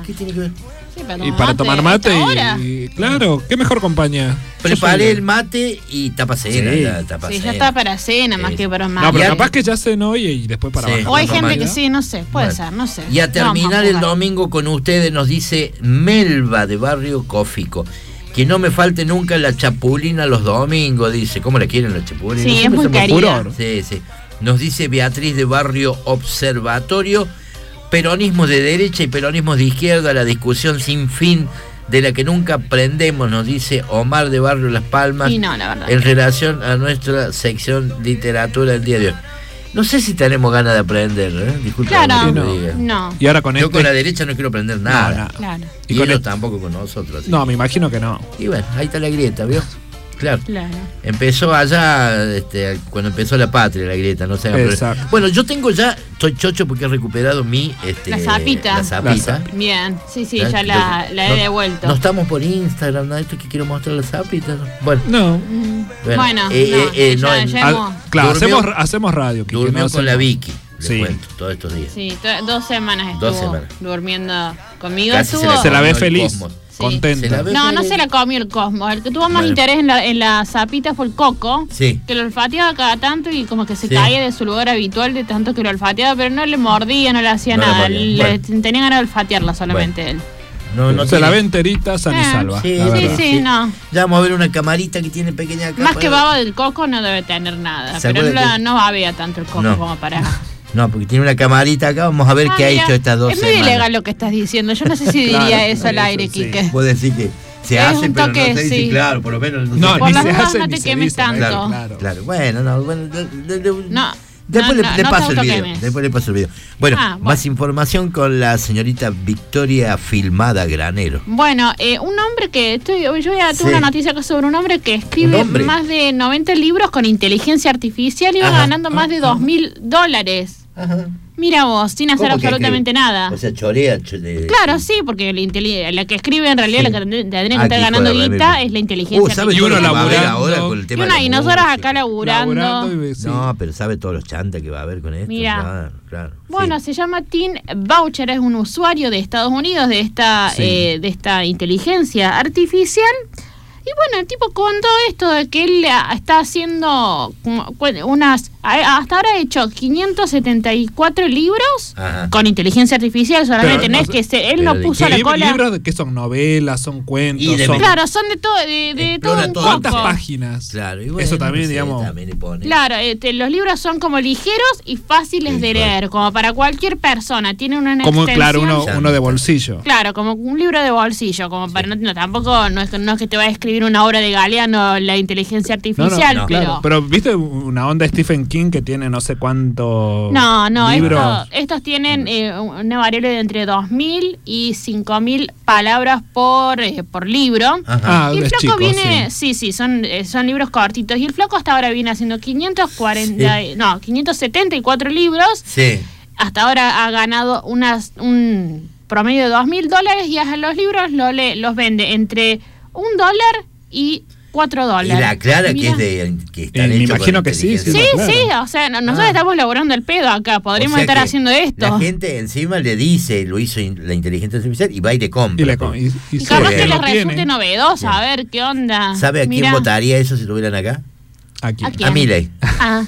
¿Qué tiene que ver? Sí, para y para mate, tomar mate y, y claro, qué mejor compañía. Preparé el mate y tapa cena. Sí, la, tapa sí cena. ya está para cena más sí. que para mate. No, pero capaz que ya cenó y, y después para sí. abajo. O hay gente que sí, no sé, puede bueno. ser, no sé. Y a terminar el domingo con ustedes nos dice Melba de Barrio Cófico. Que no me falte nunca la chapulina los domingos, dice. ¿Cómo la quieren la chapulina? Sí, es muy querida. Sí, sí. Nos dice Beatriz de Barrio Observatorio. Peronismo de derecha y peronismo de izquierda, la discusión sin fin de la que nunca aprendemos, nos dice Omar de Barrio Las Palmas. Y no, la verdad. En relación a nuestra sección literatura del día de hoy. No sé si tenemos ganas de aprender, ¿eh? Disculpa. Claro, no. no. Y ahora con Yo este... con la derecha no quiero aprender nada. No, no. Claro. Y, y con ellos el... tampoco con nosotros. Así. No, me imagino que no. Y bueno, ahí está la grieta, ¿vio? Claro. claro. Empezó allá, este, cuando empezó la patria, la grieta, no sé. Exacto. Bueno, yo tengo ya, estoy chocho porque he recuperado mi... Este, la zapita. La zapita. La Bien, sí, sí, ya la, la he no, devuelto. No estamos por Instagram, ¿no? Esto que quiero mostrar la zapita. Bueno. No. Mm. Bueno, bueno eh, no, eh, eh, ya, no, ya al, hemos... Claro, durmió, hacemos, hacemos radio. Durmió no con hacemos. la Vicky, les sí. cuento, todos estos días. Sí, dos semanas estuvo dos semanas. durmiendo conmigo. Casi estuvo... se, la se la ve feliz. Sí. Contenta. No, no se la comió el Cosmo. El que tuvo más bueno. interés en la, en la zapita fue el Coco. Sí. Que lo olfateaba cada tanto y como que se sí. caía de su lugar habitual de tanto que lo olfateaba, pero no le mordía, no le hacía no nada. Le le, bueno. tenía ganas de olfatearla solamente bueno. él. No, no se tiene... la ve enterita, sana y salva. Sí, sí, sí, sí, no. Ya vamos a ver una camarita que tiene pequeña capa. Más que baba del Coco no debe tener nada. Pero no, la, no babea tanto el Coco no. como para... No, porque tiene una camarita acá, vamos a ver ah, qué mira, ha hecho estas dos es semanas. Es muy ilegal lo que estás diciendo, yo no sé si claro, diría eso al eso, aire, sí. Quique. Puedes decir que se es hace, pero toque, no se dice, sí. claro, por lo menos... No, no por ni las se dudas hace, no ni te se quemes dice, tanto. Claro, claro, claro. Bueno, no, bueno... De, de, de, no. Después no, le, le no, paso no el video. Después le paso el video. Bueno, ah, bueno, más información con la señorita Victoria Filmada Granero. Bueno, eh, un hombre que estoy, yo voy a tengo sí. una noticia acá sobre un hombre que escribe hombre? más de noventa libros con inteligencia artificial y va ganando más de dos mil dólares. Ajá. Mira vos, sin hacer absolutamente que, nada. O sea, chorea. De, claro, sí, porque la, la que escribe en realidad, sí. la que tendría que estar ganando guita es la inteligencia uh, ¿sabe artificial. Y uno laburando. Ahora con el tema y, una, de y nosotros acá laburando. laburando y, sí. No, pero sabe todos los chantas que va a haber con esto. Mira. Claro, claro. Bueno, sí. se llama Tim Boucher, es un usuario de Estados Unidos de esta, sí. eh, de esta inteligencia artificial. Y bueno, el tipo contó esto de que él está haciendo unas... Hasta ahora ha hecho quinientos setenta y cuatro libros Ajá. con inteligencia artificial solamente. Pero no, no es que se, él no puso la cola... ¿Libros que son novelas, son cuentos? Y de son... Claro, son de todo de, de todo un poco. ¿Cuántas páginas? Claro, y bueno, eso también, sí, digamos... También le pone. Claro, este, los libros son como ligeros y fáciles sí, de leer, claro. como para cualquier persona. Tiene una como, extensión... Claro, uno, uno de bolsillo. Claro, como un libro de bolsillo, como sí. para... No, no, tampoco no es, no es que te va a escribir una obra de Galeano la inteligencia artificial, no, no, no. pero... Claro. Pero, ¿viste una onda Stephen King que tiene no sé cuánto No, no, libros? Esto, estos tienen eh, una variable de entre dos mil y cinco mil palabras por, eh, por libro. Ajá. Ah, y el flaco chico, viene, sí, sí, sí son, eh, son libros cortitos. Y el flaco hasta ahora viene haciendo quinientos cuarenta, sí. no, quinientos setenta y cuatro libros. Sí. Hasta ahora ha ganado unas un promedio de dos mil dólares y a los libros lo le, los vende entre un dólar y cuatro dólares. Y la clara que es de que están eh, hechos me imagino que sí, sí. Sí, claro. sí, o sea, nosotros ah. estamos laburando el pedo acá, podríamos o sea estar haciendo esto. La gente encima le dice, lo hizo la inteligencia artificial y va y le compra. Y, le com y, y, y capaz que les resulte tiene. novedoso, a ver qué onda. ¿Sabe a Mira. quién votaría eso si estuvieran acá? ¿A quién? ¿A quién? A Milei. Ah.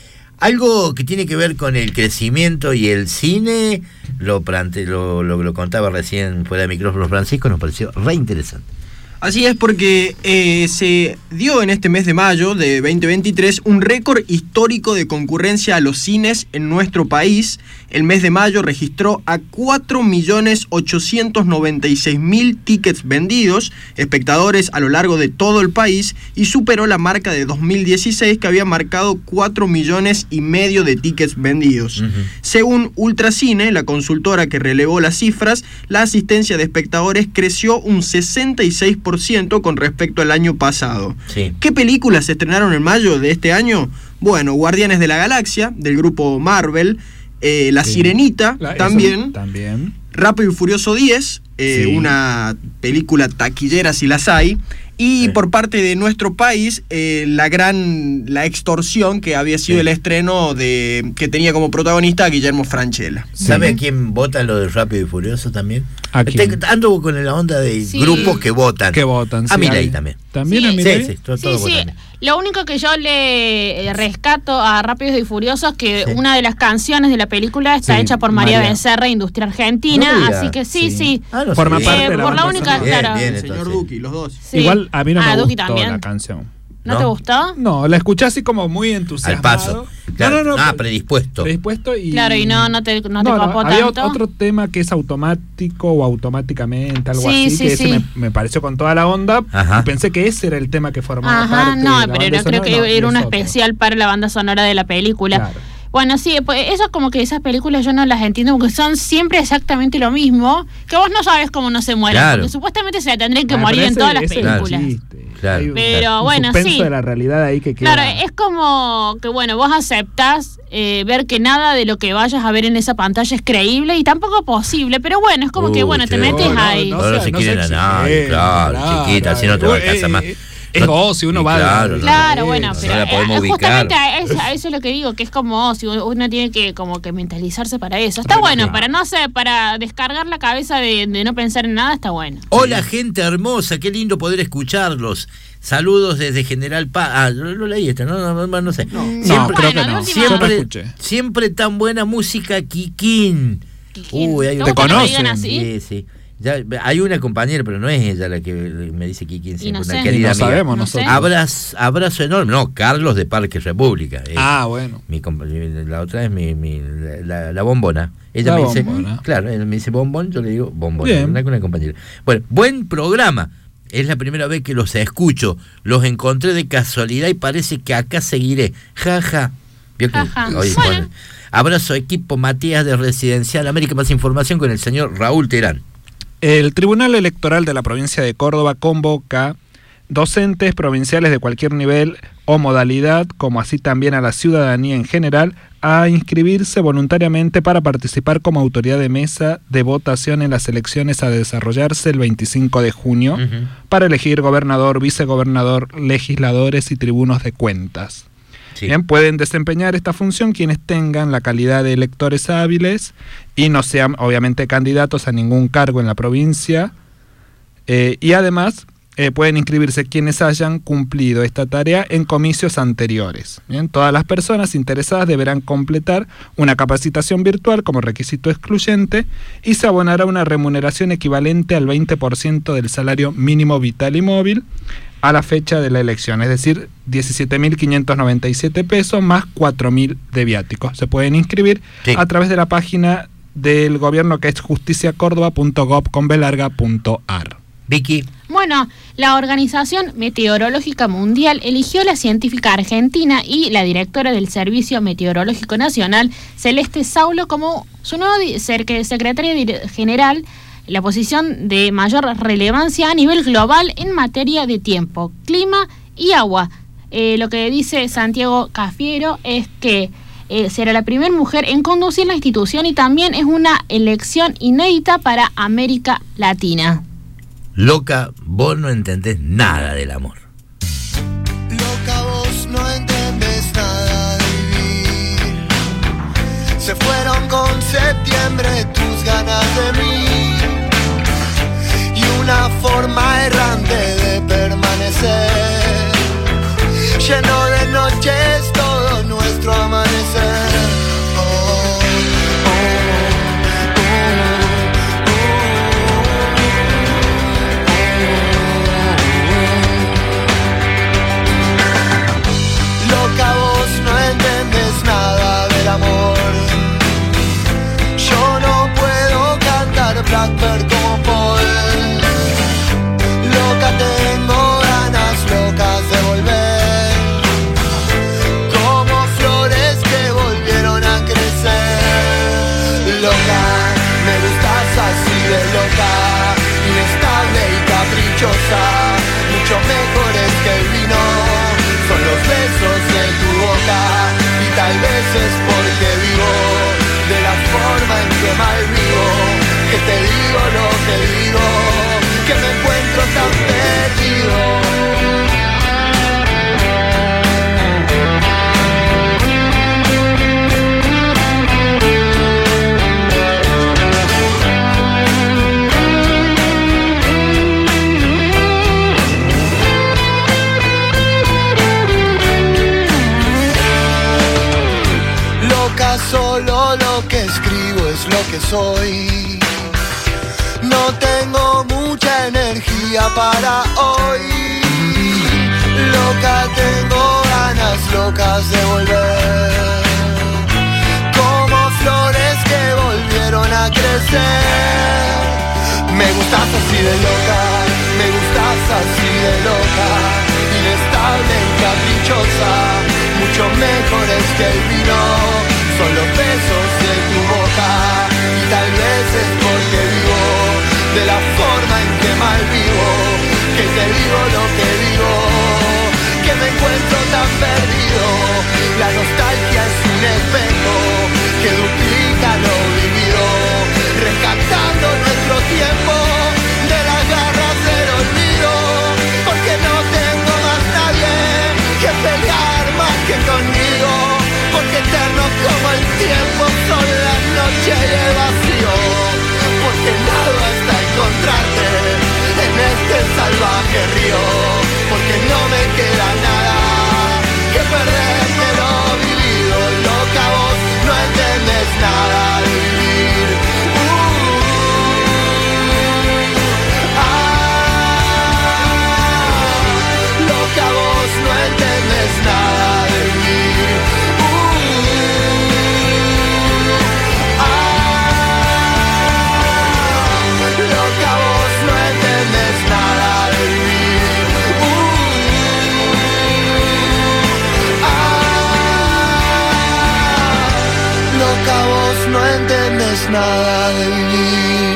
Algo que tiene que ver con el crecimiento y el cine, lo, plante, lo, lo, lo contaba recién fuera de micrófono Francisco, nos pareció re interesante. Así es, porque eh, se dio en este mes de mayo de veinte veintitrés un récord histórico de concurrencia a los cines en nuestro país. El mes de mayo registró a cuatro millones ochocientos noventa y seis mil tickets vendidos, espectadores a lo largo de todo el país, y superó la marca de dos mil dieciséis que había marcado cuatro millones y medio de tickets vendidos. Uh-huh. Según Ultracine, la consultora que relevó las cifras, la asistencia de espectadores creció un sesenta y seis por ciento con respecto al año pasado. Sí. ¿Qué películas se estrenaron en mayo de este año? Bueno, Guardianes de la Galaxia, del grupo Marvel, eh, La sí. Sirenita, la, también, también, Rápido y Furioso diez, eh, sí. una película taquillera si las hay, Y sí. por parte de nuestro país, eh, la gran, la extorsión que había sido sí. el estreno de que tenía como protagonista a Guillermo Francella. ¿Sabe sí. a quién vota lo de Rápido y Furioso también? Ando con la onda de sí. grupos que votan. Que votan, sí. A Milei también. ¿También sí. a Milei? Sí, sí, todo, sí, todo sí. Lo único que yo le rescato a Rápidos y Furiosos es que sí. una de las canciones de la película está sí, hecha por María, María Becerra, Industria Argentina, no así que sí, sí. sí. Ah, no Forma parte eh, de la por la única, bien, claro. Bien, el señor Duki, los dos. Sí. Igual a mí no ah, me Duki gustó también. la canción. ¿No, ¿No te gustó? No, la escuché así como muy entusiasmado. Al paso. Claro. No, no, no. Ah, predispuesto. Predispuesto y... Claro, y no, no te, no te no, copó no, había tanto. otro tema que es automático o automáticamente, algo sí, así, sí, que sí. ese me, me pareció con toda la onda. Ajá. Y pensé que ese era el tema que formaba Ajá, parte no, de la pero banda yo creo que sonora, era no, uno otro. especial para la banda sonora de la película. Claro. Bueno, sí, pues eso es como que esas películas yo no las entiendo porque son siempre exactamente lo mismo, que vos no sabes cómo no se mueren, claro. porque supuestamente se tendrían que ah, morir en ese, todas las ese películas. Claro, pero claro. bueno, un suspenso sí. de la realidad ahí que queda. Claro, es como que bueno, vos aceptás eh, ver que nada de lo que vayas a ver en esa pantalla es creíble y tampoco posible, pero bueno, es como uh, que bueno, te metes no, ahí. No, no, no, no se quieren a nadie, claro, claro, chiquita, así no te va a alcanzar más. Es vos, si uno va claro, a... Claro, bueno, pero no la podemos justamente ubicar. a eso, a eso es lo que digo, que es como si uno tiene que como que mentalizarse para eso. Está bueno, claro. para no sé, para descargar la cabeza de, de no pensar en nada, está bueno. Hola, gente hermosa, qué lindo poder escucharlos. Saludos desde General Paz. Ah, lo, lo leí este, no, no, no, no sé. No, siempre, no creo que no. Siempre, siempre tan buena música, Kikín. Kikín. Uy, hay ¿Te conocen? Sí, sí. Ya, hay una compañera, pero no es ella la que me dice Kikín, siempre no una sé. querida no amiga. sabemos no nosotros. sé. Abrazo, abrazo enorme. No, Carlos de Parque República. Eh. Ah, bueno. Mi, la otra es mi, mi la, la bombona. Ella la me dice, bombona. claro, ella me dice bombón, yo le digo bombona. Bien. Una, una compañera. Bueno, buen programa. Es la primera vez que los escucho. Los encontré de casualidad y parece que acá seguiré. Ja, ja. ¿Vio que, ja, ja. Oye, Bueno. Bueno, abrazo equipo Matías de Residencial América. Más información con el señor Raúl Terán. El Tribunal Electoral de la provincia de Córdoba convoca docentes provinciales de cualquier nivel o modalidad, como así también a la ciudadanía en general, a inscribirse voluntariamente para participar como autoridad de mesa de votación en las elecciones a desarrollarse el veinticinco de junio uh-huh. para elegir gobernador, vicegobernador, legisladores y tribunos de cuentas. Sí. Bien, pueden desempeñar esta función quienes tengan la calidad de electores hábiles y no sean obviamente candidatos a ningún cargo en la provincia eh, y además eh, pueden inscribirse quienes hayan cumplido esta tarea en comicios anteriores. Bien, todas las personas interesadas deberán completar una capacitación virtual como requisito excluyente y se abonará una remuneración equivalente al veinte por ciento del salario mínimo vital y móvil a la fecha de la elección, es decir, diecisiete mil quinientos noventa y siete pesos más cuatro mil de viáticos. Se pueden inscribir sí. a través de la página del gobierno que es justiciacórdoba punto gob con b larga punto ar. Vicky. Bueno, la Organización Meteorológica Mundial eligió a la científica argentina y la directora del Servicio Meteorológico Nacional, Celeste Saulo, como su nueva secretaria general, la posición de mayor relevancia a nivel global en materia de tiempo, clima y agua. Eh, lo que dice Santiago Cafiero es que eh, será la primera mujer en conducir la institución y también es una elección inédita para América Latina. Loca, vos no entendés nada del amor. Loca, vos no entendés nada de vivir. Se fueron con septiembre tus ganas de mí. Una forma errante de permanecer, lleno de noches todo nuestro amanecer. Oh, oh, oh, oh. Loca, vos no entendés nada del amor. Yo no puedo cantar Blackbird como Paul. lo que soy. No tengo mucha energía para hoy. Loca, tengo ganas locas de volver. Como flores que volvieron a crecer. Me gustas así de loca, me gustas así de loca. Inestable y caprichosa, mucho mejores que el vino. Son los besos de tu boca. Y tal vez es porque vivo de la forma en que mal vivo, que te digo lo que digo, que me encuentro tan perdido. La nostalgia es un espejo que duplica lo vivido, rescatando nuestro tiempo de las garras del olvido. Porque no tengo más nadie que pelear más que conmigo. Porque eterno como el tiempo son las noches y el vacío. Porque nado hasta encontrarte en este salvaje río. Porque no me queda nada que perderme lo vivido. Loca, vos no entendés nada de vivir. Uh, ah, loca, vos no entendés nada de vivir. Uh, ah, loca, vos no entendés nada de vivir. Uh, ah, loca, vos no entendés nada de vivir.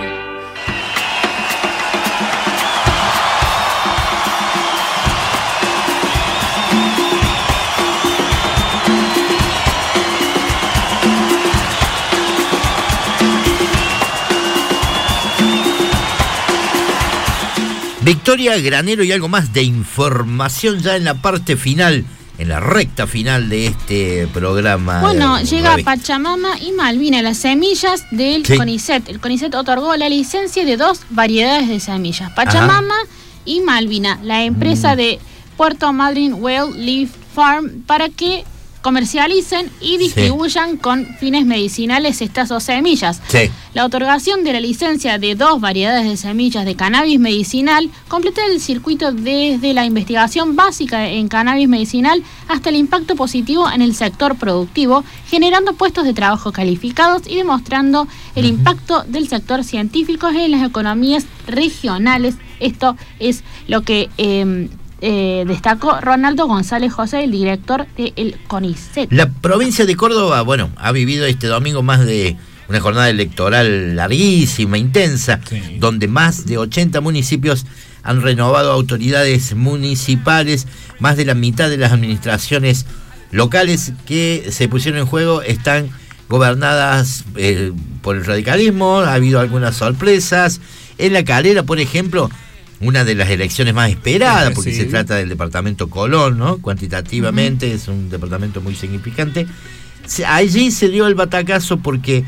Victoria, Granero y algo más de información ya en la parte final, en la recta final de este programa. Bueno, llega Ravi. Pachamama y Malvina, las semillas del sí. CONICET. El CONICET otorgó la licencia de dos variedades de semillas, Pachamama Ajá. y Malvina, la empresa mm. de Puerto Madryn Wildlife Farm, para que comercialicen y distribuyan sí. con fines medicinales estas dos semillas. Sí. La otorgación de la licencia de dos variedades de semillas de cannabis medicinal completa el circuito desde la investigación básica en cannabis medicinal hasta el impacto positivo en el sector productivo, generando puestos de trabajo calificados y demostrando el uh-huh. impacto del sector científico en las economías regionales. Esto es lo que Eh, Eh, destacó Ronaldo González José, el director del CONICET. La provincia de Córdoba, bueno, ha vivido este domingo más de una jornada electoral larguísima, intensa, sí. donde más de ochenta municipios han renovado autoridades municipales. Más de la mitad de las administraciones locales que se pusieron en juego están gobernadas eh, por el radicalismo. Ha habido algunas sorpresas. En La Calera, por ejemplo, una de las elecciones más esperadas, porque sí. se trata del departamento Colón, ¿no? Cuantitativamente uh-huh. es un departamento muy significante. Allí se dio el batacazo porque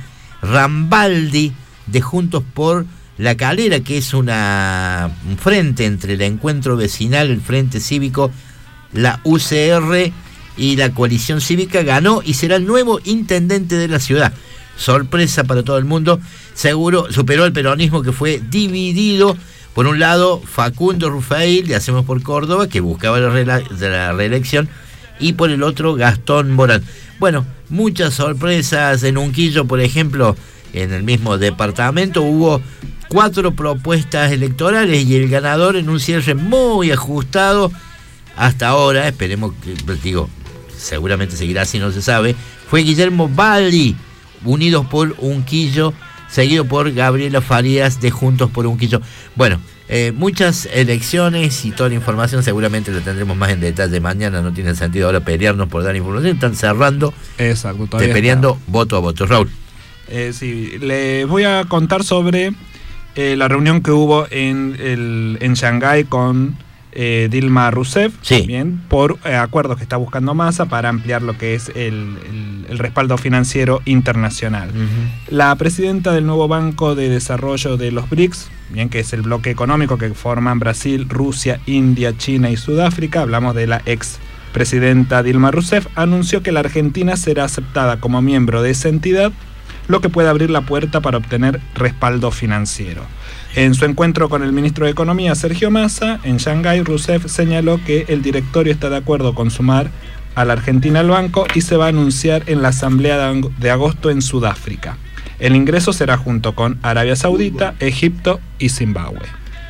Rambaldi, de Juntos por La Calera, que es una, un frente entre el encuentro vecinal, el Frente Cívico, la U C R y la coalición cívica, ganó y será el nuevo intendente de la ciudad. Sorpresa para todo el mundo. Seguro superó el peronismo, que fue dividido. Por un lado, Facundo Rufail, de Hacemos por Córdoba, que buscaba la, re- la reelección, y por el otro, Gastón Morán. Bueno, muchas sorpresas. En Unquillo, por ejemplo, en el mismo departamento, hubo cuatro propuestas electorales y el ganador, en un cierre muy ajustado hasta ahora, esperemos que, digo, seguramente seguirá así, no se sabe, fue Guillermo Baldi, Unidos por Unquillo, seguido por Gabriela Farías, de Juntos por Unquillo. Bueno, eh, muchas elecciones y toda la información seguramente la tendremos más en detalle mañana. No tiene sentido ahora pelearnos por dar información. Están cerrando, Exacto, todavía peleando está. voto a voto. Raúl. Eh, sí, les voy a contar sobre eh, la reunión que hubo en, el, en Shanghái con eh, Dilma Rousseff, sí. también por eh, acuerdos que está buscando Massa para ampliar lo que es el, el, el respaldo financiero internacional. Uh-huh. La presidenta del nuevo Banco de Desarrollo de los BRICS, bien, que es el bloque económico que forman Brasil, Rusia, India, China y Sudáfrica, hablamos de la ex presidenta Dilma Rousseff, anunció que la Argentina será aceptada como miembro de esa entidad lo que puede abrir la puerta para obtener respaldo financiero. En su encuentro con el ministro de Economía, Sergio Massa, en Shanghái, Rousseff señaló que el directorio está de acuerdo con sumar a la Argentina al banco y se va a anunciar en la asamblea de agosto en Sudáfrica. El ingreso será junto con Arabia Saudita, Egipto y Zimbabue.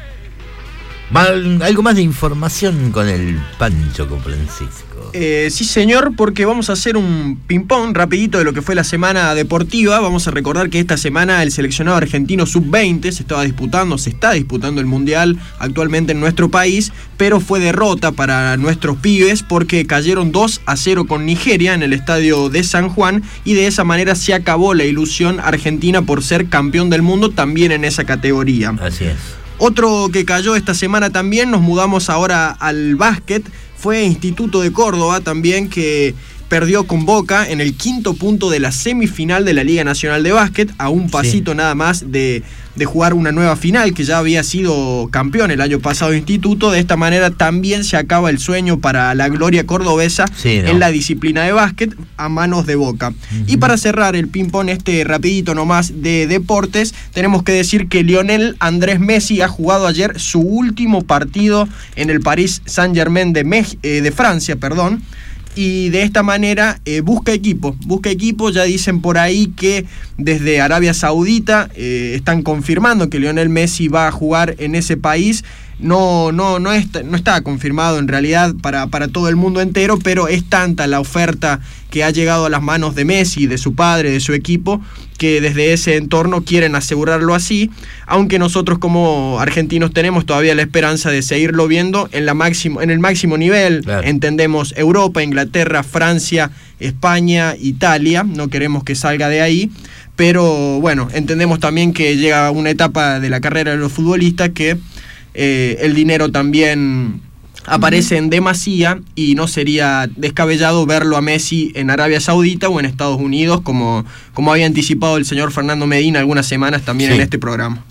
Algo más de información con el Pancho, con Francisco. Eh, sí, señor, porque vamos a hacer un ping-pong rapidito de lo que fue la semana deportiva. Vamos a recordar que esta semana el seleccionado argentino sub veinte se estaba disputando, se está disputando el Mundial actualmente en nuestro país, pero fue derrota para nuestros pibes porque cayeron dos a cero con Nigeria en el estadio de San Juan, y de esa manera se acabó la ilusión argentina por ser campeón del mundo también en esa categoría. Así es. Otro que cayó esta semana también, nos mudamos ahora al básquet, fue Instituto de Córdoba también, que perdió con Boca en el quinto punto de la semifinal de la Liga Nacional de Básquet, a un pasito sí. nada más de, de jugar una nueva final, que ya había sido campeón el año pasado Instituto. De esta manera también se acaba el sueño para la gloria cordobesa sí, ¿no? en la disciplina de básquet a manos de Boca. Uh-huh. Y para cerrar el ping-pong este rapidito nomás de deportes, tenemos que decir que Lionel Andrés Messi ha jugado ayer su último partido en el Paris Saint-Germain de, Mex- eh, de Francia, perdón. Y de esta manera eh, busca equipo, busca equipo, ya dicen por ahí que desde Arabia Saudita eh, están confirmando que Lionel Messi va a jugar en ese país. No, no, no, está, no está confirmado en realidad para, para todo el mundo entero, pero es tanta la oferta que ha llegado a las manos de Messi, de su padre, de su equipo, que desde ese entorno quieren asegurarlo así, aunque nosotros como argentinos tenemos todavía la esperanza de seguirlo viendo en, la máximo, en el máximo nivel. Claro. Entendemos Europa, Inglaterra, Francia, España, Italia, no queremos que salga de ahí, pero bueno, entendemos también que llega una etapa de la carrera de los futbolistas que Eh, el dinero también aparece en demasía y no sería descabellado verlo a Messi en Arabia Saudita o en Estados Unidos, como, como había anticipado el señor Fernando Medina algunas semanas también sí. en este programa.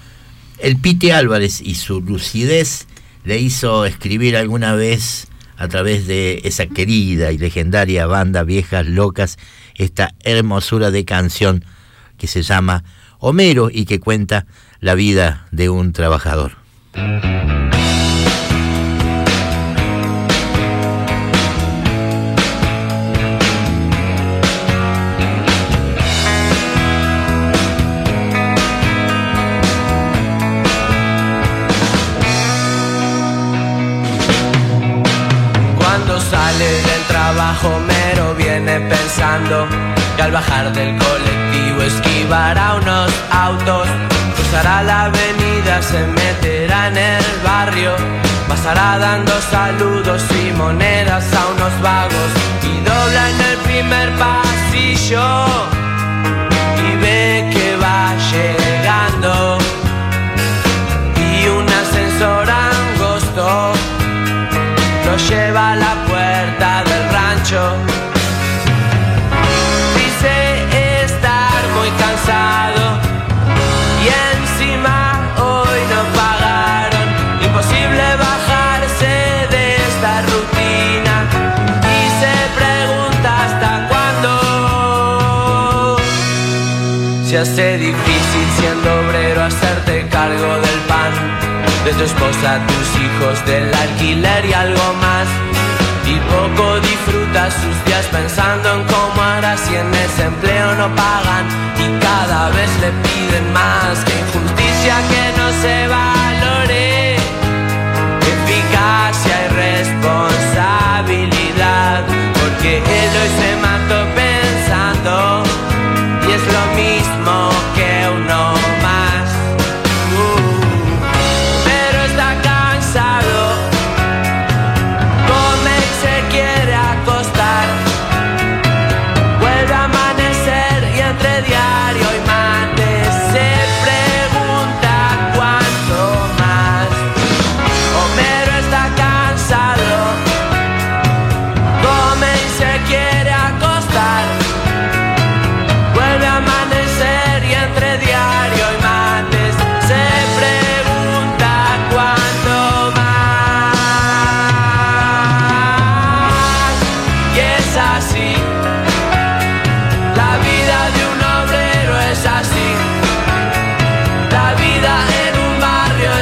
El Pite Álvarez y su lucidez le hizo escribir alguna vez a través de esa querida y legendaria banda Viejas Locas esta hermosura de canción que se llama Homero y que cuenta la vida de un trabajador. Cuando sale del trabajo, Homero viene pensando que al bajar del colectivo esquivará unos autos, cruzará la avenida, se meterá en el barrio, pasará dando saludos y monedas a unos vagos y dobla en el primer pasillo y ve que va llegando y un ascensor angosto lo lleva a la puerta del rancho. Dice estar muy cansado y encima hoy no pagaron. Imposible bajarse de esta rutina y se pregunta hasta cuándo. Se hace difícil siendo obrero hacerte cargo del pan, de tu esposa, tus hijos, del alquiler y algo más. Y poco disfruta sus días pensando en cómo hará si en ese empleo no pagan y cada vez le piden más. Que injusticia que no se valore, eficacia y responsabilidad, porque él hoy se mató pensando y es lo mismo que uno más. Uh, pero está cansado, come y se quiere acostar, vuelve a amanecer y entre diario y mate se pregunta cuánto más.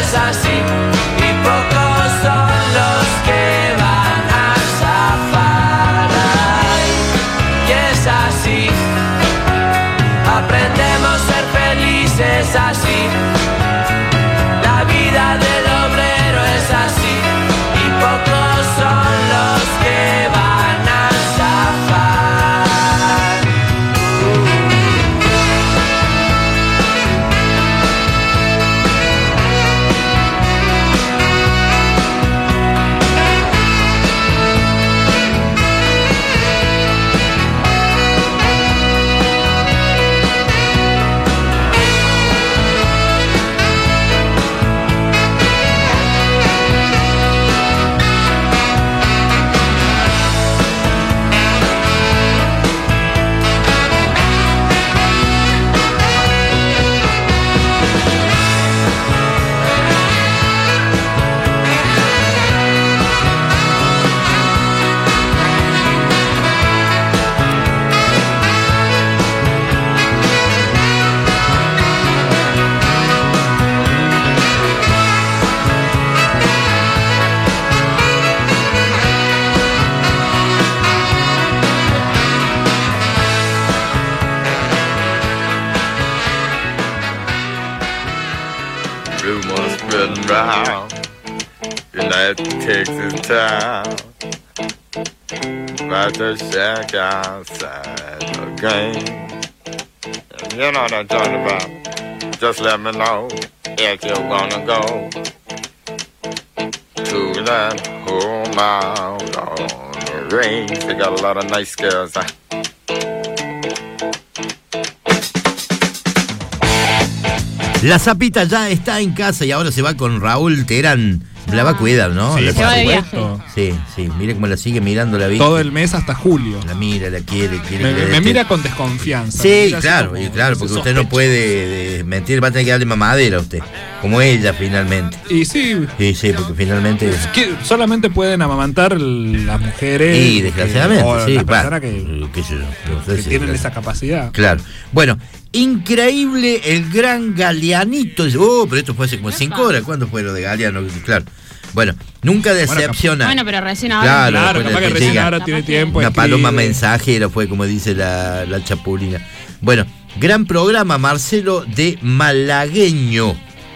es así, y pocos son los que van a zafar. Ay, y es así, aprendemos a ser felices así. La vida del obrero es así, y pocos son los que van a zafar. Rumors spreading round in that Texas town about the shack outside the game. And you know what I'm talking about. Just let me know if you wanna go to that home out on the range. They got a lot of nice girls. Huh? La Zapita ya está en casa y ahora se va con Raúl Terán. La va a cuidar, ¿no? Sí, la se va de viaje. Sí, sí, mire cómo la sigue mirando la vida. Todo el mes hasta julio. La mira, la quiere, quiere. Me, quiere me mira con desconfianza. Sí, claro, y claro, porque usted no puede mentir, va a tener que darle mamadera a usted, como ella finalmente. Y sí. Sí, sí, porque finalmente. Es que solamente pueden amamantar las mujeres. Sí, desgraciadamente, o sí, las personas bueno, que, qué sé yo, no sé que si tienen claro. esa capacidad. Claro. Bueno, increíble el gran Galeanito. Oh, pero esto fue hace como cinco horas. ¿Cuándo fue lo de Galeano? Claro. Bueno, nunca decepciona. Bueno, pero recién ahora. Claro, Claro, capaz que recién llega. ahora tiene tiempo. Una escribe. paloma mensajera fue como dice la, la chapulina. Bueno, gran programa, Marcelo de Malagueño.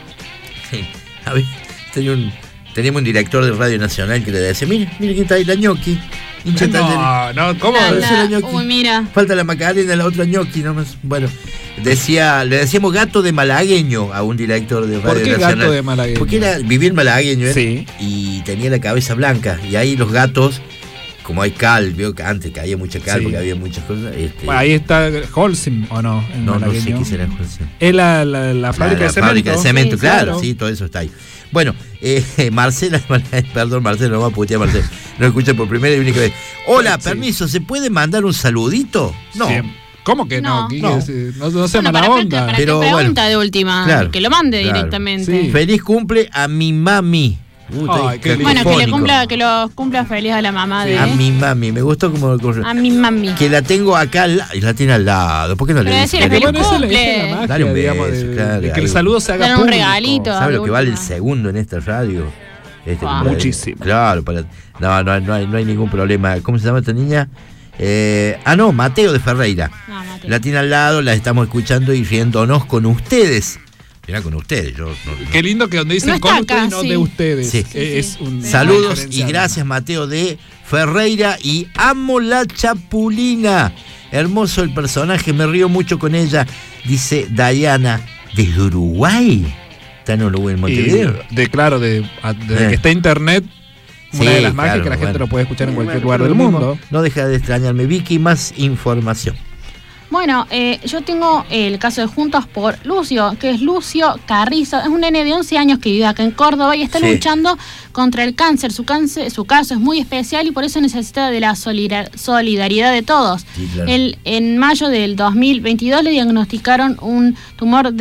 Sí, a ver, tenía un, teníamos un director de Radio Nacional que le decía, mire, mire quién está ahí, la ñoqui. Hincha No, tal- no, ¿cómo? La- Parece la- la ñoqui. uy, mira. Falta la Macarena, la otra ñoqui nomás. Bueno, decía, le decíamos gato de malagueño a un director de Radio ¿Por qué Nacional. gato de malagueño? Porque era vivía en malagueño, ¿eh? Sí. Y tenía la cabeza blanca. Y ahí los gatos, como hay cal, veo que antes caía mucha cal Sí. porque había muchas cosas. Este, Bueno, ahí está Holcim, ¿o no? En no, no sé malagueño. qué será José. Es la, la, la fábrica La- la de cemento. fábrica de cemento, Sí, claro, sí, todo eso está ahí. Bueno, eh, Marcela, perdón, Marcelo, no va a putear Marcelo. No escucha por primera y única vez. Hola, Sí. permiso, ¿se puede mandar un saludito? No. Sí. ¿Cómo que no? No. ¿Qué No. quiere decir? No, no sea Bueno, mala para, onda. para Pero que pregunta bueno. de última, Claro, que lo mande claro. directamente. Sí. Feliz cumple a mi mami. Uh, Ay, qué lindo. Bueno, que le radiofónico. cumpla, que lo cumpla feliz a la mamá de A mi mami, me gustó como, como- a mi mami. que la tengo acá al lado, y la tiene al lado. ¿Por qué no Pero le dice? decirle Dale, feliz Bueno, esa es la- cumple. esa es la magia, Dale un digamos, beso, de, claro, de que algo. el saludo se haga Dar un público. regalito. ¿Sabe lo que vale el última. segundo en esta radio? Este, Wow. para- Muchísimo. Claro, para, no, no, no, hay, no hay ningún problema. ¿Cómo se llama esta niña? Eh, ah, no, Mateo de Ferreira. No, Mateo. La tiene al lado, la estamos escuchando y riéndonos con ustedes. Mirá, con ustedes. Yo, no- no- Qué lindo que donde dicen No está con acá, ustedes y no sí. de ustedes. Sí. Eh, Es un Saludos y diferencial. gracias, Mateo de Ferreira. Y amo la Chapulina. Hermoso el personaje, me río mucho con ella. Dice Diana, desde Uruguay. Está en Uruguay, en Y Montevideo. de claro, de, a- desde Eh. que está internet, una Sí, de las magias claro, que la gente bueno. lo puede escuchar en cualquier Bueno, lugar pero del lo mismo, mundo. No deja de extrañarme. Vicky, más información. Bueno, eh, yo tengo el caso de Juntos por Lucio, que es Lucio Carrizo. Es un nene de once años que vive acá en Córdoba y está Sí. luchando contra el cáncer. Su cáncer, su caso es muy especial y por eso necesita de la solidar- solidaridad de todos. Sí, claro. Él, en mayo del dos mil veintidós le diagnosticaron un tumor de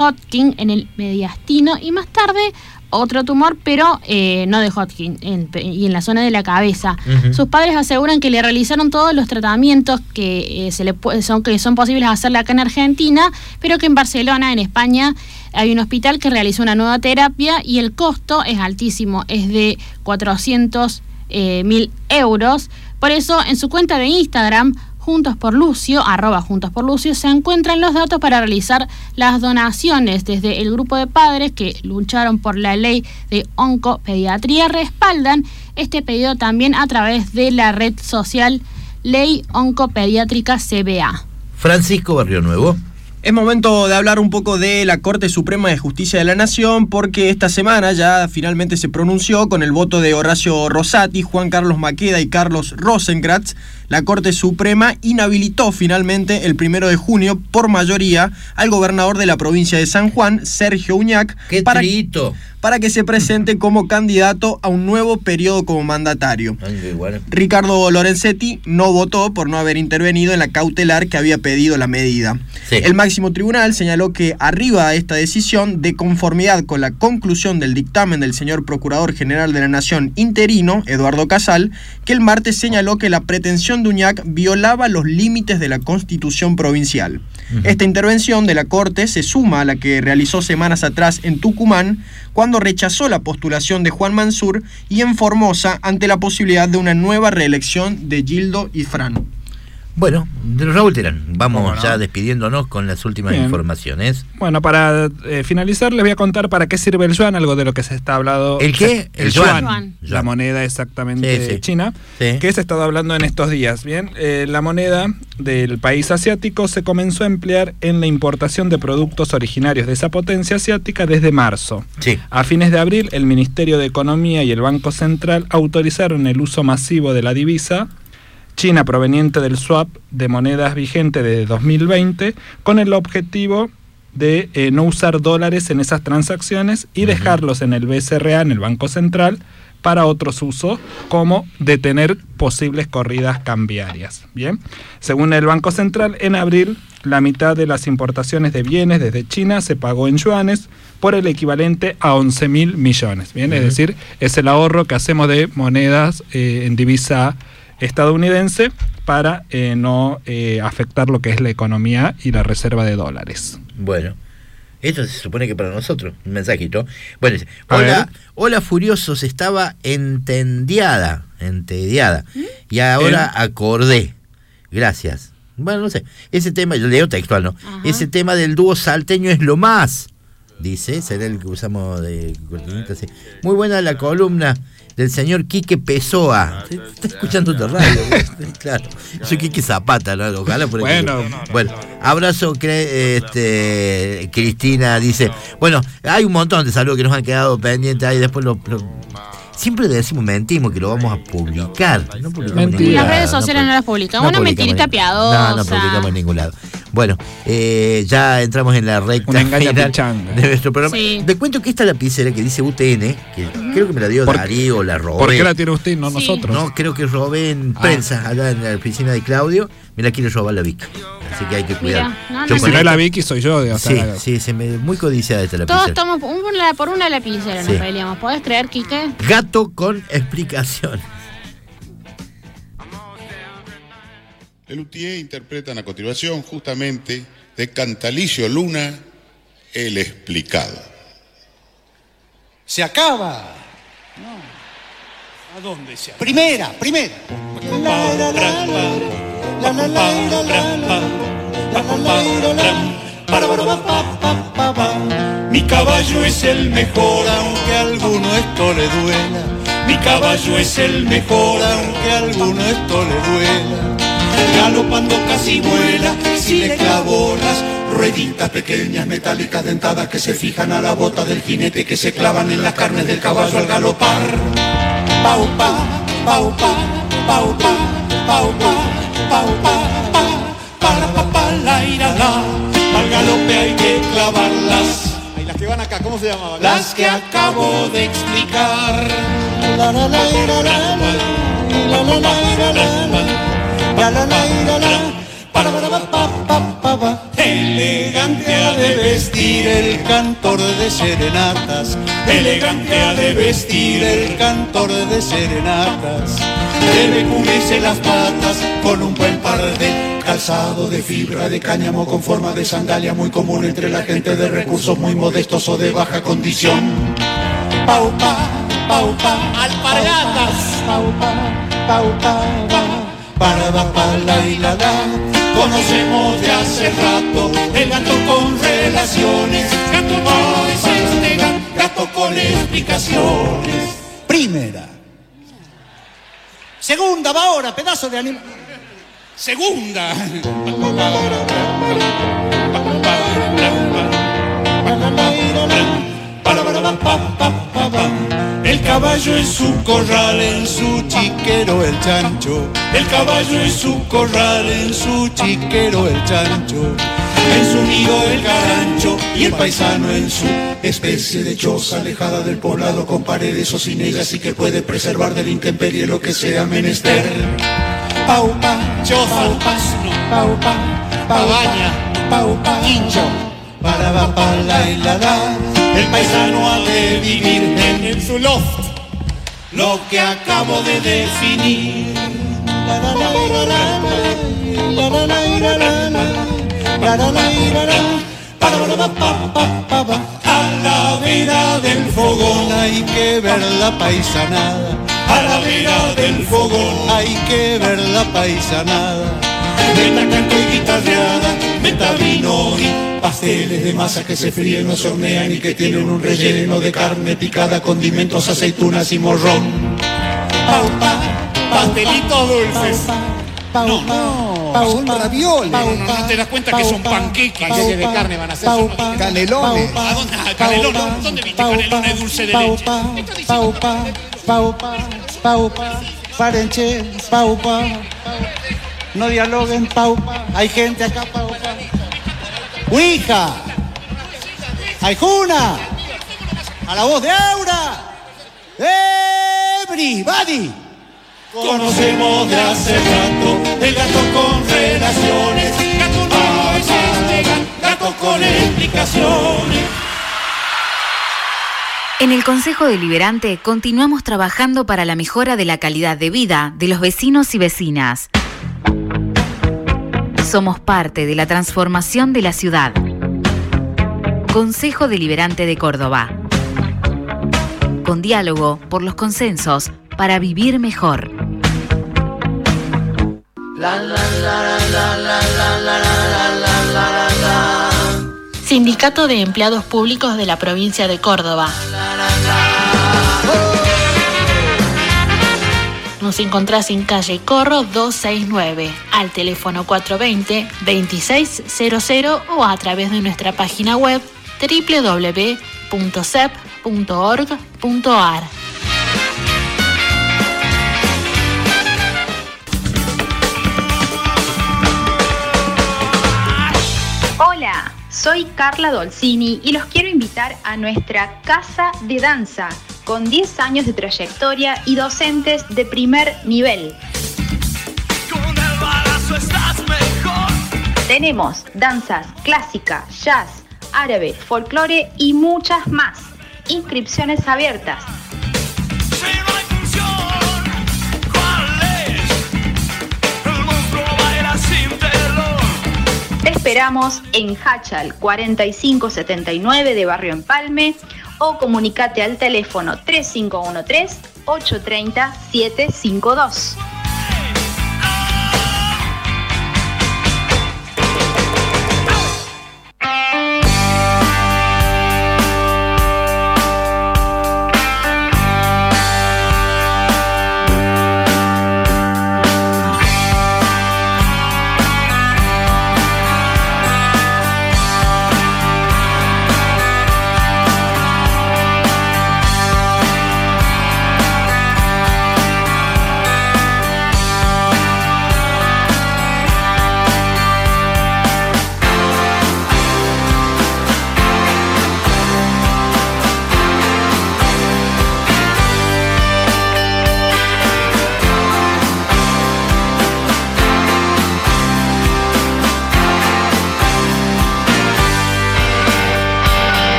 Hodgkin en el mediastino y más tarde otro tumor, pero eh, no de Hodgkin, en, y en la zona de la cabeza. Uh-huh. Sus padres aseguran que le realizaron todos los tratamientos que, eh, se le puede, son, que son posibles hacerle acá en Argentina, pero que en Barcelona, en España, hay un hospital que realizó una nueva terapia y el costo es altísimo, es de cuatrocientos mil euros. Por eso, en su cuenta de Instagram, Juntos por Lucio, arroba Juntos por Lucio, se encuentran los datos para realizar las donaciones. Desde el grupo de padres que lucharon por la ley de oncopediatría respaldan este pedido también a través de la red social Ley Oncopediátrica C B A. Francisco Barrio Nuevo. Es momento de hablar un poco de la Corte Suprema de Justicia de la Nación, porque esta semana ya finalmente se pronunció con el voto de Horacio Rosati, Juan Carlos Maqueda y Carlos Rosenkrantz. La Corte Suprema inhabilitó finalmente el primero de junio por mayoría al gobernador de la provincia de San Juan, Sergio Uñac, ¡Qué para, trito! para que se presente como candidato a un nuevo periodo como mandatario. Ay, bueno. Ricardo Lorenzetti no votó por no haber intervenido en la cautelar que había pedido la medida. Sí. El máximo tribunal señaló que arriba a esta decisión, de conformidad con la conclusión del dictamen del señor Procurador General de la Nación interino, Eduardo Casal, que el martes señaló que la pretensión de Uñac violaba los límites de la Constitución provincial. Uh-huh. Esta intervención de la Corte se suma a la que realizó semanas atrás en Tucumán, cuando rechazó la postulación de Juan Mansur, y en Formosa ante la posibilidad de una nueva reelección de Gildo Ifrán. Bueno, Raúl Terán, vamos bueno. ya despidiéndonos con las últimas Bien. informaciones. Bueno, para eh, finalizar les voy a contar para qué sirve el yuan, algo de lo que se está hablando. ¿El qué? El, el yuan, yuan, la moneda exactamente sí, sí. china, sí. que se ha estado hablando en estos días. Bien, eh, la moneda del país asiático se comenzó a emplear en la importación de productos originarios de esa potencia asiática desde marzo. Sí. A fines de abril, el Ministerio de Economía y el Banco Central autorizaron el uso masivo de la divisa china proveniente del swap de monedas vigente de dos mil veinte, con el objetivo de eh, no usar dólares en esas transacciones y uh-huh. dejarlos en el B C R A, en el Banco Central, para otros usos, como detener posibles corridas cambiarias. Bien, según el Banco Central, en abril la mitad de las importaciones de bienes desde China se pagó en yuanes por el equivalente a once mil millones. Bien, uh-huh. es decir, es el ahorro que hacemos de monedas eh, en divisa estadounidense para eh, no eh, afectar lo que es la economía y la reserva de dólares. Bueno, esto se supone que para nosotros, un mensajito. Bueno, hola, hola Furiosos, estaba entendiada, entediada, ¿Mm? y ahora ¿Eh? acordé. Gracias. Bueno, no sé, ese tema, yo leo textual, ¿no? Ajá. Ese tema del dúo salteño es lo más, dice, será el que usamos de cortinita, sí. Muy buena la columna del señor Quique Pessoa. Está escuchando otra radio. Claro. Soy Quique Zapata, ¿no? Ojalá por bueno, bueno, abrazo, este, Cristina dice, bueno, hay un montón de saludos que nos han quedado pendientes ahí, después lo, lo siempre le decimos, mentimos que lo vamos a publicar. No publicamos en las redes sociales no, no las publicamos. No una mentirita piadosa. No, no publicamos en ningún lado. Bueno, eh, ya entramos en la recta final de nuestro programa. Sí. Te cuento que esta lapicera que dice U T N, que uh-huh. creo que me la dio Darío, la robé. ¿Por qué la tiene usted, no sí. nosotros? No, creo que robé en ah. prensa, allá en la oficina de Claudio. Me la quiere robar la Vicky. Así que hay que cuidar. Mira, no, yo no, si no es la Vicky, soy yo. De sí, la... sí, se me, muy codiciada esta lapicera. Todos estamos una, por una lapicera, sí. nos peleamos. ¿Podés creer, Quique? Gato con explicación. El Luthier interpretan a continuación justamente de Cantalicio Luna, El Explicado. Se acaba. No. ¿A dónde se acaba? Primera, primera. La, la, la, la, la, la, la, la, la, mi caballo es el mejor, aunque a alguno esto le duela. Mi caballo es el mejor, aunque a alguno esto le duela. Galopando casi vuela, si le clavo las rueditas pequeñas metálicas dentadas que se fijan a la bota del jinete, que se clavan en las carnes del caballo al galopar. Pau pa, pau pa, pau pa, pau pa, pau pa, pa, para pa pa la ira la. Al galope hay que clavarlas. Ay, las que van acá, ¿cómo se llamaban? Las que acabo de explicar. La la la la la la la la la la la. La la la la la, para para pa pa pa pa pa. Elegante ha de vestir el cantor de serenatas, elegante ha de vestir el cantor de serenatas. Debe cubrirse las patas con un buen par de calzado de fibra de cáñamo con forma de sandalia, muy común entre la gente de recursos muy modestos o de baja condición. Paupa, paupa, alpargatas, paupa, paupa, para la pala y la la. Conocemos de hace rato el gato con relaciones, gato no es este gato con explicaciones. Primera. Segunda, va ahora, pedazo de animal. Segunda. El caballo en su corral, en su chiquero el chancho. El caballo en su corral, en su chiquero el chancho. En su nido el carancho y el paisano en su especie de choza alejada del poblado con paredes o sin ellas y que puede preservar del intemperie lo que sea menester. Paupa, choza, paupa, paupa, paupa, hincho, para va pa la y la la. El paisano ha de vivir en, en su loft, lo que acabo de definir. A la vera del fogón hay que ver la paisanada. A la vera del fogón hay que ver la paisanada. Meta canto y guitarreada, meta vino y pasteles de masa que se fríen, no se hornean y que tienen un relleno de carne picada, condimentos, aceitunas y morrón. Paupa, pastelitos dulces. No, no, son ravioles. No te das cuenta que son panqueques. Panqueques de carne van a ser. Canelones. ¿A dónde? Canelones. ¿Dónde viste canelones dulce de leche? Paupa, paupa, paupa, parenche, paupa. No dialoguen, paupa. Hay gente acá, paupa. Ouija. Aijuna. A la voz de Aura. Everybody. Conocemos de hace rato el gato con relaciones. Gato no es este gato con explicaciones. En el Consejo Deliberante continuamos trabajando para la mejora de la calidad de vida de los vecinos y vecinas. Somos parte de la transformación de la ciudad. Consejo Deliberante de Córdoba. Con diálogo por los consensos para vivir mejor. Sindicato de Empleados Públicos de la Provincia de Córdoba. Nos encontrás en calle Corro doscientos sesenta y nueve, al teléfono cuatro dos cero, veintiséis cero cero o a través de nuestra página web doble u doble u doble u punto s e p punto org punto a r. Hola, soy Carla Dolcini y los quiero invitar a nuestra Casa de Danza, con diez años de trayectoria y docentes de primer nivel. Con el balazo estás mejor. Tenemos danzas clásica, jazz, árabe, folclore y muchas más. Inscripciones abiertas. Si no hay función, ¿cuál es? El monstruo baila sin telón. Te esperamos en Hachal cuarenta y cinco setenta y nueve de Barrio Empalme o comunicate al teléfono tres cinco uno tres, ocho tres cero, siete cinco dos.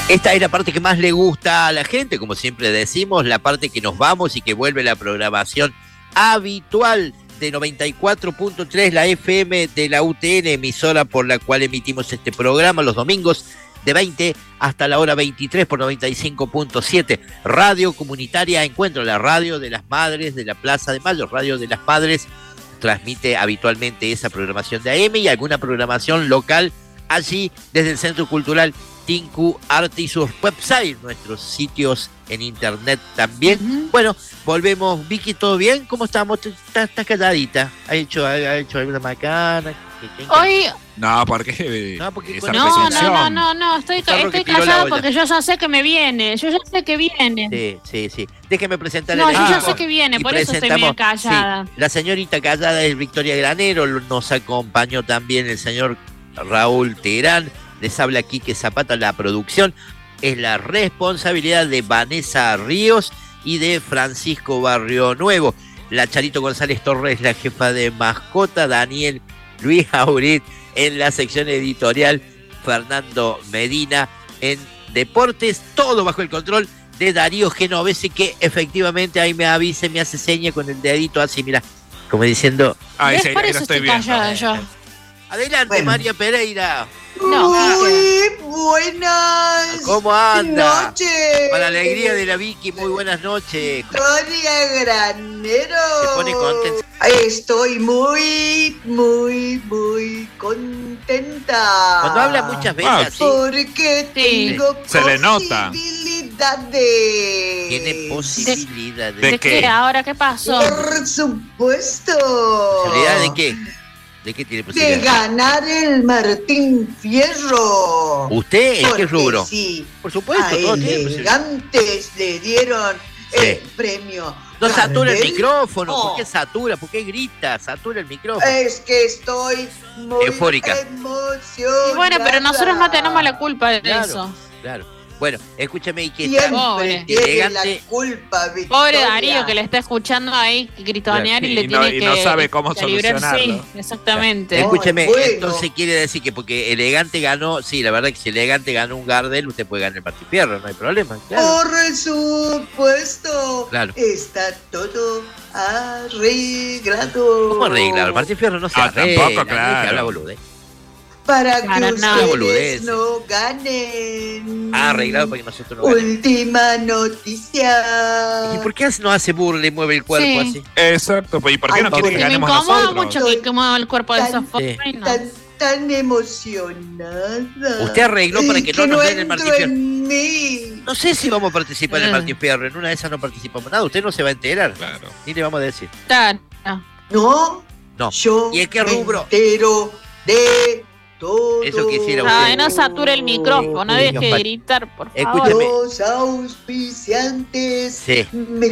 Esta es la parte que más le gusta a la gente, como siempre decimos, la parte que nos vamos y que vuelve la programación habitual de noventa y cuatro punto tres, la F M de la U T N, emisora por la cual emitimos este programa los domingos de veinte hasta la hora veintitrés por noventa y cinco punto siete. Radio Comunitaria Encuentro, la radio de las madres de la Plaza de Mayo, radio de las madres, transmite habitualmente esa programación de A M y alguna programación local allí desde el Centro Cultural Tinku Arte y sus websites, nuestros sitios en internet también. Uh-huh. Bueno, volvemos. Vicky, ¿todo bien? ¿Cómo estamos? Estás, estás calladita. ¿Ha hecho, ha hecho alguna macana? Hoy... No, porque... No, porque no, no, no, no, no, estoy, estoy callada porque yo ya sé que me viene. Yo ya sé que viene. Sí, sí, sí. Déjeme presentarle. No, yo ya sé que viene, por eso estoy medio callada. Sí, la señorita callada es Victoria Granero. Nos acompañó también el señor Raúl Terán. Les habla Quique Zapata, la producción es la responsabilidad de Vanessa Ríos y de Francisco Barrio Nuevo. La Charito González Torres, la jefa de mascota, Daniel Luis Aurit en la sección editorial, Fernando Medina en deportes, todo bajo el control de Darío Genovese, que efectivamente ahí me avise, me hace seña con el dedito así, mira, como diciendo... Ay, sí, ahí lo estoy viendo. Adelante, bueno. María Pereira. No. Muy buenas ¿Cómo anda? noches. Para la alegría de la Vicky, muy buenas noches. Victoria Granero. Se pone contenta. Estoy muy, muy, muy contenta. Cuando habla muchas veces ah, así. Porque tengo sí. Se le nota. Posibilidades. Tiene posibilidades. ¿De, ¿De qué? qué? ¿Ahora qué pasó? Por supuesto. ¿Posibilidad de qué? ¿De qué tiene posibilidad? De ganar el Martín Fierro. ¿Usted? ¿En qué rubro? Sí. Por supuesto. A Elegantes le dieron sí. el premio. No satura el micrófono. Oh. ¿Por qué satura? ¿Por qué grita? Satura el micrófono. Es que estoy muy eufórica. Emocionada. Y bueno, pero nosotros no tenemos la culpa de claro, eso. Claro. Bueno, escúchame y que está pobre. Elegante. La culpa, Victoria. Pobre Darío que le está escuchando ahí gritonear claro, y le y tiene no, que y no sabe cómo solucionarlo. Sí, exactamente. Claro. Escúcheme, oh, bueno. entonces quiere decir que porque Elegante ganó, sí, la verdad que si Elegante ganó un Gardel, usted puede ganar el Martín Fierro, no hay problema. Claro. Por supuesto. Claro. Está todo arreglado. ¿Cómo arreglado? El Martín Fierro no se ah, arregla. Tampoco, claro. Habla boludez. Para Para que nada. ustedes no ganen. Ah, arreglado para que nosotros no ganemos. Última noticia. ¿Y por qué no hace burla y mueve el cuerpo sí. así? Exacto, ¿y por qué Ay, no quiere que ganemos nosotros? Me incomoda mucho que, que mueva el cuerpo de esa forma. Sí. No. Tan, tan emocionada. Usted arregló para que, que no nos den el Martín Fierro. Mí. No sé si vamos a participar en el Martín Fierro. En una de esas no participamos nada. Usted no se va a enterar. Claro. Ni le vamos a decir. Claro. No. No. Yo ¿Y en qué rubro? Me entero de todo. Eso quisiera usted. Ay, no sature el micrófono, deje de gritar, por favor. Escúcheme. Los auspiciantes sí. me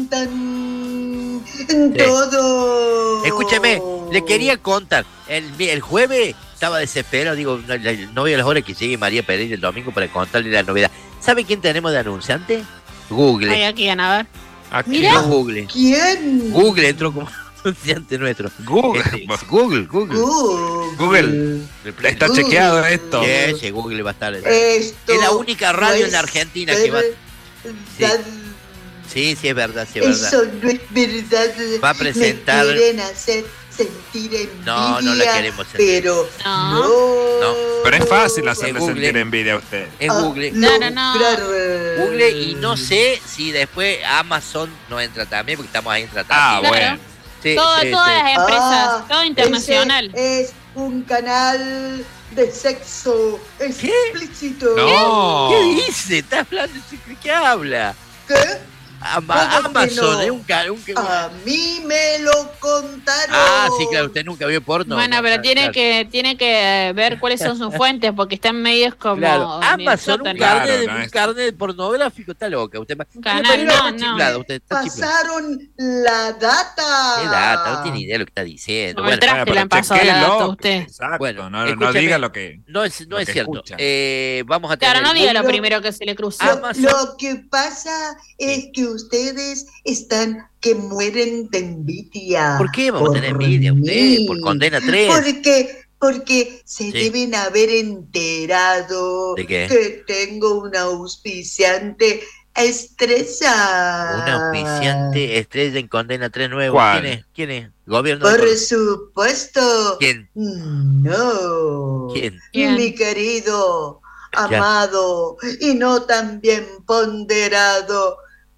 cuentan sí. todo. Escúcheme, le quería contar. El, el jueves estaba desesperado, digo, no, no veo las horas que llegue María Pereira el domingo para contarle la novedad. ¿Sabe quién tenemos de anunciante? Google. Ay, aquí, a ver. Aquí. Mira. No, Google. ¿Quién? Google entró como anunciante nuestro. Google. Este, Google, Google. Google. Google. Está Google. chequeado esto. Sí, sí, Google va a estar. Esto es la única radio en la Argentina que va. Sí. sí, sí, es verdad, sí, es verdad. Eso no es verdad. Va a presentar. Me quieren hacer sentir envidia. No, no la queremos sentir. Pero no. no. Pero es fácil hacerle sentir envidia a usted. Es Google. No, no, no. Google y no sé si después Amazon no entra también porque estamos ahí en tratado. Ah, claro. bueno. Sí, todo, sí, todas sí. las empresas, ah, todo internacional. Es un canal de sexo explícito. No. ¿Qué dice? ¿Estás hablando? ¿Qué habla? ¿Qué? Ama, Amazon, no? es un, un, un... A mí me lo contaron. Ah, sí, claro, usted nunca vio porno. Bueno, pero claro, tiene claro. que tiene que ver cuáles son sus fuentes, porque están medios como... Claro. Amazon, un Claro, carnet, no un es... carnet pornográfico, está loca. Usted Canal, no, no. Chiflado, usted está Pasaron la data. ¿Qué data? No tiene idea de lo que está diciendo. No, Bueno, el traste le han pasado la data a usted. Exacto, bueno, no, no diga lo que No es, no es cierto. Escucha. Eh, vamos a tener... Claro, no diga lo Lo- primero que se le cruzó. Lo, Amazon. lo que pasa es que ustedes están que mueren de envidia. ¿Por qué vamos a por tener envidia usted? mí. Por Condena tres. Porque porque se sí. deben haber enterado ¿De qué? que tengo una auspiciante estrella. Una auspiciante estrella en Condena tres Nuevo. ¿Cuál? ¿Quién es? ¿Quién es? ¿Gobierno Por de supuesto. ¿Quién? No. ¿Quién? Mi querido, amado y no tan bien ponderado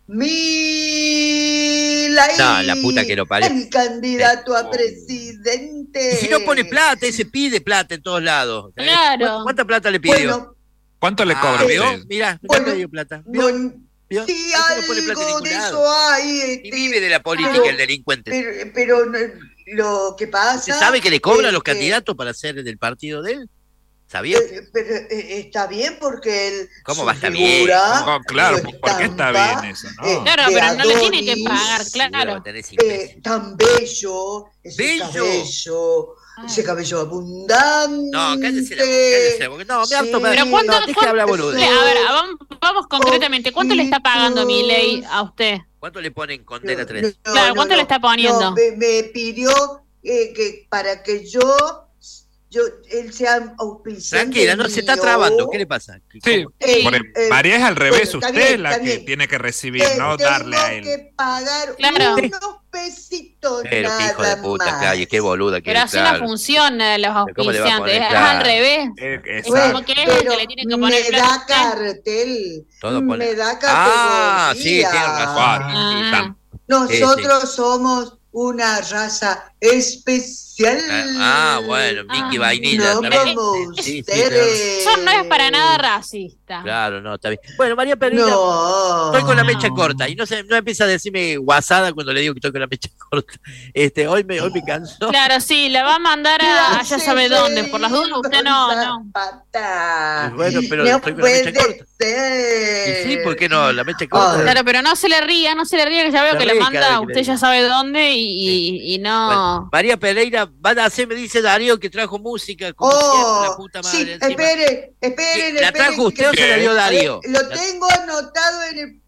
Milei. No, la puta que lo parió. El candidato a presidente. Y si no pone plata, ese pide plata en todos lados. Claro. ¿Cuánta plata le pidió? Bueno, ¿Cuánto le cobra? Ah, Mira, bueno, no le dio plata. ¿Vio? ¿Vio? Si algo no de eso hay. Este, y vive de la política pero, el delincuente. Pero, pero no, lo que pasa... ¿Usted sabe que le cobran es los que, candidatos para ser del partido de él? ¿Sabía? Eh, pero eh, está bien porque él... ¿Cómo va a estar bien? No, claro, ¿por qué está bien eso? No. Eh, claro, pero no le tiene que pagar, claro. Eh, tan bello, ese ¿Bello? cabello... Ese cabello abundante. No, cállese la boca, cállese la boca. No, me harto, sí. Pero ¿cuánto, no, deje de hablar boludo. A ver, vamos, vamos concretamente. ¿Cuánto le está pagando Milei a usted? ¿Cuánto le ponen Condena tres? No, claro, no, ¿cuánto no, le está poniendo? No, me, me pidió eh, que para que yo, yo él sea auspiciante. Tranquila, no, mío. se está trabando. ¿Qué le pasa? Sí, Eh, porque eh, María es al revés, bueno, usted bien, es la que bien. tiene que recibir, Que no tengo darle a él. que pagar Claro. unos pesitos Pero qué hijo de nada puta, más. claro, qué boluda que Pero es, así claro. no funciona los ¿Cómo le va a auspiciantes. poner? Es Claro. al revés. Eh, Es exacto. como que es el Pero que le tiene que me poner da plata. cartel, Todo pone- me da Ah, sí, categoría. tiene razón. Ah. Nosotros somos una raza especial. Ah, bueno, Mickey Ah, Vainilla. no también. como Sí, sí, ustedes. Eso no es para nada racista. Claro, no, está bien. Bueno, María Pereira, No. estoy con la mecha corta y no se, no empieza a decirme guasada cuando le digo que estoy con la mecha corta. Este, hoy me, hoy me canso. Claro, sí, la va a mandar a, a ya sabe dónde. Por las dudas, usted no, no. Zapata. Bueno, pero no estoy con la mecha puede corta. ser. Y sí, ¿por qué no? La mecha corta. Claro, pero no se le ría, no se le ría, que ya veo Se que le ríe manda cada a vez que usted le ya digo. sabe dónde y, y, y no. Bueno, María Pereira, van a hacer, me dice Darío, que trajo música. Como siempre, la Oh, puta madre. sí, encima. espere, esperen, ¿La esperen trajo usted o que- se la dio Darío? A ver, lo tengo anotado en el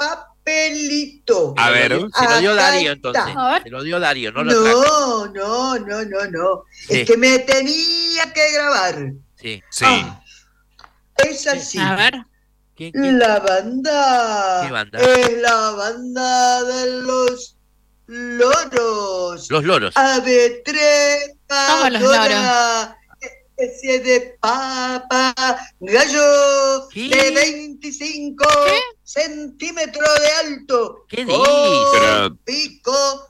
papelito. A ver, Se lo dio Acá Darío está. entonces. A ver. Se lo dio Darío, no lo trajo. No, no, no, no, no. Sí. Es que me tenía que grabar. Sí. Sí. Ah, es así. A ver. ¿Quién, quién? La banda, ¿Qué banda? es la banda de los loros. Los loros. Ave tres Somos los loros. Especie de papa gallo ¿Qué? de veinticinco centímetros de alto. ¿Qué con dice? Pero- pico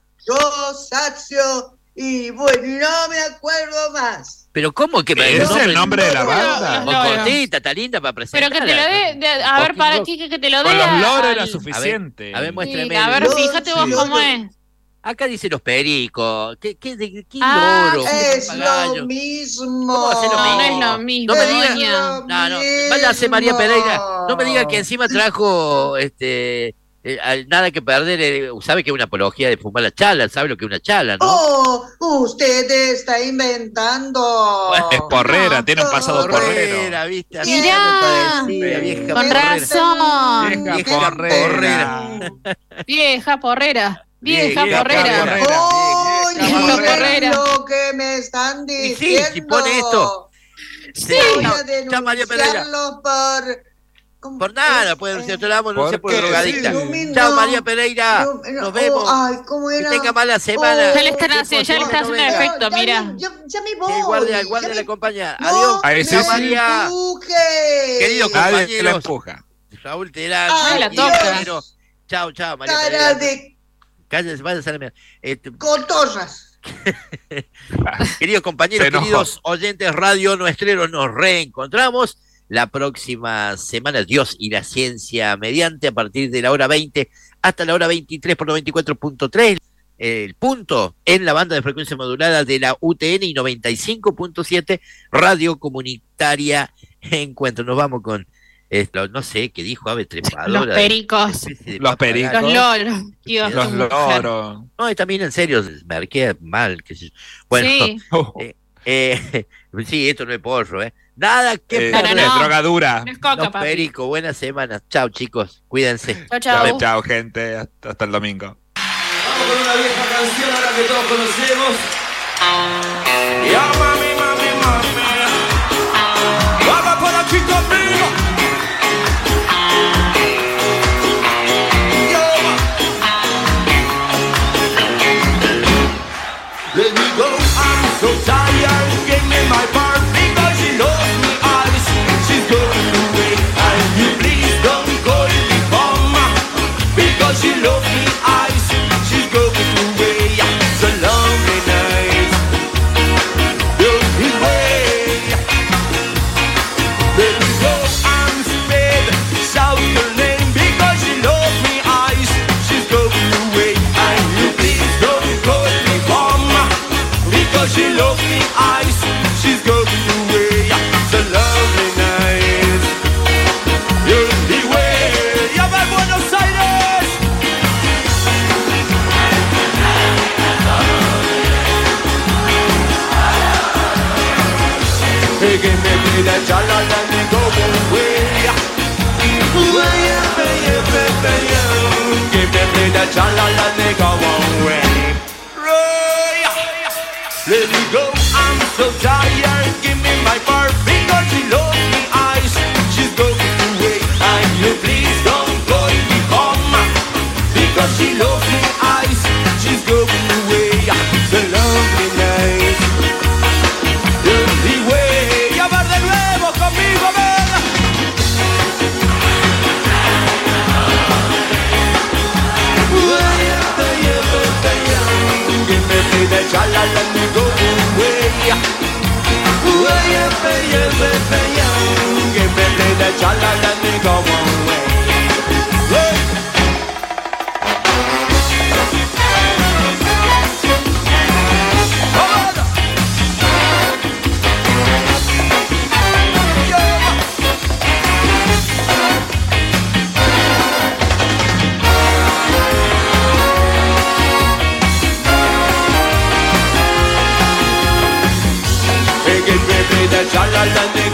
rosáceo y bueno, no me acuerdo más. Pero ¿cómo que ¿Ese es el nombre de la no, banda? no, Con no. cortita, está linda para presentar. Pero que te lo dé. de- a ver, para Quique, que te lo dé. Con los a- loros al- era A ver, suficiente. a ver, Sí, muéstrame. a ver, Los fíjate vos cómo loros. es. Acá dice los pericos. ¿Qué, qué, de, qué Ah, loro? Es ¿Qué lo papagayo? mismo. ¿Cómo hace lo No, no mismo? es lo mismo, No me diga- doña. No, no, váyase María Pereira. No me diga que encima trajo este eh, al- nada que perder. eh, sabe que es una apología de fumar la chala, sabe lo que es una chala, ¿no? Oh, usted está inventando. Es porrera, No, tiene un pasado porrero. Porrera, ¿viste? Así Mirá. me parecía, vieja Con porrera. razón. Vieja Vieja porrera. Vieja porrera. Vieja Vieja porrera. porrera. Oye, Vieja miren porrera. lo que me están Y sí, diciendo. si pone esto. Sí. Voy Chao, a chao, María Pereira. denunciarlos por... ¿cómo Por nada, es? puede ser, te la vamos a denunciar por ¿Por qué? drogadicta. Sí. Chao, No, María Pereira. no, no, Nos vemos. oh, ay, ¿cómo era? Que tenga mala semana. Ya le están haciendo- ya le están haciendo No, efecto, ya, mira. me- Ya, ya me Que voy. el guardia, el ya guardia me- le acompaña. No Adiós. Ahí sí, me sí. María. empuje. Querido Nadie le compañeros. empuja. Raúl Terán. Ay, la y toca. compañero. Chao, chao, María Cara Pereira. de Cállense, váyanse a la mierda. Este, cotorras. queridos compañeros, Se enojó. queridos oyentes Radio Nuestreros, nos reencontramos la próxima semana, Dios y la ciencia mediante, a partir de la hora veinte hasta la hora veintitrés por noventa y cuatro punto tres, el punto en la banda de frecuencia modulada de la U T N y noventa y cinco punto siete, Radio Comunitaria Encuentro. Nos vamos con esto, no sé, qué dijo Ave Trepadora. Los pericos. Especie de Los papagayo. pericos. Los loros. Dios, Los qué mujer. loros. No, y también en serio, me queda mal, qué sé yo. Bueno, Sí. eh, eh, sí, esto no es porro, ¿eh? Nada que Eh, Pero perder. no. drogadura. No es coca, Los papi. Perico, buenas semanas. Chao, chicos, cuídense. Chao, chao. Chao, gente. Hasta, hasta el domingo. Vamos con una vieja canción ahora que todos conocemos. Ya mami, mami, mami, chica mía. Let me go, I'm so tired. Give me my part because she lost me eyes. She's going away, and you please don't call me mama. Because she lost me eyes. She's going away, it's a lonely night. Lonely way. Let me go, I'm scared. Shout her name because she lost me eyes. She's going away, and you please don't call me mama. Because she lost me eyes, she's going away. It's a lovely night. You're the way. ¡Ya va Buenos Aires! Hey, give me the chala and me go away. Give me the chala and me go away. Let me go, I'm so tired. Give me my part because she lost me eyes. She's going away, and you please don't call me home. Because she lost me eyes. She's going away. It's a lonely night. Lonely way. Y a ver de nuevo conmigo, ven. Give me the chala, let me go away. Give me the chala, let me go away. Chala, let me